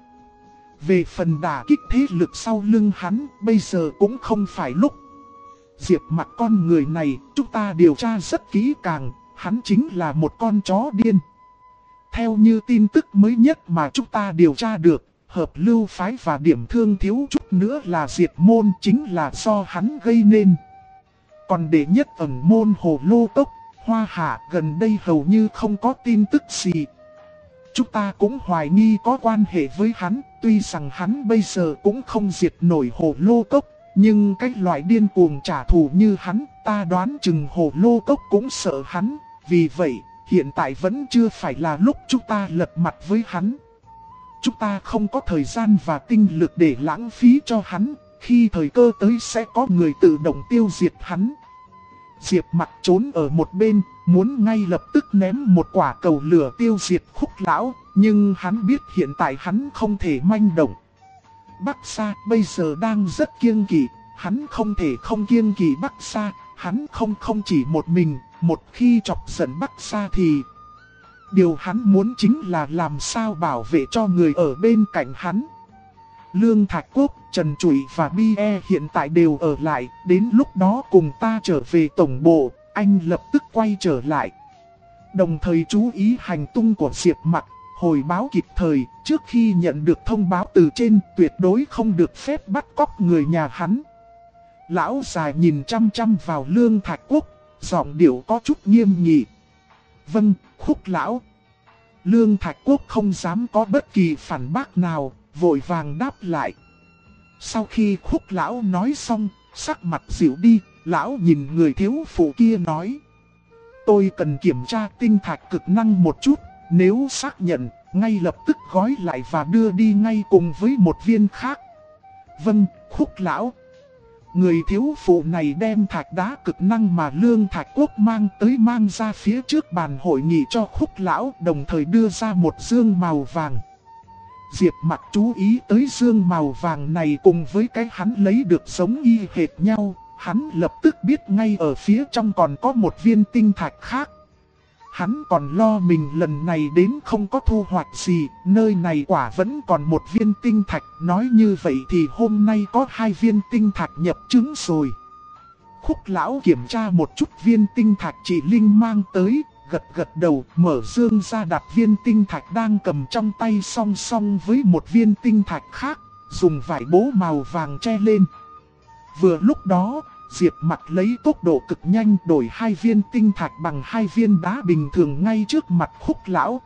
Về phần đả kích thế lực sau lưng hắn, bây giờ cũng không phải lúc. Diệp Mặc con người này, chúng ta điều tra rất kỹ càng, hắn chính là một con chó điên. Theo như tin tức mới nhất mà chúng ta điều tra được, hợp lưu phái và điểm thương thiếu chút nữa là diệt môn chính là do hắn gây nên. Còn đệ nhất ẩn môn Hồ Lô Cốc, Hoa Hạ gần đây hầu như không có tin tức gì. Chúng ta cũng hoài nghi có quan hệ với hắn, tuy rằng hắn bây giờ cũng không diệt nổi Hồ Lô Cốc. Nhưng cái loại điên cuồng trả thù như hắn, ta đoán chừng Hồ Lô Cốc cũng sợ hắn. Vì vậy, hiện tại vẫn chưa phải là lúc chúng ta lật mặt với hắn. Chúng ta không có thời gian và tinh lực để lãng phí cho hắn. Khi thời cơ tới sẽ có người tự động tiêu diệt hắn. Diệp Mặc trốn ở một bên, muốn ngay lập tức ném một quả cầu lửa tiêu diệt Khúc lão. Nhưng hắn biết hiện tại hắn không thể manh động. Bắc Sa bây giờ đang rất kiêng kỵ, hắn không thể không kiêng kỵ Bắc Sa, hắn không chỉ một mình, một khi chọc giận Bắc Sa thì điều hắn muốn chính là làm sao bảo vệ cho người ở bên cạnh hắn. Lương Thạch Quốc, Trần Trụy và Bie hiện tại đều ở lại, đến lúc đó cùng ta trở về tổng bộ, anh lập tức quay trở lại. Đồng thời chú ý hành tung của Diệp Mặc. Hồi báo kịp thời, trước khi nhận được thông báo từ trên, tuyệt đối không được phép bắt cóc người nhà hắn. Lão già nhìn chăm chăm vào Lương Thạch Quốc, giọng điệu có chút nghiêm nghị. Vâng, Khúc lão. Lương Thạch Quốc không dám có bất kỳ phản bác nào, vội vàng đáp lại. Sau khi Khúc lão nói xong, sắc mặt dịu đi, lão nhìn người thiếu phụ kia nói. Tôi cần kiểm tra tinh thạch cực năng một chút. Nếu xác nhận, ngay lập tức gói lại và đưa đi ngay cùng với một viên khác. Vâng, Khúc lão. Người thiếu phụ này đem thạch đá cực năng mà Lương Thạch Quốc mang tới mang ra phía trước bàn hội nghị cho Khúc lão, đồng thời đưa ra một dương màu vàng. Diệp Mặc chú ý tới dương màu vàng này cùng với cái hắn lấy được giống y hệt nhau, hắn lập tức biết ngay ở phía trong còn có một viên tinh thạch khác. Hắn còn lo mình lần này đến không có thu hoạch gì, nơi này quả vẫn còn một viên tinh thạch, nói như vậy thì hôm nay có 2 viên tinh thạch nhập trứng rồi. Khúc lão kiểm tra một chút viên tinh thạch chị Linh mang tới, gật đầu, mở dương ra đặt viên tinh thạch đang cầm trong tay song song với một viên tinh thạch khác, dùng vải bố màu vàng che lên. Vừa lúc đó, Diệp Mặc lấy tốc độ cực nhanh đổi 2 viên tinh thạch bằng 2 viên đá bình thường ngay trước mặt Khúc lão.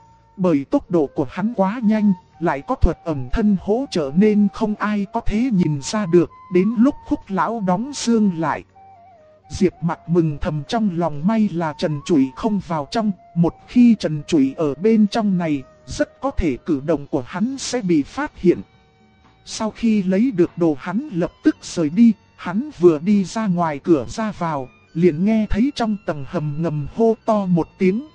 Bởi tốc độ của hắn quá nhanh, lại có thuật ẩn thân hỗ trợ nên không ai có thể nhìn ra được, đến lúc Khúc lão đóng dương lại. Diệp Mặc mừng thầm trong lòng, may là Trần Trụy không vào trong, một khi Trần Trụy ở bên trong này, rất có thể cử động của hắn sẽ bị phát hiện. Sau khi lấy được đồ hắn lập tức rời đi. Hắn vừa đi ra ngoài cửa ra vào, liền nghe thấy trong tầng hầm ngầm hô to một tiếng.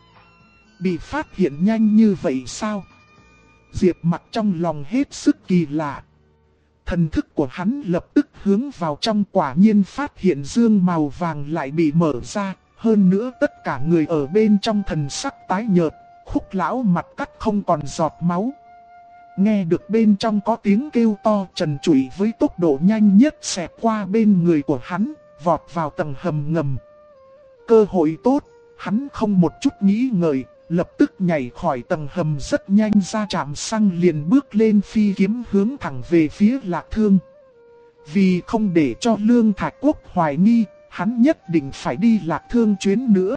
Bị phát hiện nhanh như vậy sao? Diệp Mặc trong lòng hết sức kỳ lạ. Thần thức của hắn lập tức hướng vào trong, quả nhiên phát hiện dương màu vàng lại bị mở ra. Hơn nữa tất cả người ở bên trong thần sắc tái nhợt, Khúc lão mặt cắt không còn giọt máu. Nghe được bên trong có tiếng kêu to, Trần Trụy với tốc độ nhanh nhất xẹt qua bên người của hắn, vọt vào tầng hầm ngầm. Cơ hội tốt, hắn không một chút nghĩ ngợi, lập tức nhảy khỏi tầng hầm rất nhanh ra trạm xăng, liền bước lên phi kiếm hướng thẳng về phía Lạc Thương. Vì không để cho Lương Thạch Quốc hoài nghi, hắn nhất định phải đi Lạc Thương chuyến nữa.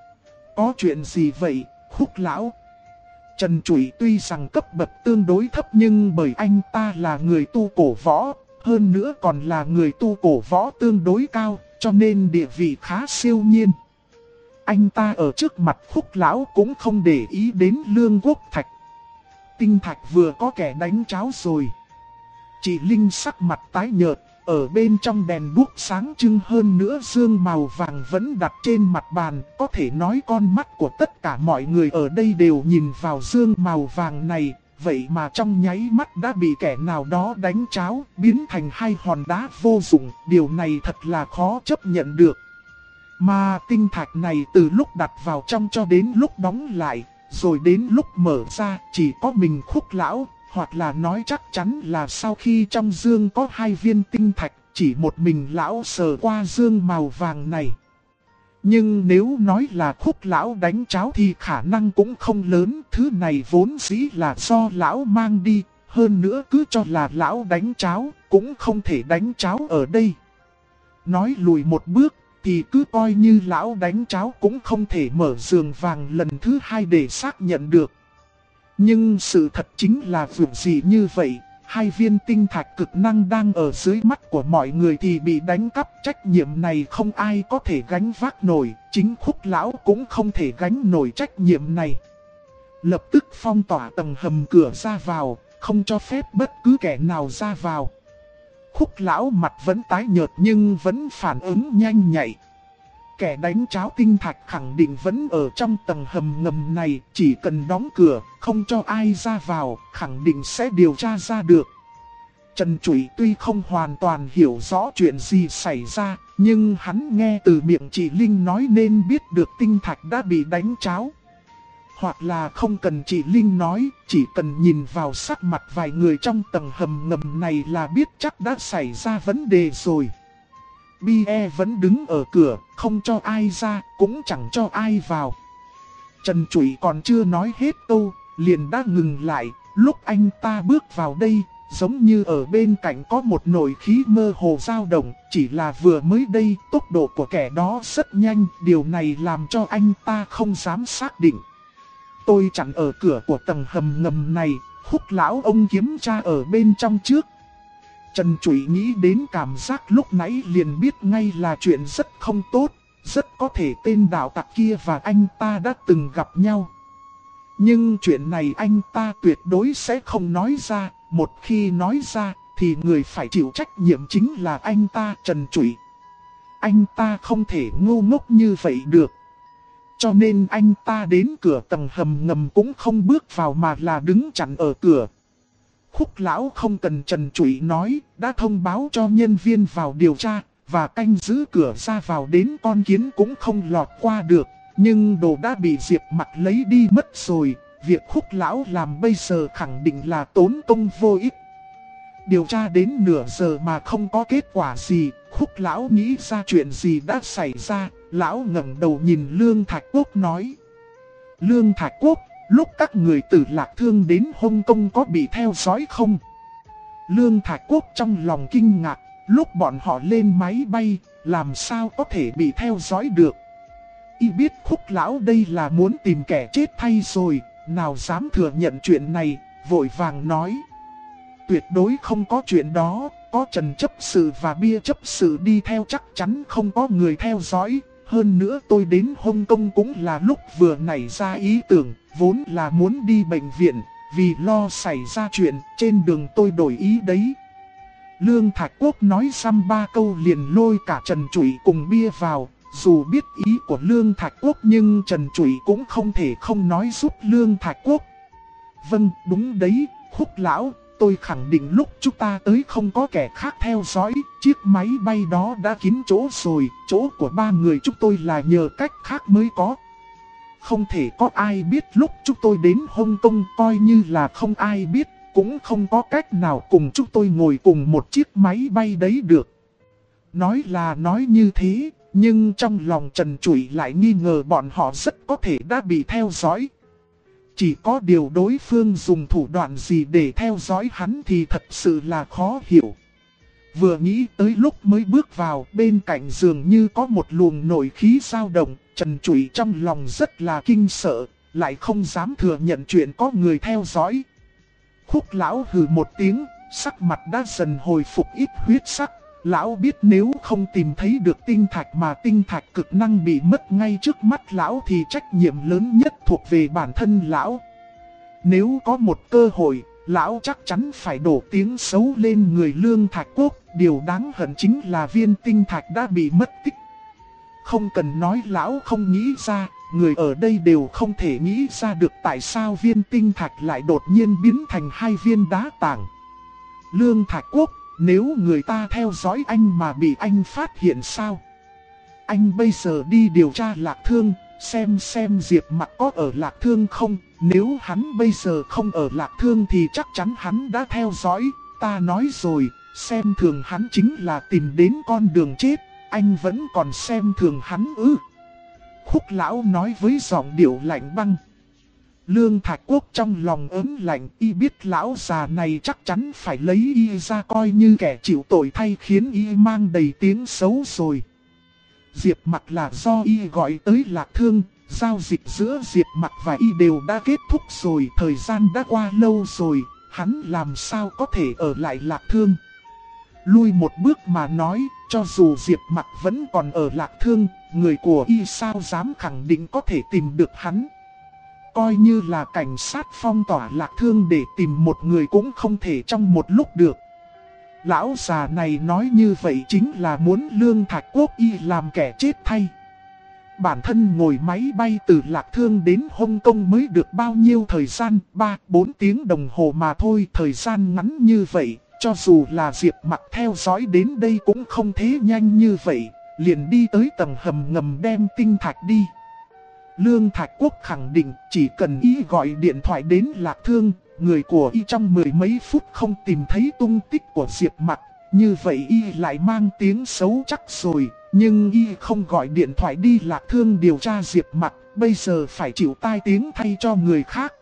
Có chuyện gì vậy, Khúc lão? Trần Trụy tuy rằng cấp bậc tương đối thấp nhưng bởi anh ta là người tu cổ võ, hơn nữa còn là người tu cổ võ tương đối cao, cho nên địa vị khá siêu nhiên. Anh ta ở trước mặt Khúc lão cũng không để ý đến Lương Quốc Thạch. Tinh thạch vừa có kẻ đánh cháo rồi. Chị Linh sắc mặt tái nhợt, Ở bên trong đèn đuốc sáng trưng hơn nữa dương màu vàng vẫn đặt trên mặt bàn. Có thể nói con mắt của tất cả mọi người ở đây đều nhìn vào dương màu vàng này. Vậy mà trong nháy mắt đã bị kẻ nào đó đánh tráo, biến thành hai hòn đá vô dụng. Điều này thật là khó chấp nhận được. Mà tinh thạch này từ lúc đặt vào trong cho đến lúc đóng lại, rồi đến lúc mở ra chỉ có mình Khúc lão, hoặc là nói chắc chắn là sau khi trong dương có 2 viên tinh thạch, chỉ một mình lão sờ qua dương màu vàng này. Nhưng nếu nói là Khúc lão đánh tráo thì khả năng cũng không lớn, thứ này vốn dĩ là do lão mang đi, hơn nữa cứ cho là lão đánh tráo, cũng không thể đánh tráo ở đây. Nói lùi một bước, thì cứ coi như lão đánh tráo cũng không thể mở giường vàng lần thứ 2 để xác nhận được. Nhưng sự thật chính là việc gì như vậy, 2 viên tinh thạch cực năng đang ở dưới mắt của mọi người thì bị đánh cắp, trách nhiệm này không ai có thể gánh vác nổi, chính Khúc lão cũng không thể gánh nổi trách nhiệm này. Lập tức phong tỏa tầng hầm cửa ra vào, không cho phép bất cứ kẻ nào ra vào. Khúc lão mặt vẫn tái nhợt nhưng vẫn phản ứng nhanh nhạy. Kẻ đánh tráo tinh thạch khẳng định vẫn ở trong tầng hầm ngầm này, chỉ cần đóng cửa, không cho ai ra vào, khẳng định sẽ điều tra ra được. Trần Trụy tuy không hoàn toàn hiểu rõ chuyện gì xảy ra, nhưng hắn nghe từ miệng chị Linh nói nên biết được tinh thạch đã bị đánh tráo. Hoặc là không cần chị Linh nói, chỉ cần nhìn vào sắc mặt vài người trong tầng hầm ngầm này là biết chắc đã xảy ra vấn đề rồi. Bie vẫn đứng ở cửa, không cho ai ra, cũng chẳng cho ai vào. Trần Trụy còn chưa nói hết câu, liền đã ngừng lại. Lúc anh ta bước vào đây, giống như ở bên cạnh có một nồi khí mơ hồ dao động. Chỉ là vừa mới đây, tốc độ của kẻ đó rất nhanh, điều này làm cho anh ta không dám xác định. Tôi chặn ở cửa của tầng hầm ngầm này, Khúc lão ông kiểm tra ở bên trong trước. Trần Trụy nghĩ đến cảm giác lúc nãy liền biết ngay là chuyện rất không tốt, rất có thể tên đạo tặc kia và anh ta đã từng gặp nhau. Nhưng chuyện này anh ta tuyệt đối sẽ không nói ra, một khi nói ra thì người phải chịu trách nhiệm chính là anh ta, Trần Trụy. Anh ta không thể ngu ngốc như vậy được. Cho nên anh ta đến cửa tầng hầm ngầm cũng không bước vào mà là đứng chặn ở cửa. Khúc lão không cần Trần Trụy nói, đã thông báo cho nhân viên vào điều tra, và canh giữ cửa ra vào đến con kiến cũng không lọt qua được. Nhưng đồ đã bị Diệp Mặc lấy đi mất rồi, việc Khúc lão làm bây giờ khẳng định là tốn công vô ích. Điều tra đến nửa giờ mà không có kết quả gì, Khúc lão nghĩ ra chuyện gì đã xảy ra, lão ngẩng đầu nhìn Lương Thạch Quốc nói. Lương Thạch Quốc, lúc các người từ Lạc Thương đến Hồng Kông có bị theo dõi không? Lương Thạch Quốc trong lòng kinh ngạc, lúc bọn họ lên máy bay, làm sao có thể bị theo dõi được? Y biết Khúc lão đây là muốn tìm kẻ chết thay rồi, nào dám thừa nhận chuyện này, vội vàng nói. Tuyệt đối không có chuyện đó, có Trần chấp sự và Bia chấp sự đi theo chắc chắn không có người theo dõi. Hơn nữa tôi đến Hồng Kông cũng là lúc vừa nảy ra ý tưởng, vốn là muốn đi bệnh viện, vì lo xảy ra chuyện, trên đường tôi đổi ý đấy. Lương Thạch Quốc nói xăm 3 câu liền lôi cả Trần Trụy cùng Bia vào, dù biết ý của Lương Thạch Quốc nhưng Trần Trụy cũng không thể không nói giúp Lương Thạch Quốc. Vâng, đúng đấy, Khúc lão, tôi khẳng định lúc chúng ta tới không có kẻ khác theo dõi, chiếc máy bay đó đã kín chỗ rồi, chỗ của 3 người chúng tôi là nhờ cách khác mới có. Không thể có ai biết lúc chúng tôi đến Hồng Kông, coi như là không ai biết, cũng không có cách nào cùng chúng tôi ngồi cùng một chiếc máy bay đấy được. Nói là nói như thế, nhưng trong lòng Trần Trụy lại nghi ngờ bọn họ rất có thể đã bị theo dõi. Chỉ có điều đối phương dùng thủ đoạn gì để theo dõi hắn thì thật sự là khó hiểu. Vừa nghĩ tới lúc mới bước vào, bên cạnh giường như có một luồng nổi khí dao động, Trần Trụy trong lòng rất là kinh sợ, lại không dám thừa nhận chuyện có người theo dõi. Khúc lão hừ một tiếng, sắc mặt đã dần hồi phục ít huyết sắc. Lão biết nếu không tìm thấy được tinh thạch mà tinh thạch cực năng bị mất ngay trước mắt lão thì trách nhiệm lớn nhất thuộc về bản thân lão. Nếu có một cơ hội, lão chắc chắn phải đổ tiếng xấu lên người Lương Thạch Quốc. Điều đáng hận chính là viên tinh thạch đã bị mất tích. Không cần nói lão không nghĩ ra, người ở đây đều không thể nghĩ ra được tại sao viên tinh thạch lại đột nhiên biến thành 2 viên đá tảng. Lương Thạch Quốc, nếu người ta theo dõi anh mà bị anh phát hiện sao? Anh bây giờ đi điều tra Lạc Thương, xem Diệp Mặc có ở Lạc Thương không. Nếu hắn bây giờ không ở Lạc Thương thì chắc chắn hắn đã theo dõi. Ta nói rồi, xem thường hắn chính là tìm đến con đường chết. Anh vẫn còn xem thường hắn ư? Khúc lão nói với giọng điệu lạnh băng. Lương Thạch Quốc trong lòng ớn lạnh, y biết lão già này chắc chắn phải lấy y ra coi như kẻ chịu tội thay, khiến y mang đầy tiếng xấu rồi. Diệp Mặc là do y gọi tới Lạc Thương, giao dịch giữa Diệp Mặc và y đều đã kết thúc rồi, thời gian đã qua lâu rồi, hắn làm sao có thể ở lại Lạc Thương. Lui một bước mà nói, cho dù Diệp Mặc vẫn còn ở Lạc Thương, người của y sao dám khẳng định có thể tìm được hắn. Coi như là cảnh sát phong tỏa Lạc Thương để tìm một người cũng không thể trong một lúc được. Lão già này nói như vậy chính là muốn Lương Thạch Quốc y làm kẻ chết thay. Bản thân ngồi máy bay từ Lạc Thương đến Hong Kong mới được bao nhiêu thời gian, 3-4 tiếng đồng hồ mà thôi. Thời gian ngắn như vậy, cho dù là Diệp Mặc theo dõi đến đây cũng không thế nhanh như vậy. Liền đi tới tầng hầm ngầm đem tinh thạch đi. Lương Thạch Quốc khẳng định chỉ cần y gọi điện thoại đến Lạc Thương, người của y trong 10 mấy phút không tìm thấy tung tích của Diệp Mặc. Như vậy y lại mang tiếng xấu chắc rồi. Nhưng y không gọi điện thoại đi Lạc Thương điều tra Diệp Mặc, bây giờ phải chịu tai tiếng thay cho người khác.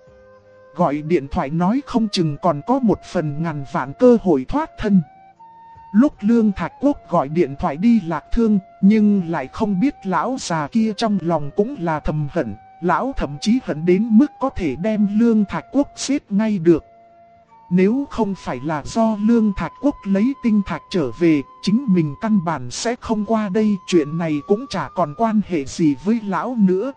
Gọi điện thoại nói không chừng còn có một phần ngàn vạn cơ hội thoát thân. Lúc Lương Thạch Quốc gọi điện thoại đi Lạc Thương, nhưng lại không biết lão già kia trong lòng cũng là thầm hận. Lão thậm chí hận đến mức có thể đem Lương Thạch Quốc giết ngay được. Nếu không phải là do Lương Thạch Quốc lấy tinh thạch trở về, chính mình căn bản sẽ không qua đây. Chuyện này cũng chả còn quan hệ gì với lão nữa.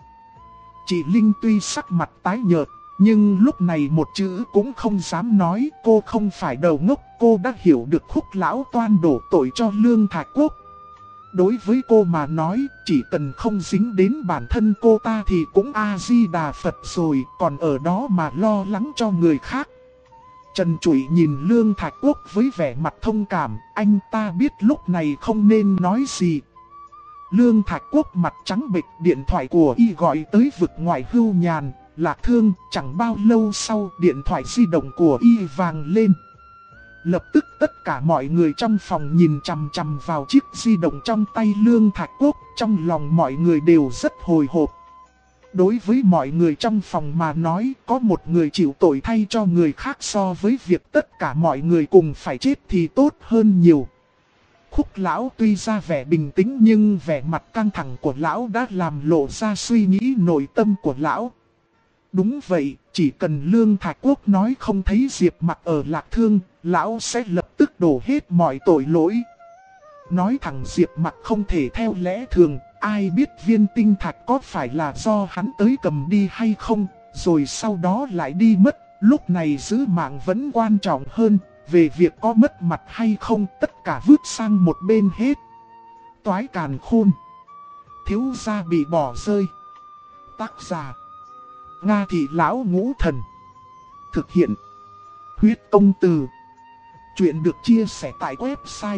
Chị Linh tuy sắc mặt tái nhợt, nhưng lúc này một chữ cũng không dám nói. Cô không phải đầu ngốc, cô đã hiểu được Khúc lão toan đổ tội cho Lương Thạch Quốc. Đối với cô mà nói, chỉ cần không dính đến bản thân cô ta thì cũng A-di-đà Phật rồi, còn ở đó mà lo lắng cho người khác. Trần Trụy nhìn Lương Thạch Quốc với vẻ mặt thông cảm, anh ta biết lúc này không nên nói gì. Lương Thạch Quốc mặt trắng bệch, điện thoại của y gọi tới vực ngoại hưu nhàn, Lạc Thương. Chẳng bao lâu sau, điện thoại di động của y vang lên. Lập tức tất cả mọi người trong phòng nhìn chằm chằm vào chiếc di động trong tay Lương Thạch Quốc, trong lòng mọi người đều rất hồi hộp. Đối với mọi người trong phòng mà nói, có một người chịu tội thay cho người khác so với việc tất cả mọi người cùng phải chết thì tốt hơn nhiều. Khúc lão tuy ra vẻ bình tĩnh nhưng vẻ mặt căng thẳng của lão đã làm lộ ra suy nghĩ nội tâm của lão. Đúng vậy, chỉ cần Lương Thạch Quốc nói không thấy Diệp Mặc ở Lạc Thương, lão sẽ lập tức đổ hết mọi tội lỗi. Nói thẳng Diệp Mặc không thể theo lẽ thường, ai biết viên tinh thạch có phải là do hắn tới cầm đi hay không, rồi sau đó lại đi mất. Lúc này giữ mạng vẫn quan trọng hơn, về việc có mất mặt hay không tất cả vứt sang một bên hết. Toái càn khôn, thiếu gia bị bỏ rơi. Tác giả Nga Thị Lão Ngũ Thần. Thực hiện Huyết Công Từ. Chuyện được chia sẻ tại website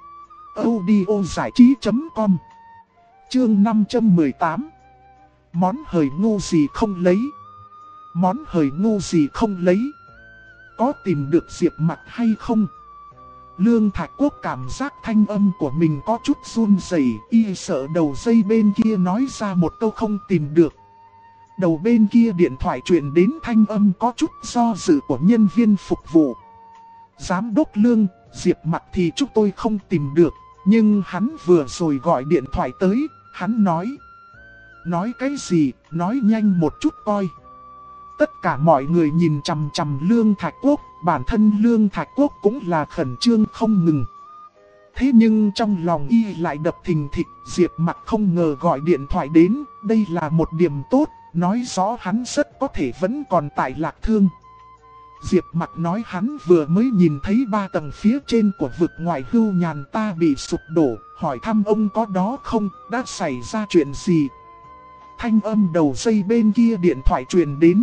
audiozảichí.com. Chương 518. Món hời ngu gì không lấy. Món hời ngu gì không lấy. Có tìm được Diệp Mặc hay không? Lương Thạch Quốc cảm giác thanh âm của mình có chút run rẩy, y sợ đầu dây bên kia nói ra một câu không tìm được. Đầu bên kia điện thoại truyền đến thanh âm có chút do dự của nhân viên phục vụ. Giám đốc Lương, Diệp Mặc thì chúng tôi không tìm được, nhưng hắn vừa rồi gọi điện thoại tới, hắn nói. Nói cái gì, nói nhanh một chút coi. Tất cả mọi người nhìn chằm chằm Lương Thạch Quốc, bản thân Lương Thạch Quốc cũng là khẩn trương không ngừng. Thế nhưng trong lòng y lại đập thình thịch, Diệp Mặc không ngờ gọi điện thoại đến, đây là một điểm tốt, nói rõ hắn rất có thể vẫn còn tại Lạc Thương. Diệp Mặc nói hắn vừa mới nhìn thấy 3 tầng phía trên của vực ngoại hưu nhàn ta bị sụp đổ, hỏi thăm ông có đó không, đã xảy ra chuyện gì. Thanh âm đầu dây bên kia điện thoại truyền đến.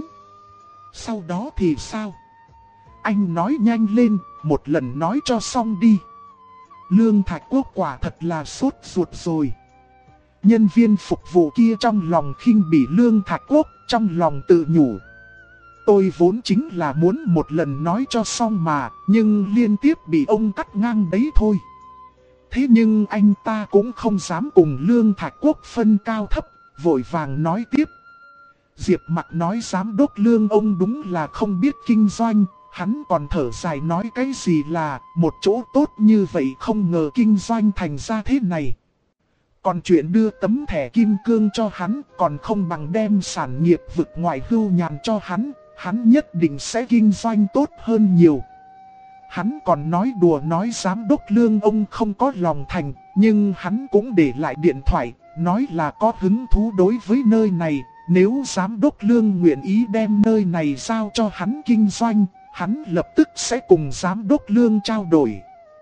Sau đó thì sao? Anh nói nhanh lên, một lần nói cho xong đi. Lương Thạch Quốc quả thật là sốt ruột rồi. Nhân viên phục vụ kia trong lòng khinh bỉ Lương Thạch Quốc, trong lòng tự nhủ. Tôi vốn chính là muốn một lần nói cho xong mà, nhưng liên tiếp bị ông cắt ngang đấy thôi. Thế nhưng anh ta cũng không dám cùng Lương Thạch Quốc phân cao thấp, vội vàng nói tiếp. Diệp Mặc nói giám đốc Lương ông đúng là không biết kinh doanh, hắn còn thở dài nói cái gì là một chỗ tốt như vậy không ngờ kinh doanh thành ra thế này. Còn chuyện đưa tấm thẻ kim cương cho hắn còn không bằng đem sản nghiệp vực ngoại hưu nhàn cho hắn nhất định sẽ kinh doanh tốt hơn nhiều. Hắn còn nói đùa nói giám đốc Lương ông không có lòng thành, nhưng hắn cũng để lại điện thoại, nói là có hứng thú đối với nơi này. Nếu giám đốc Lương nguyện ý đem nơi này giao cho hắn kinh doanh, hắn lập tức sẽ cùng giám đốc Lương trao đổi.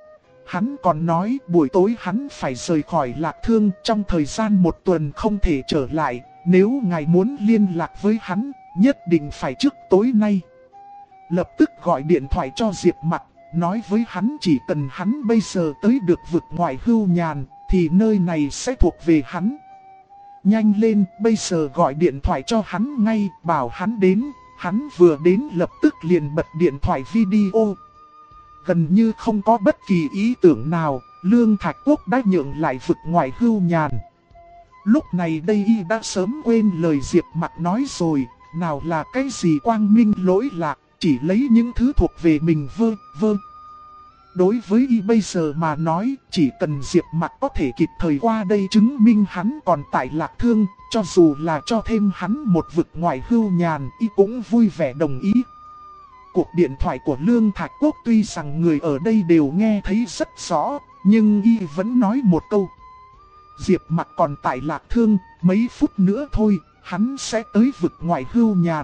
Hắn còn nói buổi tối hắn phải rời khỏi Lạc Thương trong thời gian 1 tuần không thể trở lại. Nếu ngài muốn liên lạc với hắn, nhất định phải trước tối nay. Lập tức gọi điện thoại cho Diệp Mặc, nói với hắn chỉ cần hắn bây giờ tới được vực ngoại hưu nhàn, thì nơi này sẽ thuộc về hắn. Nhanh lên, bây giờ gọi điện thoại cho hắn ngay, bảo hắn đến. Hắn vừa đến lập tức liền bật điện thoại video. Gần như không có bất kỳ ý tưởng nào, Lương Thạch Quốc đã nhượng lại vực ngoại hưu nhàn. Lúc này đây y đã sớm quên lời Diệp Mặc nói rồi, nào là cái gì quang minh lỗi lạc, chỉ lấy những thứ thuộc về mình vơ vơ. Đối với y bây giờ mà nói, chỉ cần Diệp Mặc có thể kịp thời qua đây chứng minh hắn còn tại Lạc Thương, cho dù là cho thêm hắn một vực ngoại hưu nhàn, y cũng vui vẻ đồng ý. Cuộc điện thoại của Lương Thạch Quốc tuy rằng người ở đây đều nghe thấy rất rõ, nhưng y vẫn nói một câu. Diệp Mặc còn tại Lạc Thương, mấy phút nữa thôi, hắn sẽ tới vực ngoại hưu nhàn.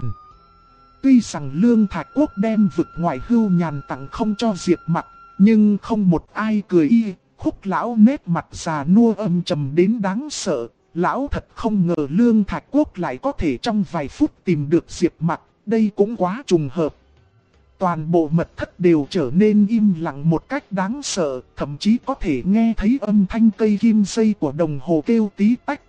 Tuy rằng Lương Thạch Quốc đem vực ngoại hưu nhàn tặng không cho Diệp Mặc, nhưng không một ai cười y. Khúc lão nét mặt già nua âm trầm đến đáng sợ. Lão thật không ngờ Lương Thạch Quốc lại có thể trong vài phút tìm được Diệp Mặc, đây cũng quá trùng hợp. Toàn bộ mật thất đều trở nên im lặng một cách đáng sợ, thậm chí có thể nghe thấy âm thanh cây kim dây của đồng hồ kêu tí tách.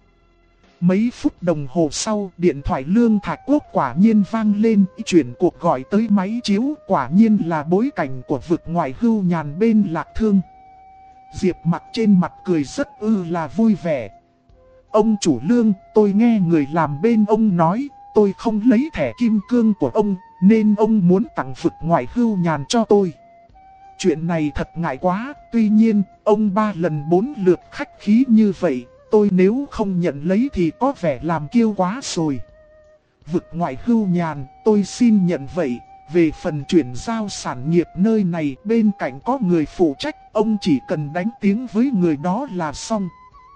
Mấy phút đồng hồ sau, điện thoại Lương Thạch Quốc quả nhiên vang lên, chuyển cuộc gọi tới máy chiếu, quả nhiên là bối cảnh của vực ngoại hưu nhàn bên Lạc Thương. Diệp Mặc trên mặt cười rất là vui vẻ. Ông chủ Lương, tôi nghe người làm bên ông nói, tôi không lấy thẻ kim cương của ông, nên ông muốn tặng vực ngoại hưu nhàn cho tôi. Chuyện này thật ngại quá, tuy nhiên, ông 3 lần 4 lượt khách khí như vậy, tôi nếu không nhận lấy thì có vẻ làm kiêu quá rồi. Vực ngoại hưu nhàn, tôi xin nhận vậy, về phần chuyển giao sản nghiệp nơi này bên cạnh có người phụ trách, ông chỉ cần đánh tiếng với người đó là xong.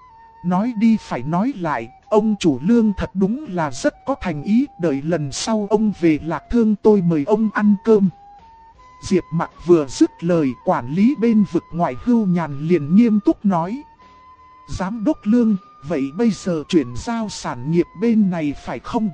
Nói đi phải nói lại, ông chủ Lương thật đúng là rất có thành ý, đợi lần sau ông về Lạc Thương tôi mời ông ăn cơm. Diệp Mặc vừa dứt lời, quản lý bên vực ngoại hưu nhàn liền nghiêm túc nói. Giám đốc Lương, vậy bây giờ chuyển giao sản nghiệp bên này phải không?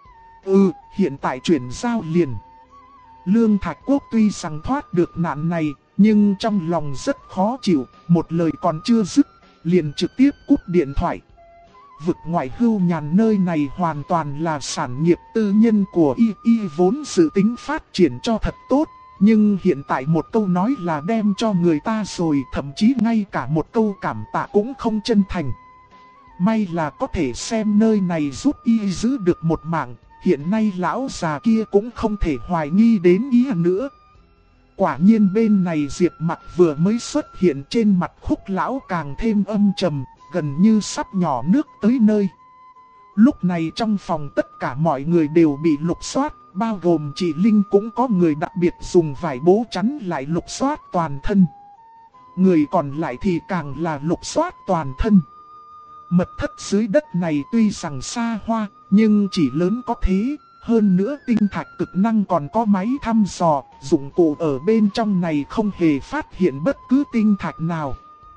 Ừ, hiện tại chuyển giao liền. Lương Thạch Quốc tuy rằng thoát được nạn này, nhưng trong lòng rất khó chịu, một lời còn chưa dứt, liền trực tiếp cúp điện thoại. Vực ngoại hưu nhàn nơi này hoàn toàn là sản nghiệp tư nhân của y vốn dự tính phát triển cho thật tốt. Nhưng hiện tại một câu nói là đem cho người ta rồi, thậm chí ngay cả một câu cảm tạ cũng không chân thành. May là có thể xem nơi này giúp y giữ được một mạng, hiện nay lão già kia cũng không thể hoài nghi đến y nữa. Quả nhiên bên này Diệp Mặc vừa mới xuất hiện, trên mặt Khúc lão càng thêm âm trầm, gần như sắp nhỏ nước tới nơi. Lúc này trong phòng tất cả mọi người đều bị lục soát, bao gồm chị Linh, cũng có người đặc biệt dùng vải bố chắn lại lục soát toàn thân. Người còn lại thì càng là lục soát toàn thân. Mật thất dưới đất này tuy rằng xa hoa, nhưng chỉ lớn có thế, Hơn nữa tinh thạch cực năng còn có máy thăm dò, dụng cụ ở bên trong này không hề phát hiện bất cứ tinh thạch nào.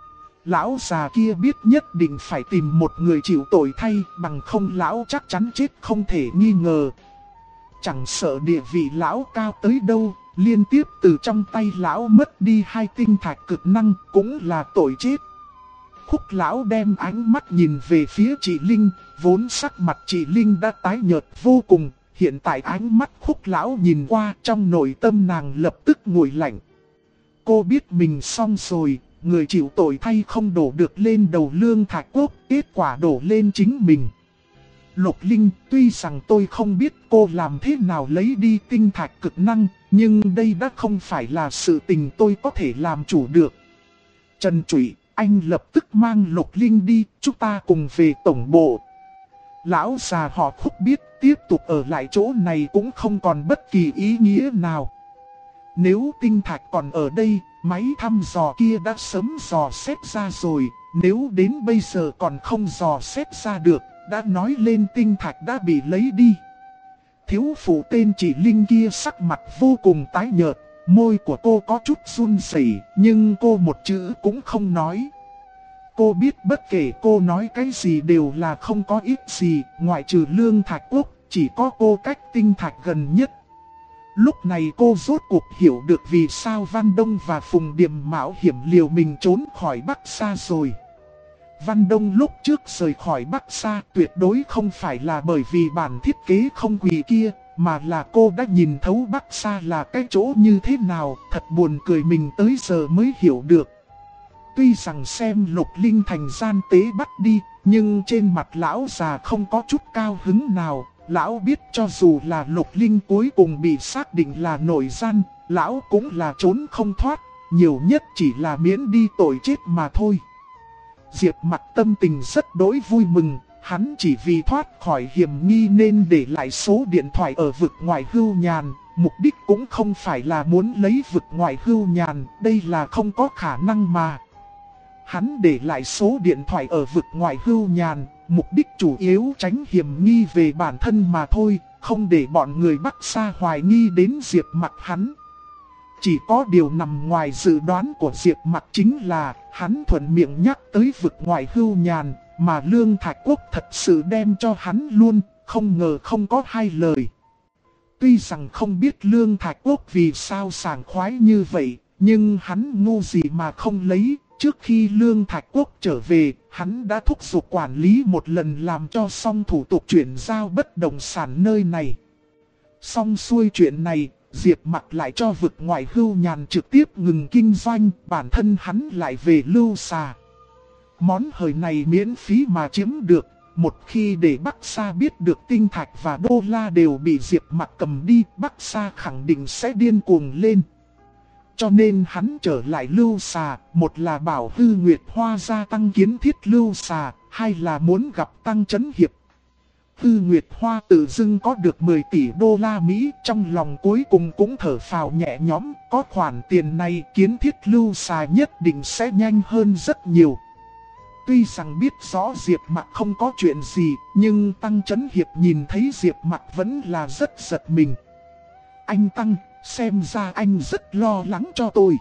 Lão già kia biết nhất định phải tìm một người chịu tội thay, bằng không lão chắc chắn chết không thể nghi ngờ. Chẳng sợ địa vị lão cao tới đâu, liên tiếp từ trong tay lão mất đi 2 tinh thạch cực năng cũng là tội chết. Khúc lão đem ánh mắt nhìn về phía chị Linh, vốn sắc mặt chị Linh đã tái nhợt vô cùng. Hiện tại ánh mắt khúc lão nhìn qua, trong nội tâm nàng lập tức nguội lạnh. Cô biết mình xong rồi, người chịu tội thay không đổ được lên đầu Lương Thạch Quốc, kết quả đổ lên chính mình. Lục Linh, tuy rằng tôi không biết cô làm thế nào lấy đi tinh thạch cực năng, nhưng đây đã không phải là sự tình tôi có thể làm chủ được. Trần Trụy, anh lập tức mang Lục Linh đi, chúng ta cùng về tổng bộ. Lão già họ Khúc biết tiếp tục ở lại chỗ này cũng không còn bất kỳ ý nghĩa nào. Nếu tinh thạch còn ở đây, máy thăm dò kia đã sớm dò xét ra rồi. Nếu đến bây giờ còn không dò xét ra được, đã nói lên tinh thạch đã bị lấy đi. Thiếu phụ tên chị Linh kia sắc mặt vô cùng tái nhợt, môi của cô có chút run rẩy, nhưng cô một chữ cũng không nói. Cô biết bất kể cô nói cái gì đều là không có ích gì, ngoại trừ Lương Thạch Quốc, chỉ có cô cách tinh thạch gần nhất. Lúc này cô rốt cuộc hiểu được vì sao Văn Đông và Phùng Điềm mạo hiểm liều mình trốn khỏi Bắc Sa rồi. Văn Đông lúc trước rời khỏi Bắc Sa tuyệt đối không phải là bởi vì bản thiết kế không quỳ kia, mà là cô đã nhìn thấu Bắc Sa là cái chỗ như thế nào, thật buồn cười mình tới giờ mới hiểu được. Tuy rằng xem Lục Linh thành gian tế bắt đi, nhưng trên mặt lão già không có chút cao hứng nào. Lão biết cho dù là Lục Linh cuối cùng bị xác định là nội gian, lão cũng là trốn không thoát, nhiều nhất chỉ là miễn đi tội chết mà thôi. Diệp Mặc tâm tình rất đỗi vui mừng, hắn chỉ vì thoát khỏi hiểm nghi nên để lại số điện thoại ở vực ngoại Hưu Nhàn, mục đích cũng không phải là muốn lấy vực ngoại Hưu Nhàn, đây là không có khả năng mà. Hắn để lại số điện thoại ở vực ngoại Hưu Nhàn, mục đích chủ yếu tránh hiểm nghi về bản thân mà thôi, không để bọn người Bắc Sa hoài nghi đến Diệp Mặc hắn. Chỉ có điều nằm ngoài dự đoán của Diệp Mặc chính là hắn thuận miệng nhắc tới vực ngoại Hưu Nhàn, mà Lương Thạch Quốc thật sự đem cho hắn luôn, không ngờ không có hai lời. Tuy rằng không biết Lương Thạch Quốc vì sao sảng khoái như vậy, nhưng hắn ngu gì mà không lấy. Trước khi Lương Thạch Quốc trở về, hắn đã thúc giục quản lý một lần làm cho xong thủ tục chuyển giao bất động sản nơi này. Xong xuôi chuyện này, Diệp Mặc lại cho vực ngoại Hưu Nhàn trực tiếp ngừng kinh doanh, bản thân hắn lại về Lưu Xà. Món hời này miễn phí mà chiếm được, một khi để Bắc Sa biết được tinh thạch và đô la đều bị Diệp Mặc cầm đi, Bắc Sa khẳng định sẽ điên cuồng lên. Cho nên hắn trở lại Lưu Xà, một là bảo Hư Nguyệt Hoa gia tăng kiến thiết Lưu Xà, hai là muốn gặp Tăng Chấn Hiệp. Hư Nguyệt Hoa tự dưng có được 10 tỷ đô la Mỹ, trong lòng cuối cùng cũng thở phào nhẹ nhõm, có khoản tiền này kiến thiết Lưu Xà nhất định sẽ nhanh hơn rất nhiều. Tuy rằng biết rõ Diệp Mặc không có chuyện gì, nhưng Tăng Chấn Hiệp nhìn thấy Diệp Mặc vẫn là rất giật mình. Anh Tăng, xem ra anh rất lo lắng cho tôi.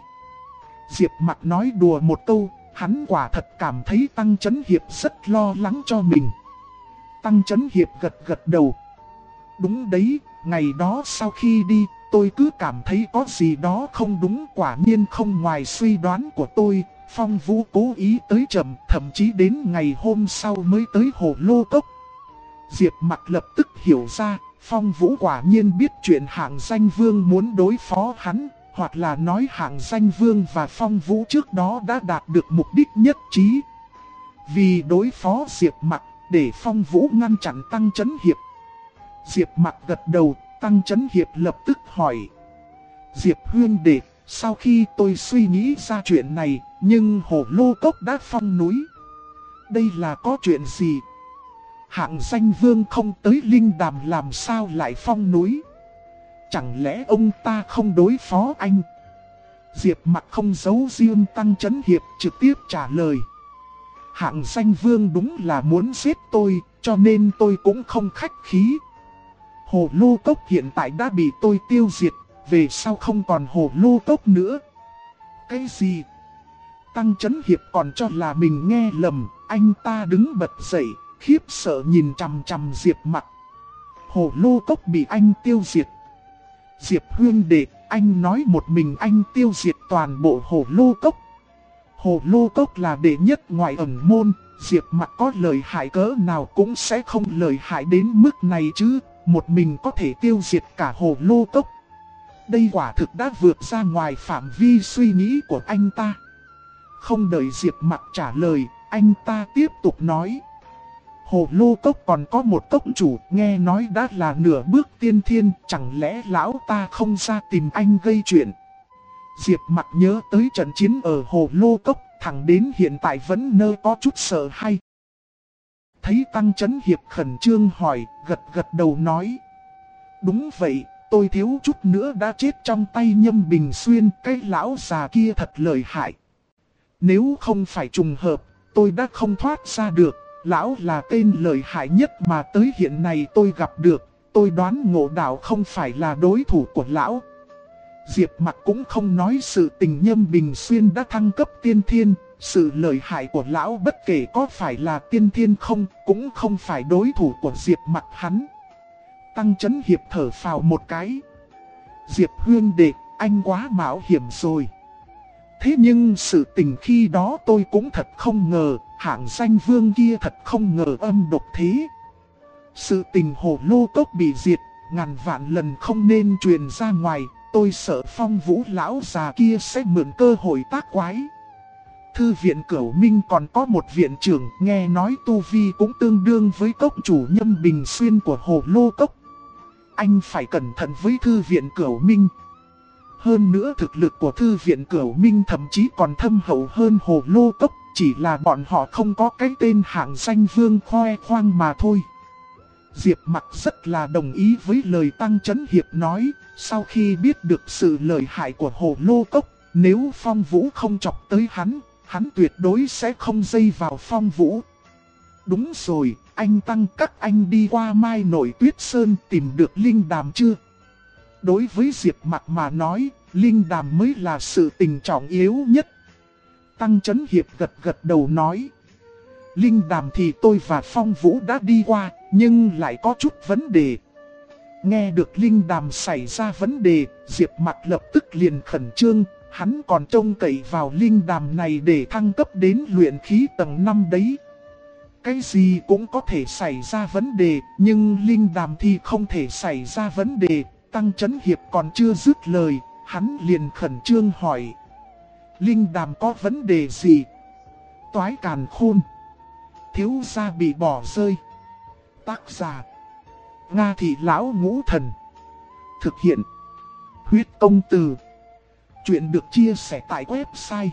Diệp Mặc nói đùa một câu, hắn quả thật cảm thấy Tăng Chấn Hiệp rất lo lắng cho mình. Tăng Chấn Hiệp gật gật đầu. Đúng đấy, ngày đó sau khi đi, tôi cứ cảm thấy có gì đó không đúng, quả nhiên không ngoài suy đoán của tôi. Phong Vũ cố ý tới chậm, thậm chí đến ngày hôm sau mới tới Hồ Lô Cốc. Diệp Mặc lập tức hiểu ra, Phong Vũ quả nhiên biết chuyện Hạng Danh Vương muốn đối phó hắn, hoặc là nói Hạng Danh Vương và Phong Vũ trước đó đã đạt được mục đích nhất trí. Vì đối phó Diệp Mặc, để Phong Vũ ngăn chặn Tăng Chấn Hiệp. Diệp Mặc gật đầu, Tăng Chấn Hiệp lập tức hỏi. Diệp huynh đệ, sau khi tôi suy nghĩ ra chuyện này, nhưng Hồ Lô Cốc đã phong núi. Đây là có chuyện gì? Hạng Danh Vương không tới Linh Đàm làm sao lại phong núi? Chẳng lẽ ông ta không đối phó anh? Diệp Mặc không giấu riêng, Tăng Chấn Hiệp trực tiếp trả lời. Hạng Danh Vương đúng là muốn giết tôi, cho nên tôi cũng không khách khí. Hồ lô cốc hiện tại đã bị tôi tiêu diệt, về sau không còn hồ lô cốc nữa. Cái gì? Tăng Chấn Hiệp còn cho là mình nghe lầm, anh ta đứng bật dậy, khiếp sợ nhìn chằm chằm Diệp Mặc. Hồ lô cốc bị anh tiêu diệt. Diệp huynh đệ, anh nói một mình anh tiêu diệt toàn bộ hồ lô cốc. Hồ lô cốc là đệ nhất ngoại ẩn môn, Diệp Mặc có lợi hại cỡ nào cũng sẽ không lợi hại đến mức này chứ, một mình có thể tiêu diệt cả hồ lô cốc. Đây quả thực đã vượt ra ngoài phạm vi suy nghĩ của anh ta. Không đợi Diệp Mặc trả lời, anh ta tiếp tục nói. Hồ lô cốc còn có một cốc chủ, nghe nói đã là nửa bước tiên thiên, chẳng lẽ lão ta không ra tìm anh gây chuyện. Diệp Mặc nhớ tới trận chiến ở hồ lô cốc, thẳng đến hiện tại vẫn nơ có chút sợ hay. Thấy Tăng Chấn Hiệp khẩn trương hỏi, gật gật đầu nói. Đúng vậy, tôi thiếu chút nữa đã chết trong tay Nhâm Bình Xuyên, cái lão già kia thật lợi hại. Nếu không phải trùng hợp, tôi đã không thoát ra được. Lão là tên lợi hại nhất mà tới hiện nay tôi gặp được. Tôi đoán Ngộ Đạo không phải là đối thủ của lão. Diệp Mặc cũng không nói sự tình Nhâm Bình Xuyên đã thăng cấp tiên thiên. Sự lợi hại của lão bất kể có phải là tiên thiên không, cũng không phải đối thủ của Diệp Mặc hắn. Tăng Chấn Hiệp thở phào một cái. Diệp huynh đệ, anh quá mạo hiểm rồi. Thế nhưng sự tình khi đó tôi cũng thật không ngờ, hạng danh vương kia thật không ngờ âm độc thế. Sự tình hồ lô cốc bị diệt, ngàn vạn lần không nên truyền ra ngoài, tôi sợ Phong Vũ lão già kia sẽ mượn cơ hội tác quái. Thư viện Cửu Minh còn có một viện trưởng, nghe nói tu vi cũng tương đương với cốc chủ Nhâm Bình Xuyên của hồ lô cốc. Anh phải cẩn thận với Thư viện Cửu Minh. Hơn nữa thực lực của Thư viện Cửu Minh thậm chí còn thâm hậu hơn hồ lô cốc, chỉ là bọn họ không có cái tên hạng danh vương khoe khoang mà thôi. Diệp Mặc rất là đồng ý với lời Tăng Chấn Hiệp nói, sau khi biết được sự lợi hại của hồ lô cốc, nếu Phong Vũ không chọc tới hắn tuyệt đối sẽ không dây vào Phong Vũ. Đúng rồi, anh Tăng các anh đi qua Mai Nội Tuyết Sơn tìm được linh đàm chưa? Đối với Diệp Mặc mà nói, linh đàm mới là sự tình trọng yếu nhất. Tăng Chấn Hiệp gật gật đầu nói. Linh đàm thì tôi và Phong Vũ đã đi qua, nhưng lại có chút vấn đề. Nghe được linh đàm xảy ra vấn đề, Diệp Mặc lập tức liền khẩn trương. Hắn còn trông cậy vào linh đàm này để thăng cấp đến luyện khí tầng 5 đấy. Cái gì cũng có thể xảy ra vấn đề, nhưng linh đàm thì không thể xảy ra vấn đề. Tăng Chấn Hiệp còn chưa dứt lời, hắn liền khẩn trương hỏi. Linh đàm có vấn đề gì? Toái càn khôn. Thiếu gia bị bỏ rơi. Tác giả: Nga Thị Lão Ngũ Thần. Thực hiện: Huyết Công Từ. Chuyện được chia sẻ tại website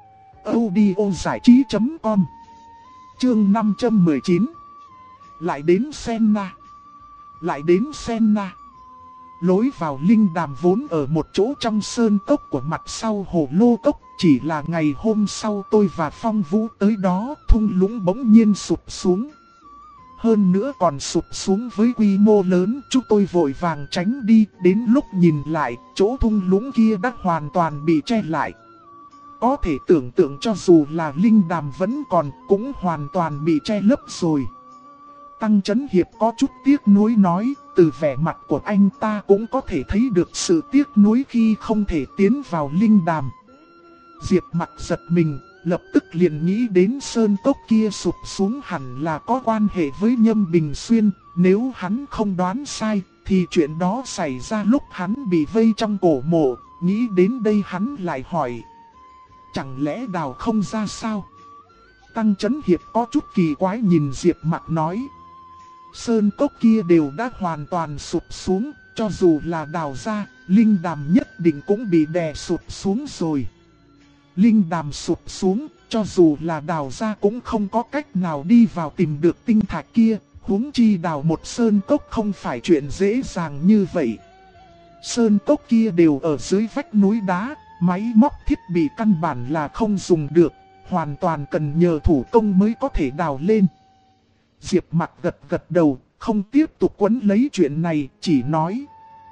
audiozảichí.com. Chương 519. Lại đến Senna. Lại đến Senna. Lối vào linh đàm vốn ở một chỗ trong sơn cốc của mặt sau hồ lô cốc. Chỉ là ngày hôm sau tôi và Phong Vũ tới đó, thung lũng bỗng nhiên sụp xuống. Hơn nữa còn sụp xuống với quy mô lớn, chúng tôi vội vàng tránh đi, đến lúc nhìn lại, chỗ thung lũng kia đã hoàn toàn bị che lại. Có thể tưởng tượng cho dù là linh đàm vẫn còn, cũng hoàn toàn bị che lấp rồi. Tăng Chấn Hiệp có chút tiếc nuối nói, từ vẻ mặt của anh ta cũng có thể thấy được sự tiếc nuối khi không thể tiến vào linh đàm. Diệp Mặc giật mình, lập tức liền nghĩ đến sơn cốc kia sụp xuống hẳn là có quan hệ với Nhâm Bình Xuyên. Nếu hắn không đoán sai, thì chuyện đó xảy ra lúc hắn bị vây trong cổ mộ. Nghĩ đến đây hắn lại hỏi. Chẳng lẽ đào không ra sao? Tăng Chấn Hiệp có chút kỳ quái nhìn Diệp Mặc nói. Sơn cốc kia đều đã hoàn toàn sụp xuống, cho dù là đào ra, linh đàm nhất định cũng bị đè sụp xuống rồi. Linh đàm sụp xuống, cho dù là đào ra cũng không có cách nào đi vào tìm được tinh thạch kia, huống chi đào một sơn cốc không phải chuyện dễ dàng như vậy. Sơn cốc kia đều ở dưới vách núi đá, máy móc thiết bị căn bản là không dùng được, hoàn toàn cần nhờ thủ công mới có thể đào lên. Diệp Mặc gật gật đầu, không tiếp tục quấn lấy chuyện này, chỉ nói.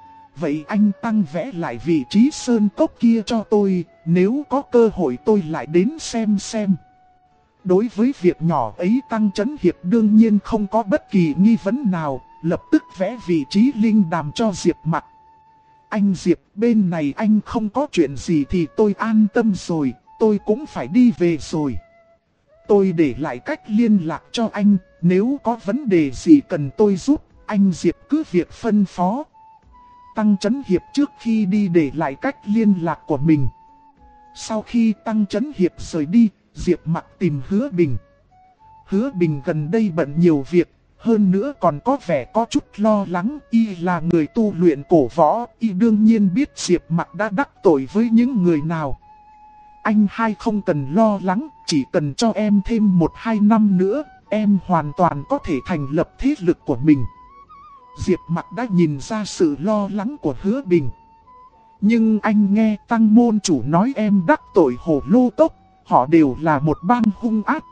Vậy anh Tăng vẽ lại vị trí sơn cốc kia cho tôi, nếu có cơ hội tôi lại đến xem. Đối với việc nhỏ ấy Tăng Chấn Hiệp đương nhiên không có bất kỳ nghi vấn nào, lập tức vẽ vị trí linh đàm cho Diệp Mặc. Anh Diệp, bên này anh không có chuyện gì thì tôi an tâm rồi, tôi cũng phải đi về rồi. Tôi để lại cách liên lạc cho anh, nếu có vấn đề gì cần tôi giúp, anh Diệp cứ việc phân phó. Tăng Chấn Hiệp trước khi đi để lại cách liên lạc của mình. Sau khi Tăng Chấn Hiệp rời đi, Diệp Mặc tìm Hứa Bình. Hứa Bình gần đây bận nhiều việc, hơn nữa còn có vẻ có chút lo lắng. Y là người tu luyện cổ võ, y đương nhiên biết Diệp Mặc đã đắc tội với những người nào. Anh hai không cần lo lắng, chỉ cần cho em thêm 1-2 năm nữa, em hoàn toàn có thể thành lập thế lực của mình. Diệp Mặc đã nhìn ra sự lo lắng của Hứa Bình. Nhưng anh nghe Tăng môn chủ nói em đắc tội Hồ Lô Cốc, họ đều là một bang hung ác.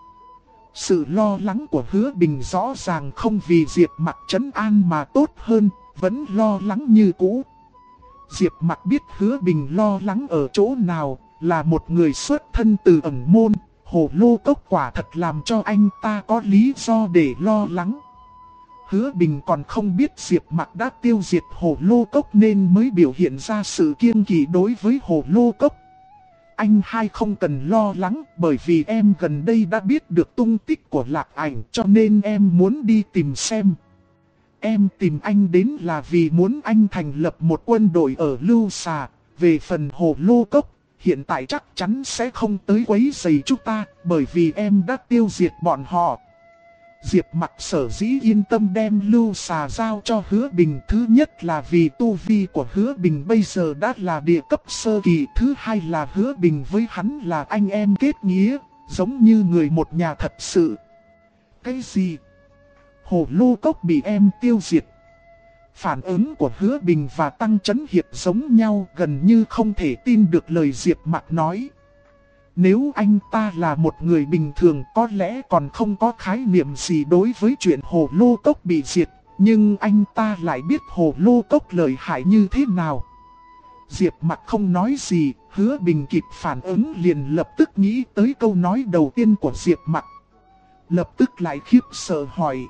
Sự lo lắng của Hứa Bình rõ ràng không vì Diệp Mặc trấn an mà tốt hơn, vẫn lo lắng như cũ. Diệp Mặc biết Hứa Bình lo lắng ở chỗ nào, là một người xuất thân từ ẩn môn, Hồ Lô Cốc quả thật làm cho anh ta có lý do để lo lắng. Hứa Bình còn không biết Diệp Mặc đã tiêu diệt Hồ Lô Cốc nên mới biểu hiện ra sự kiêng kỵ đối với Hồ Lô Cốc. Anh hai không cần lo lắng, bởi vì em gần đây đã biết được tung tích của Lạc Ảnh cho nên em muốn đi tìm xem. Em tìm anh đến là vì muốn anh thành lập một quân đội ở Lưu Xà. Về phần Hồ Lô Cốc, hiện tại chắc chắn sẽ không tới quấy rầy chúng ta, bởi vì em đã tiêu diệt bọn họ. Diệp Mặc sở dĩ yên tâm đem Lưu Xà giao cho Hứa Bình, thứ nhất là vì tu vi của Hứa Bình bây giờ đã là địa cấp sơ kỳ, thứ hai là Hứa Bình với hắn là anh em kết nghĩa, giống như người một nhà thật sự. Cái gì? Hồ Lô Cốc bị em tiêu diệt? Phản ứng của Hứa Bình và Tăng Chấn Hiệp giống nhau, gần như không thể tin được lời Diệp Mặc nói. Nếu anh ta là một người bình thường có lẽ còn không có khái niệm gì đối với chuyện Hồ Lô Cốc bị diệt, nhưng anh ta lại biết Hồ Lô Cốc lợi hại như thế nào. Diệp Mặc không nói gì, Hứa Bình kịp phản ứng liền lập tức nghĩ tới câu nói đầu tiên của Diệp Mặc. Lập tức lại khiếp sợ hỏi.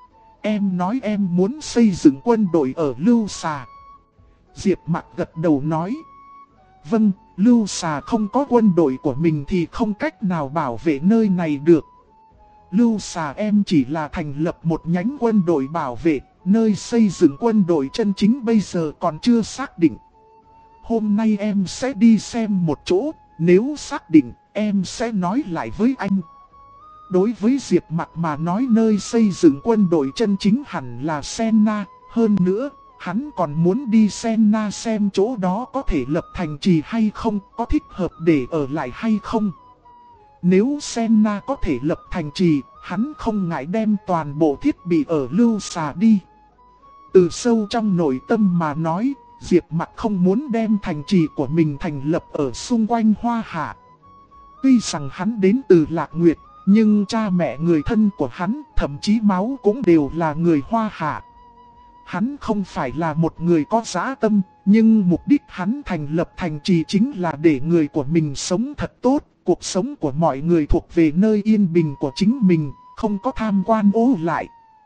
Em nói em muốn xây dựng quân đội ở Lưu Xà. Diệp Mặc gật đầu nói. Vâng, Lưu Xà không có quân đội của mình thì không cách nào bảo vệ nơi này được. Lưu Xà em chỉ là thành lập một nhánh quân đội bảo vệ, nơi xây dựng quân đội chân chính bây giờ còn chưa xác định. Hôm nay em sẽ đi xem một chỗ, nếu xác định em sẽ nói lại với anh. Đối với Diệp Mặc mà nói nơi xây dựng quân đội chân chính hẳn là Senna, hơn nữa. Hắn còn muốn đi Senna xem chỗ đó có thể lập thành trì hay không, có thích hợp để ở lại hay không. Nếu Senna có thể lập thành trì, hắn không ngại đem toàn bộ thiết bị ở Lưu Xà đi. Từ sâu trong nội tâm mà nói, Diệp Mặc không muốn đem thành trì của mình thành lập ở xung quanh Hoa Hạ. Tuy rằng hắn đến từ Lạc Nguyệt, nhưng cha mẹ người thân của hắn, thậm chí máu cũng đều là người Hoa Hạ. Hắn không phải là một người có dã tâm, nhưng mục đích hắn thành lập thành trì chính là để người của mình sống thật tốt, cuộc sống của mọi người thuộc về nơi yên bình của chính mình, không có tham quan ô lại.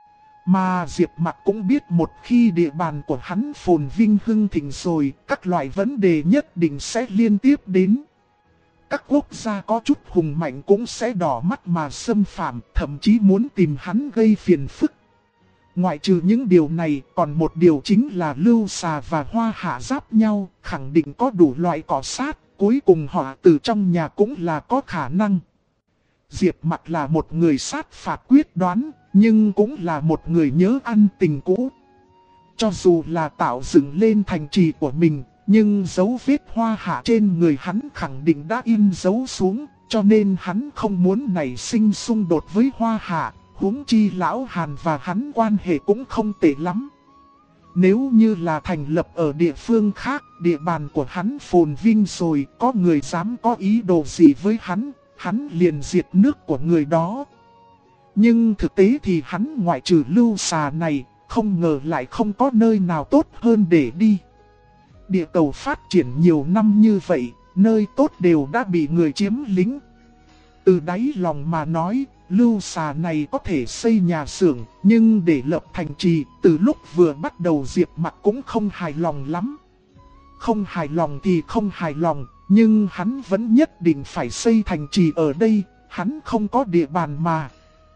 Mà Diệp Mặc cũng biết một khi địa bàn của hắn phồn vinh hưng thịnh rồi, các loại vấn đề nhất định sẽ liên tiếp đến. Các quốc gia có chút hùng mạnh cũng sẽ đỏ mắt mà xâm phạm, thậm chí muốn tìm hắn gây phiền phức. Ngoại trừ những điều này, còn một điều chính là Lưu Xà và Hoa Hạ giáp nhau, khẳng định có đủ loại cọ sát, cuối cùng họ từ trong nhà cũng là có khả năng. Diệp Mặc là một người sát phạt quyết đoán, nhưng cũng là một người nhớ ăn tình cũ. Cho dù là tạo dựng lên thành trì của mình, nhưng dấu vết Hoa Hạ trên người hắn khẳng định đã in dấu xuống, cho nên hắn không muốn nảy sinh xung đột với Hoa Hạ. Huống chi lão Hàn và hắn quan hệ cũng không tệ lắm. Nếu như là thành lập ở địa phương khác, địa bàn của hắn phồn vinh rồi, có người dám có ý đồ gì với hắn liền diệt nước của người đó. Nhưng thực tế thì hắn ngoại trừ Lưu Xà này, không ngờ lại không có nơi nào tốt hơn để đi. Địa cầu phát triển nhiều năm như vậy, nơi tốt đều đã bị người chiếm lĩnh. Từ đáy lòng mà nói, Lưu Xà này có thể xây nhà xưởng, nhưng để lập thành trì, từ lúc vừa bắt đầu Diệp Mặc cũng không hài lòng lắm. Không hài lòng thì không hài lòng, nhưng hắn vẫn nhất định phải xây thành trì ở đây, hắn không có địa bàn mà.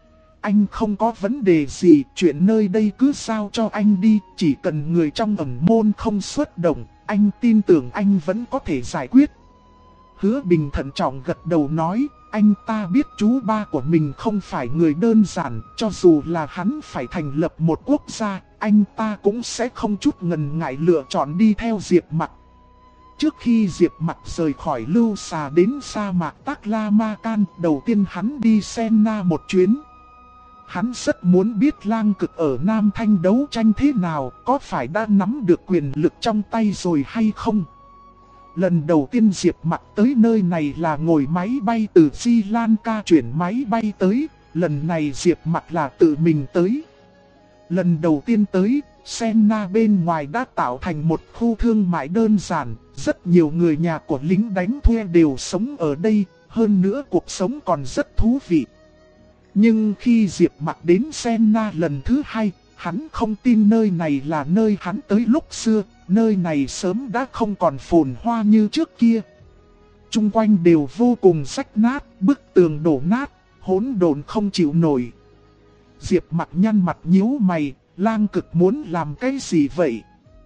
Anh không có vấn đề gì, chuyện nơi đây cứ giao cho anh đi, chỉ cần người trong ẩn môn không xuất động, anh tin tưởng anh vẫn có thể giải quyết. Hứa Bình thận trọng gật đầu nói, anh ta biết chú ba của mình không phải người đơn giản, cho dù là hắn phải thành lập một quốc gia, anh ta cũng sẽ không chút ngần ngại lựa chọn đi theo Diệp Mặc. Trước khi Diệp Mặc rời khỏi Lưu Xà đến sa mạc Taklamakan, đầu tiên hắn đi Senna một chuyến. Hắn rất muốn biết Lang Cực ở Nam Thanh đấu tranh thế nào, có phải đã nắm được quyền lực trong tay rồi hay không. Lần đầu tiên Diệp Mặc tới nơi này là ngồi máy bay từ Sri Lanka chuyển máy bay tới, lần này Diệp Mặc là tự mình tới. Lần đầu tiên tới, Senna bên ngoài đã tạo thành một khu thương mại đơn giản, rất nhiều người nhà của lính đánh thuê đều sống ở đây, hơn nữa cuộc sống còn rất thú vị. Nhưng khi Diệp Mặc đến Senna lần thứ hai, hắn không tin nơi này là nơi hắn tới lúc xưa, nơi này sớm đã không còn phồn hoa như trước kia. Trung quanh đều vô cùng rách nát, bức tường đổ nát, hỗn độn không chịu nổi. Diệp Mặc nhăn mặt nhíu mày, Lang Cực muốn làm cái gì vậy?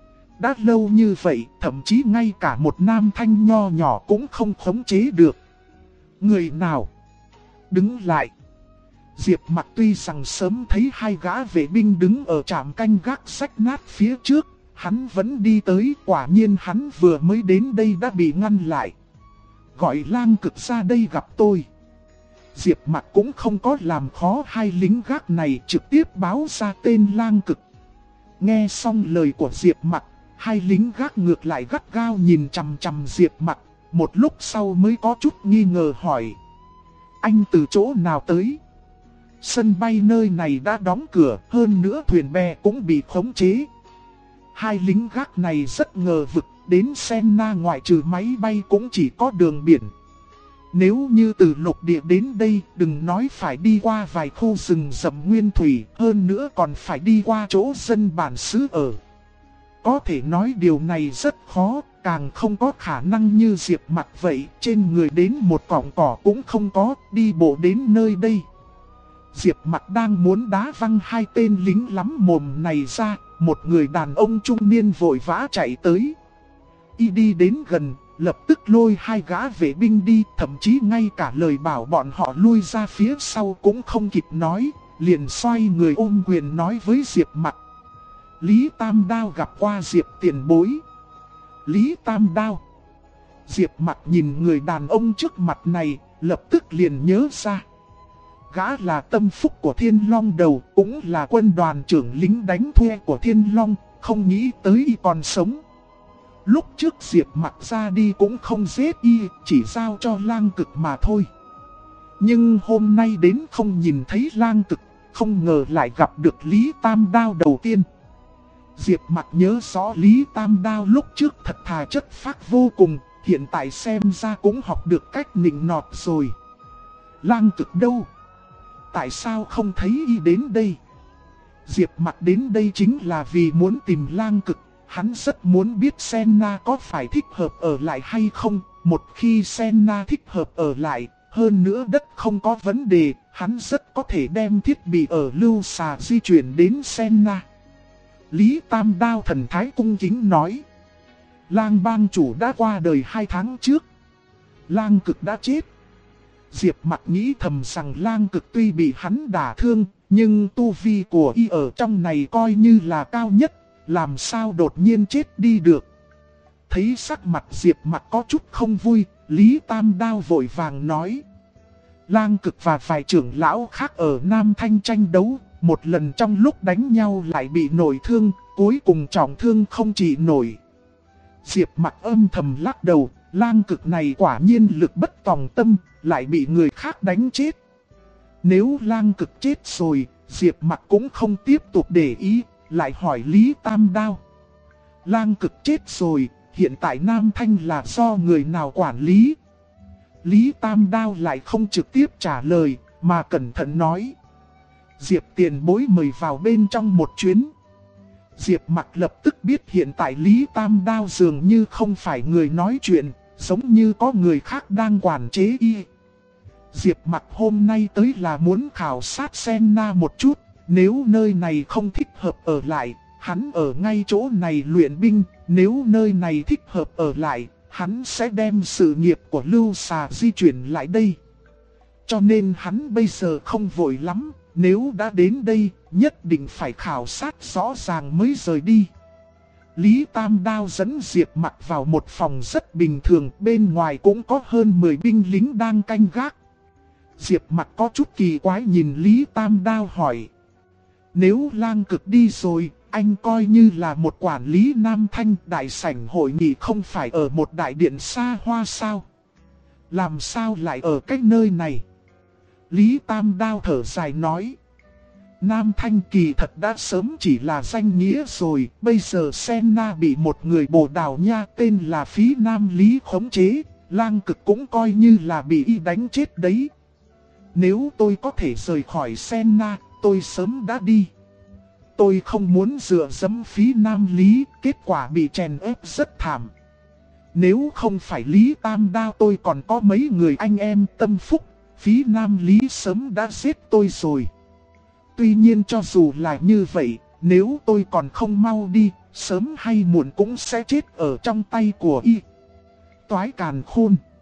Đã lâu như vậy, thậm chí ngay cả một nam thanh nho nhỏ cũng không khống chế được. Người nào? Đứng lại! Diệp Mặc tuy rằng sớm thấy hai gã vệ binh đứng ở trạm canh gác rách nát phía trước, hắn vẫn đi tới, quả nhiên hắn vừa mới đến đây đã bị ngăn lại. Gọi Lang Cực ra đây gặp tôi. Diệp Mặc cũng không có làm khó hai lính gác này, trực tiếp báo ra tên Lang Cực. Nghe xong lời của Diệp Mặc, hai lính gác ngược lại gắt gao nhìn chằm chằm Diệp Mặc, một lúc sau mới có chút nghi ngờ hỏi. Anh từ chỗ nào tới? Sân bay nơi này đã đóng cửa, hơn nữa thuyền bè cũng bị khống chế. Hai lính gác này rất ngờ vực, đến Senna ngoại trừ máy bay cũng chỉ có đường biển. Nếu như từ lục địa đến đây, đừng nói phải đi qua vài khu rừng rậm nguyên thủy, hơn nữa còn phải đi qua chỗ dân bản xứ ở. Có thể nói điều này rất khó, càng không có khả năng như Diệp Mặc vậy, trên người đến một cọng cỏ cũng không có, đi bộ đến nơi đây. Diệp Mặc đang muốn đá văng hai tên lính lắm mồm này ra, một người đàn ông trung niên vội vã chạy tới. Y đi đến gần, lập tức lôi hai gã vệ binh đi, thậm chí ngay cả lời bảo bọn họ lui ra phía sau cũng không kịp nói, liền xoay người ôm quyền nói với Diệp Mặc. Lý Tam Đao gặp qua Diệp tiền bối. Lý Tam Đao. Diệp Mặc nhìn người đàn ông trước mặt này, lập tức liền nhớ ra. Gã là tâm phúc của Thiên Long Đầu, cũng là quân đoàn trưởng lính đánh thuê của Thiên Long, không nghĩ tới y còn sống. Lúc trước Diệp Mặc ra đi cũng không giết y, chỉ giao cho Lang Cực mà thôi. Nhưng hôm nay đến không nhìn thấy Lang Cực, không ngờ lại gặp được Lý Tam Đao đầu tiên. Diệp Mặc nhớ rõ Lý Tam Đao lúc trước thật thà chất phác vô cùng, hiện tại xem ra cũng học được cách nịnh nọt rồi. Lang Cực đâu? Tại sao không thấy y đến đây? Diệp Mặc đến đây chính là vì muốn tìm Lang Cực. Hắn rất muốn biết Senna có phải thích hợp ở lại hay không. Một khi Senna thích hợp ở lại, hơn nữa đất không có vấn đề, hắn rất có thể đem thiết bị ở Lưu Xà di chuyển đến Senna. Lý Tam Đao thần thái cung kính nói. Lang bang chủ đã qua đời 2 tháng trước. Lang Cực đã chết. Diệp Mặc nghĩ thầm rằng Lang Cực tuy bị hắn đả thương, nhưng tu vi của y ở trong này coi như là cao nhất, làm sao đột nhiên chết đi được. Thấy sắc mặt Diệp Mặc có chút không vui, Lý Tam Đao vội vàng nói. Lang Cực và vài trưởng lão khác ở Nam Thanh tranh đấu, một lần trong lúc đánh nhau lại bị nổi thương, cuối cùng trọng thương không trị nổi. Diệp Mặc âm thầm lắc đầu, Lang Cực này quả nhiên lực bất tòng tâm, lại bị người khác đánh chết. Nếu Lang Cực chết rồi, Diệp Mặc cũng không tiếp tục để ý, lại hỏi Lý Tam Đao. Lang Cực chết rồi, hiện tại Nam Thanh là do người nào quản lý? Lý Tam Đao lại không trực tiếp trả lời, mà cẩn thận nói. Diệp tiền bối mời vào bên trong một chuyến. Diệp Mặc lập tức biết hiện tại Lý Tam Đao dường như không phải người nói chuyện, giống như có người khác đang quản chế y. Diệp Mặc hôm nay tới là muốn khảo sát Senna một chút, nếu nơi này không thích hợp ở lại, hắn ở ngay chỗ này luyện binh, nếu nơi này thích hợp ở lại, hắn sẽ đem sự nghiệp của Lưu Xà di chuyển lại đây. Cho nên hắn bây giờ không vội lắm, nếu đã đến đây, nhất định phải khảo sát rõ ràng mới rời đi. Lý Tam Đao dẫn Diệp Mặc vào một phòng rất bình thường, bên ngoài cũng có hơn 10 binh lính đang canh gác. Diệp Mặc có chút kỳ quái nhìn Lý Tam Đao hỏi. Nếu Lang Cực đi rồi, anh coi như là một quản lý Nam Thanh, đại sảnh hội nghị không phải ở một đại điện xa hoa sao? Làm sao lại ở cái nơi này? Lý Tam Đao thở dài nói. Nam Thanh kỳ thật đã sớm chỉ là danh nghĩa rồi, bây giờ Senna bị một người Bồ Đào Nha tên là Phí Nam Lý khống chế, Lang Cực cũng coi như là bị y đánh chết đấy. Nếu tôi có thể rời khỏi Senna, tôi sớm đã đi. Tôi không muốn dựa dẫm Phí Nam Lý, kết quả bị chèn ép rất thảm. Nếu không phải Lý Tam Đao tôi còn có mấy người anh em tâm phúc, Phí Nam Lý sớm đã giết tôi rồi. Tuy nhiên cho dù là như vậy, nếu tôi còn không mau đi, sớm hay muộn cũng sẽ chết ở trong tay của y. Toái càn khôn.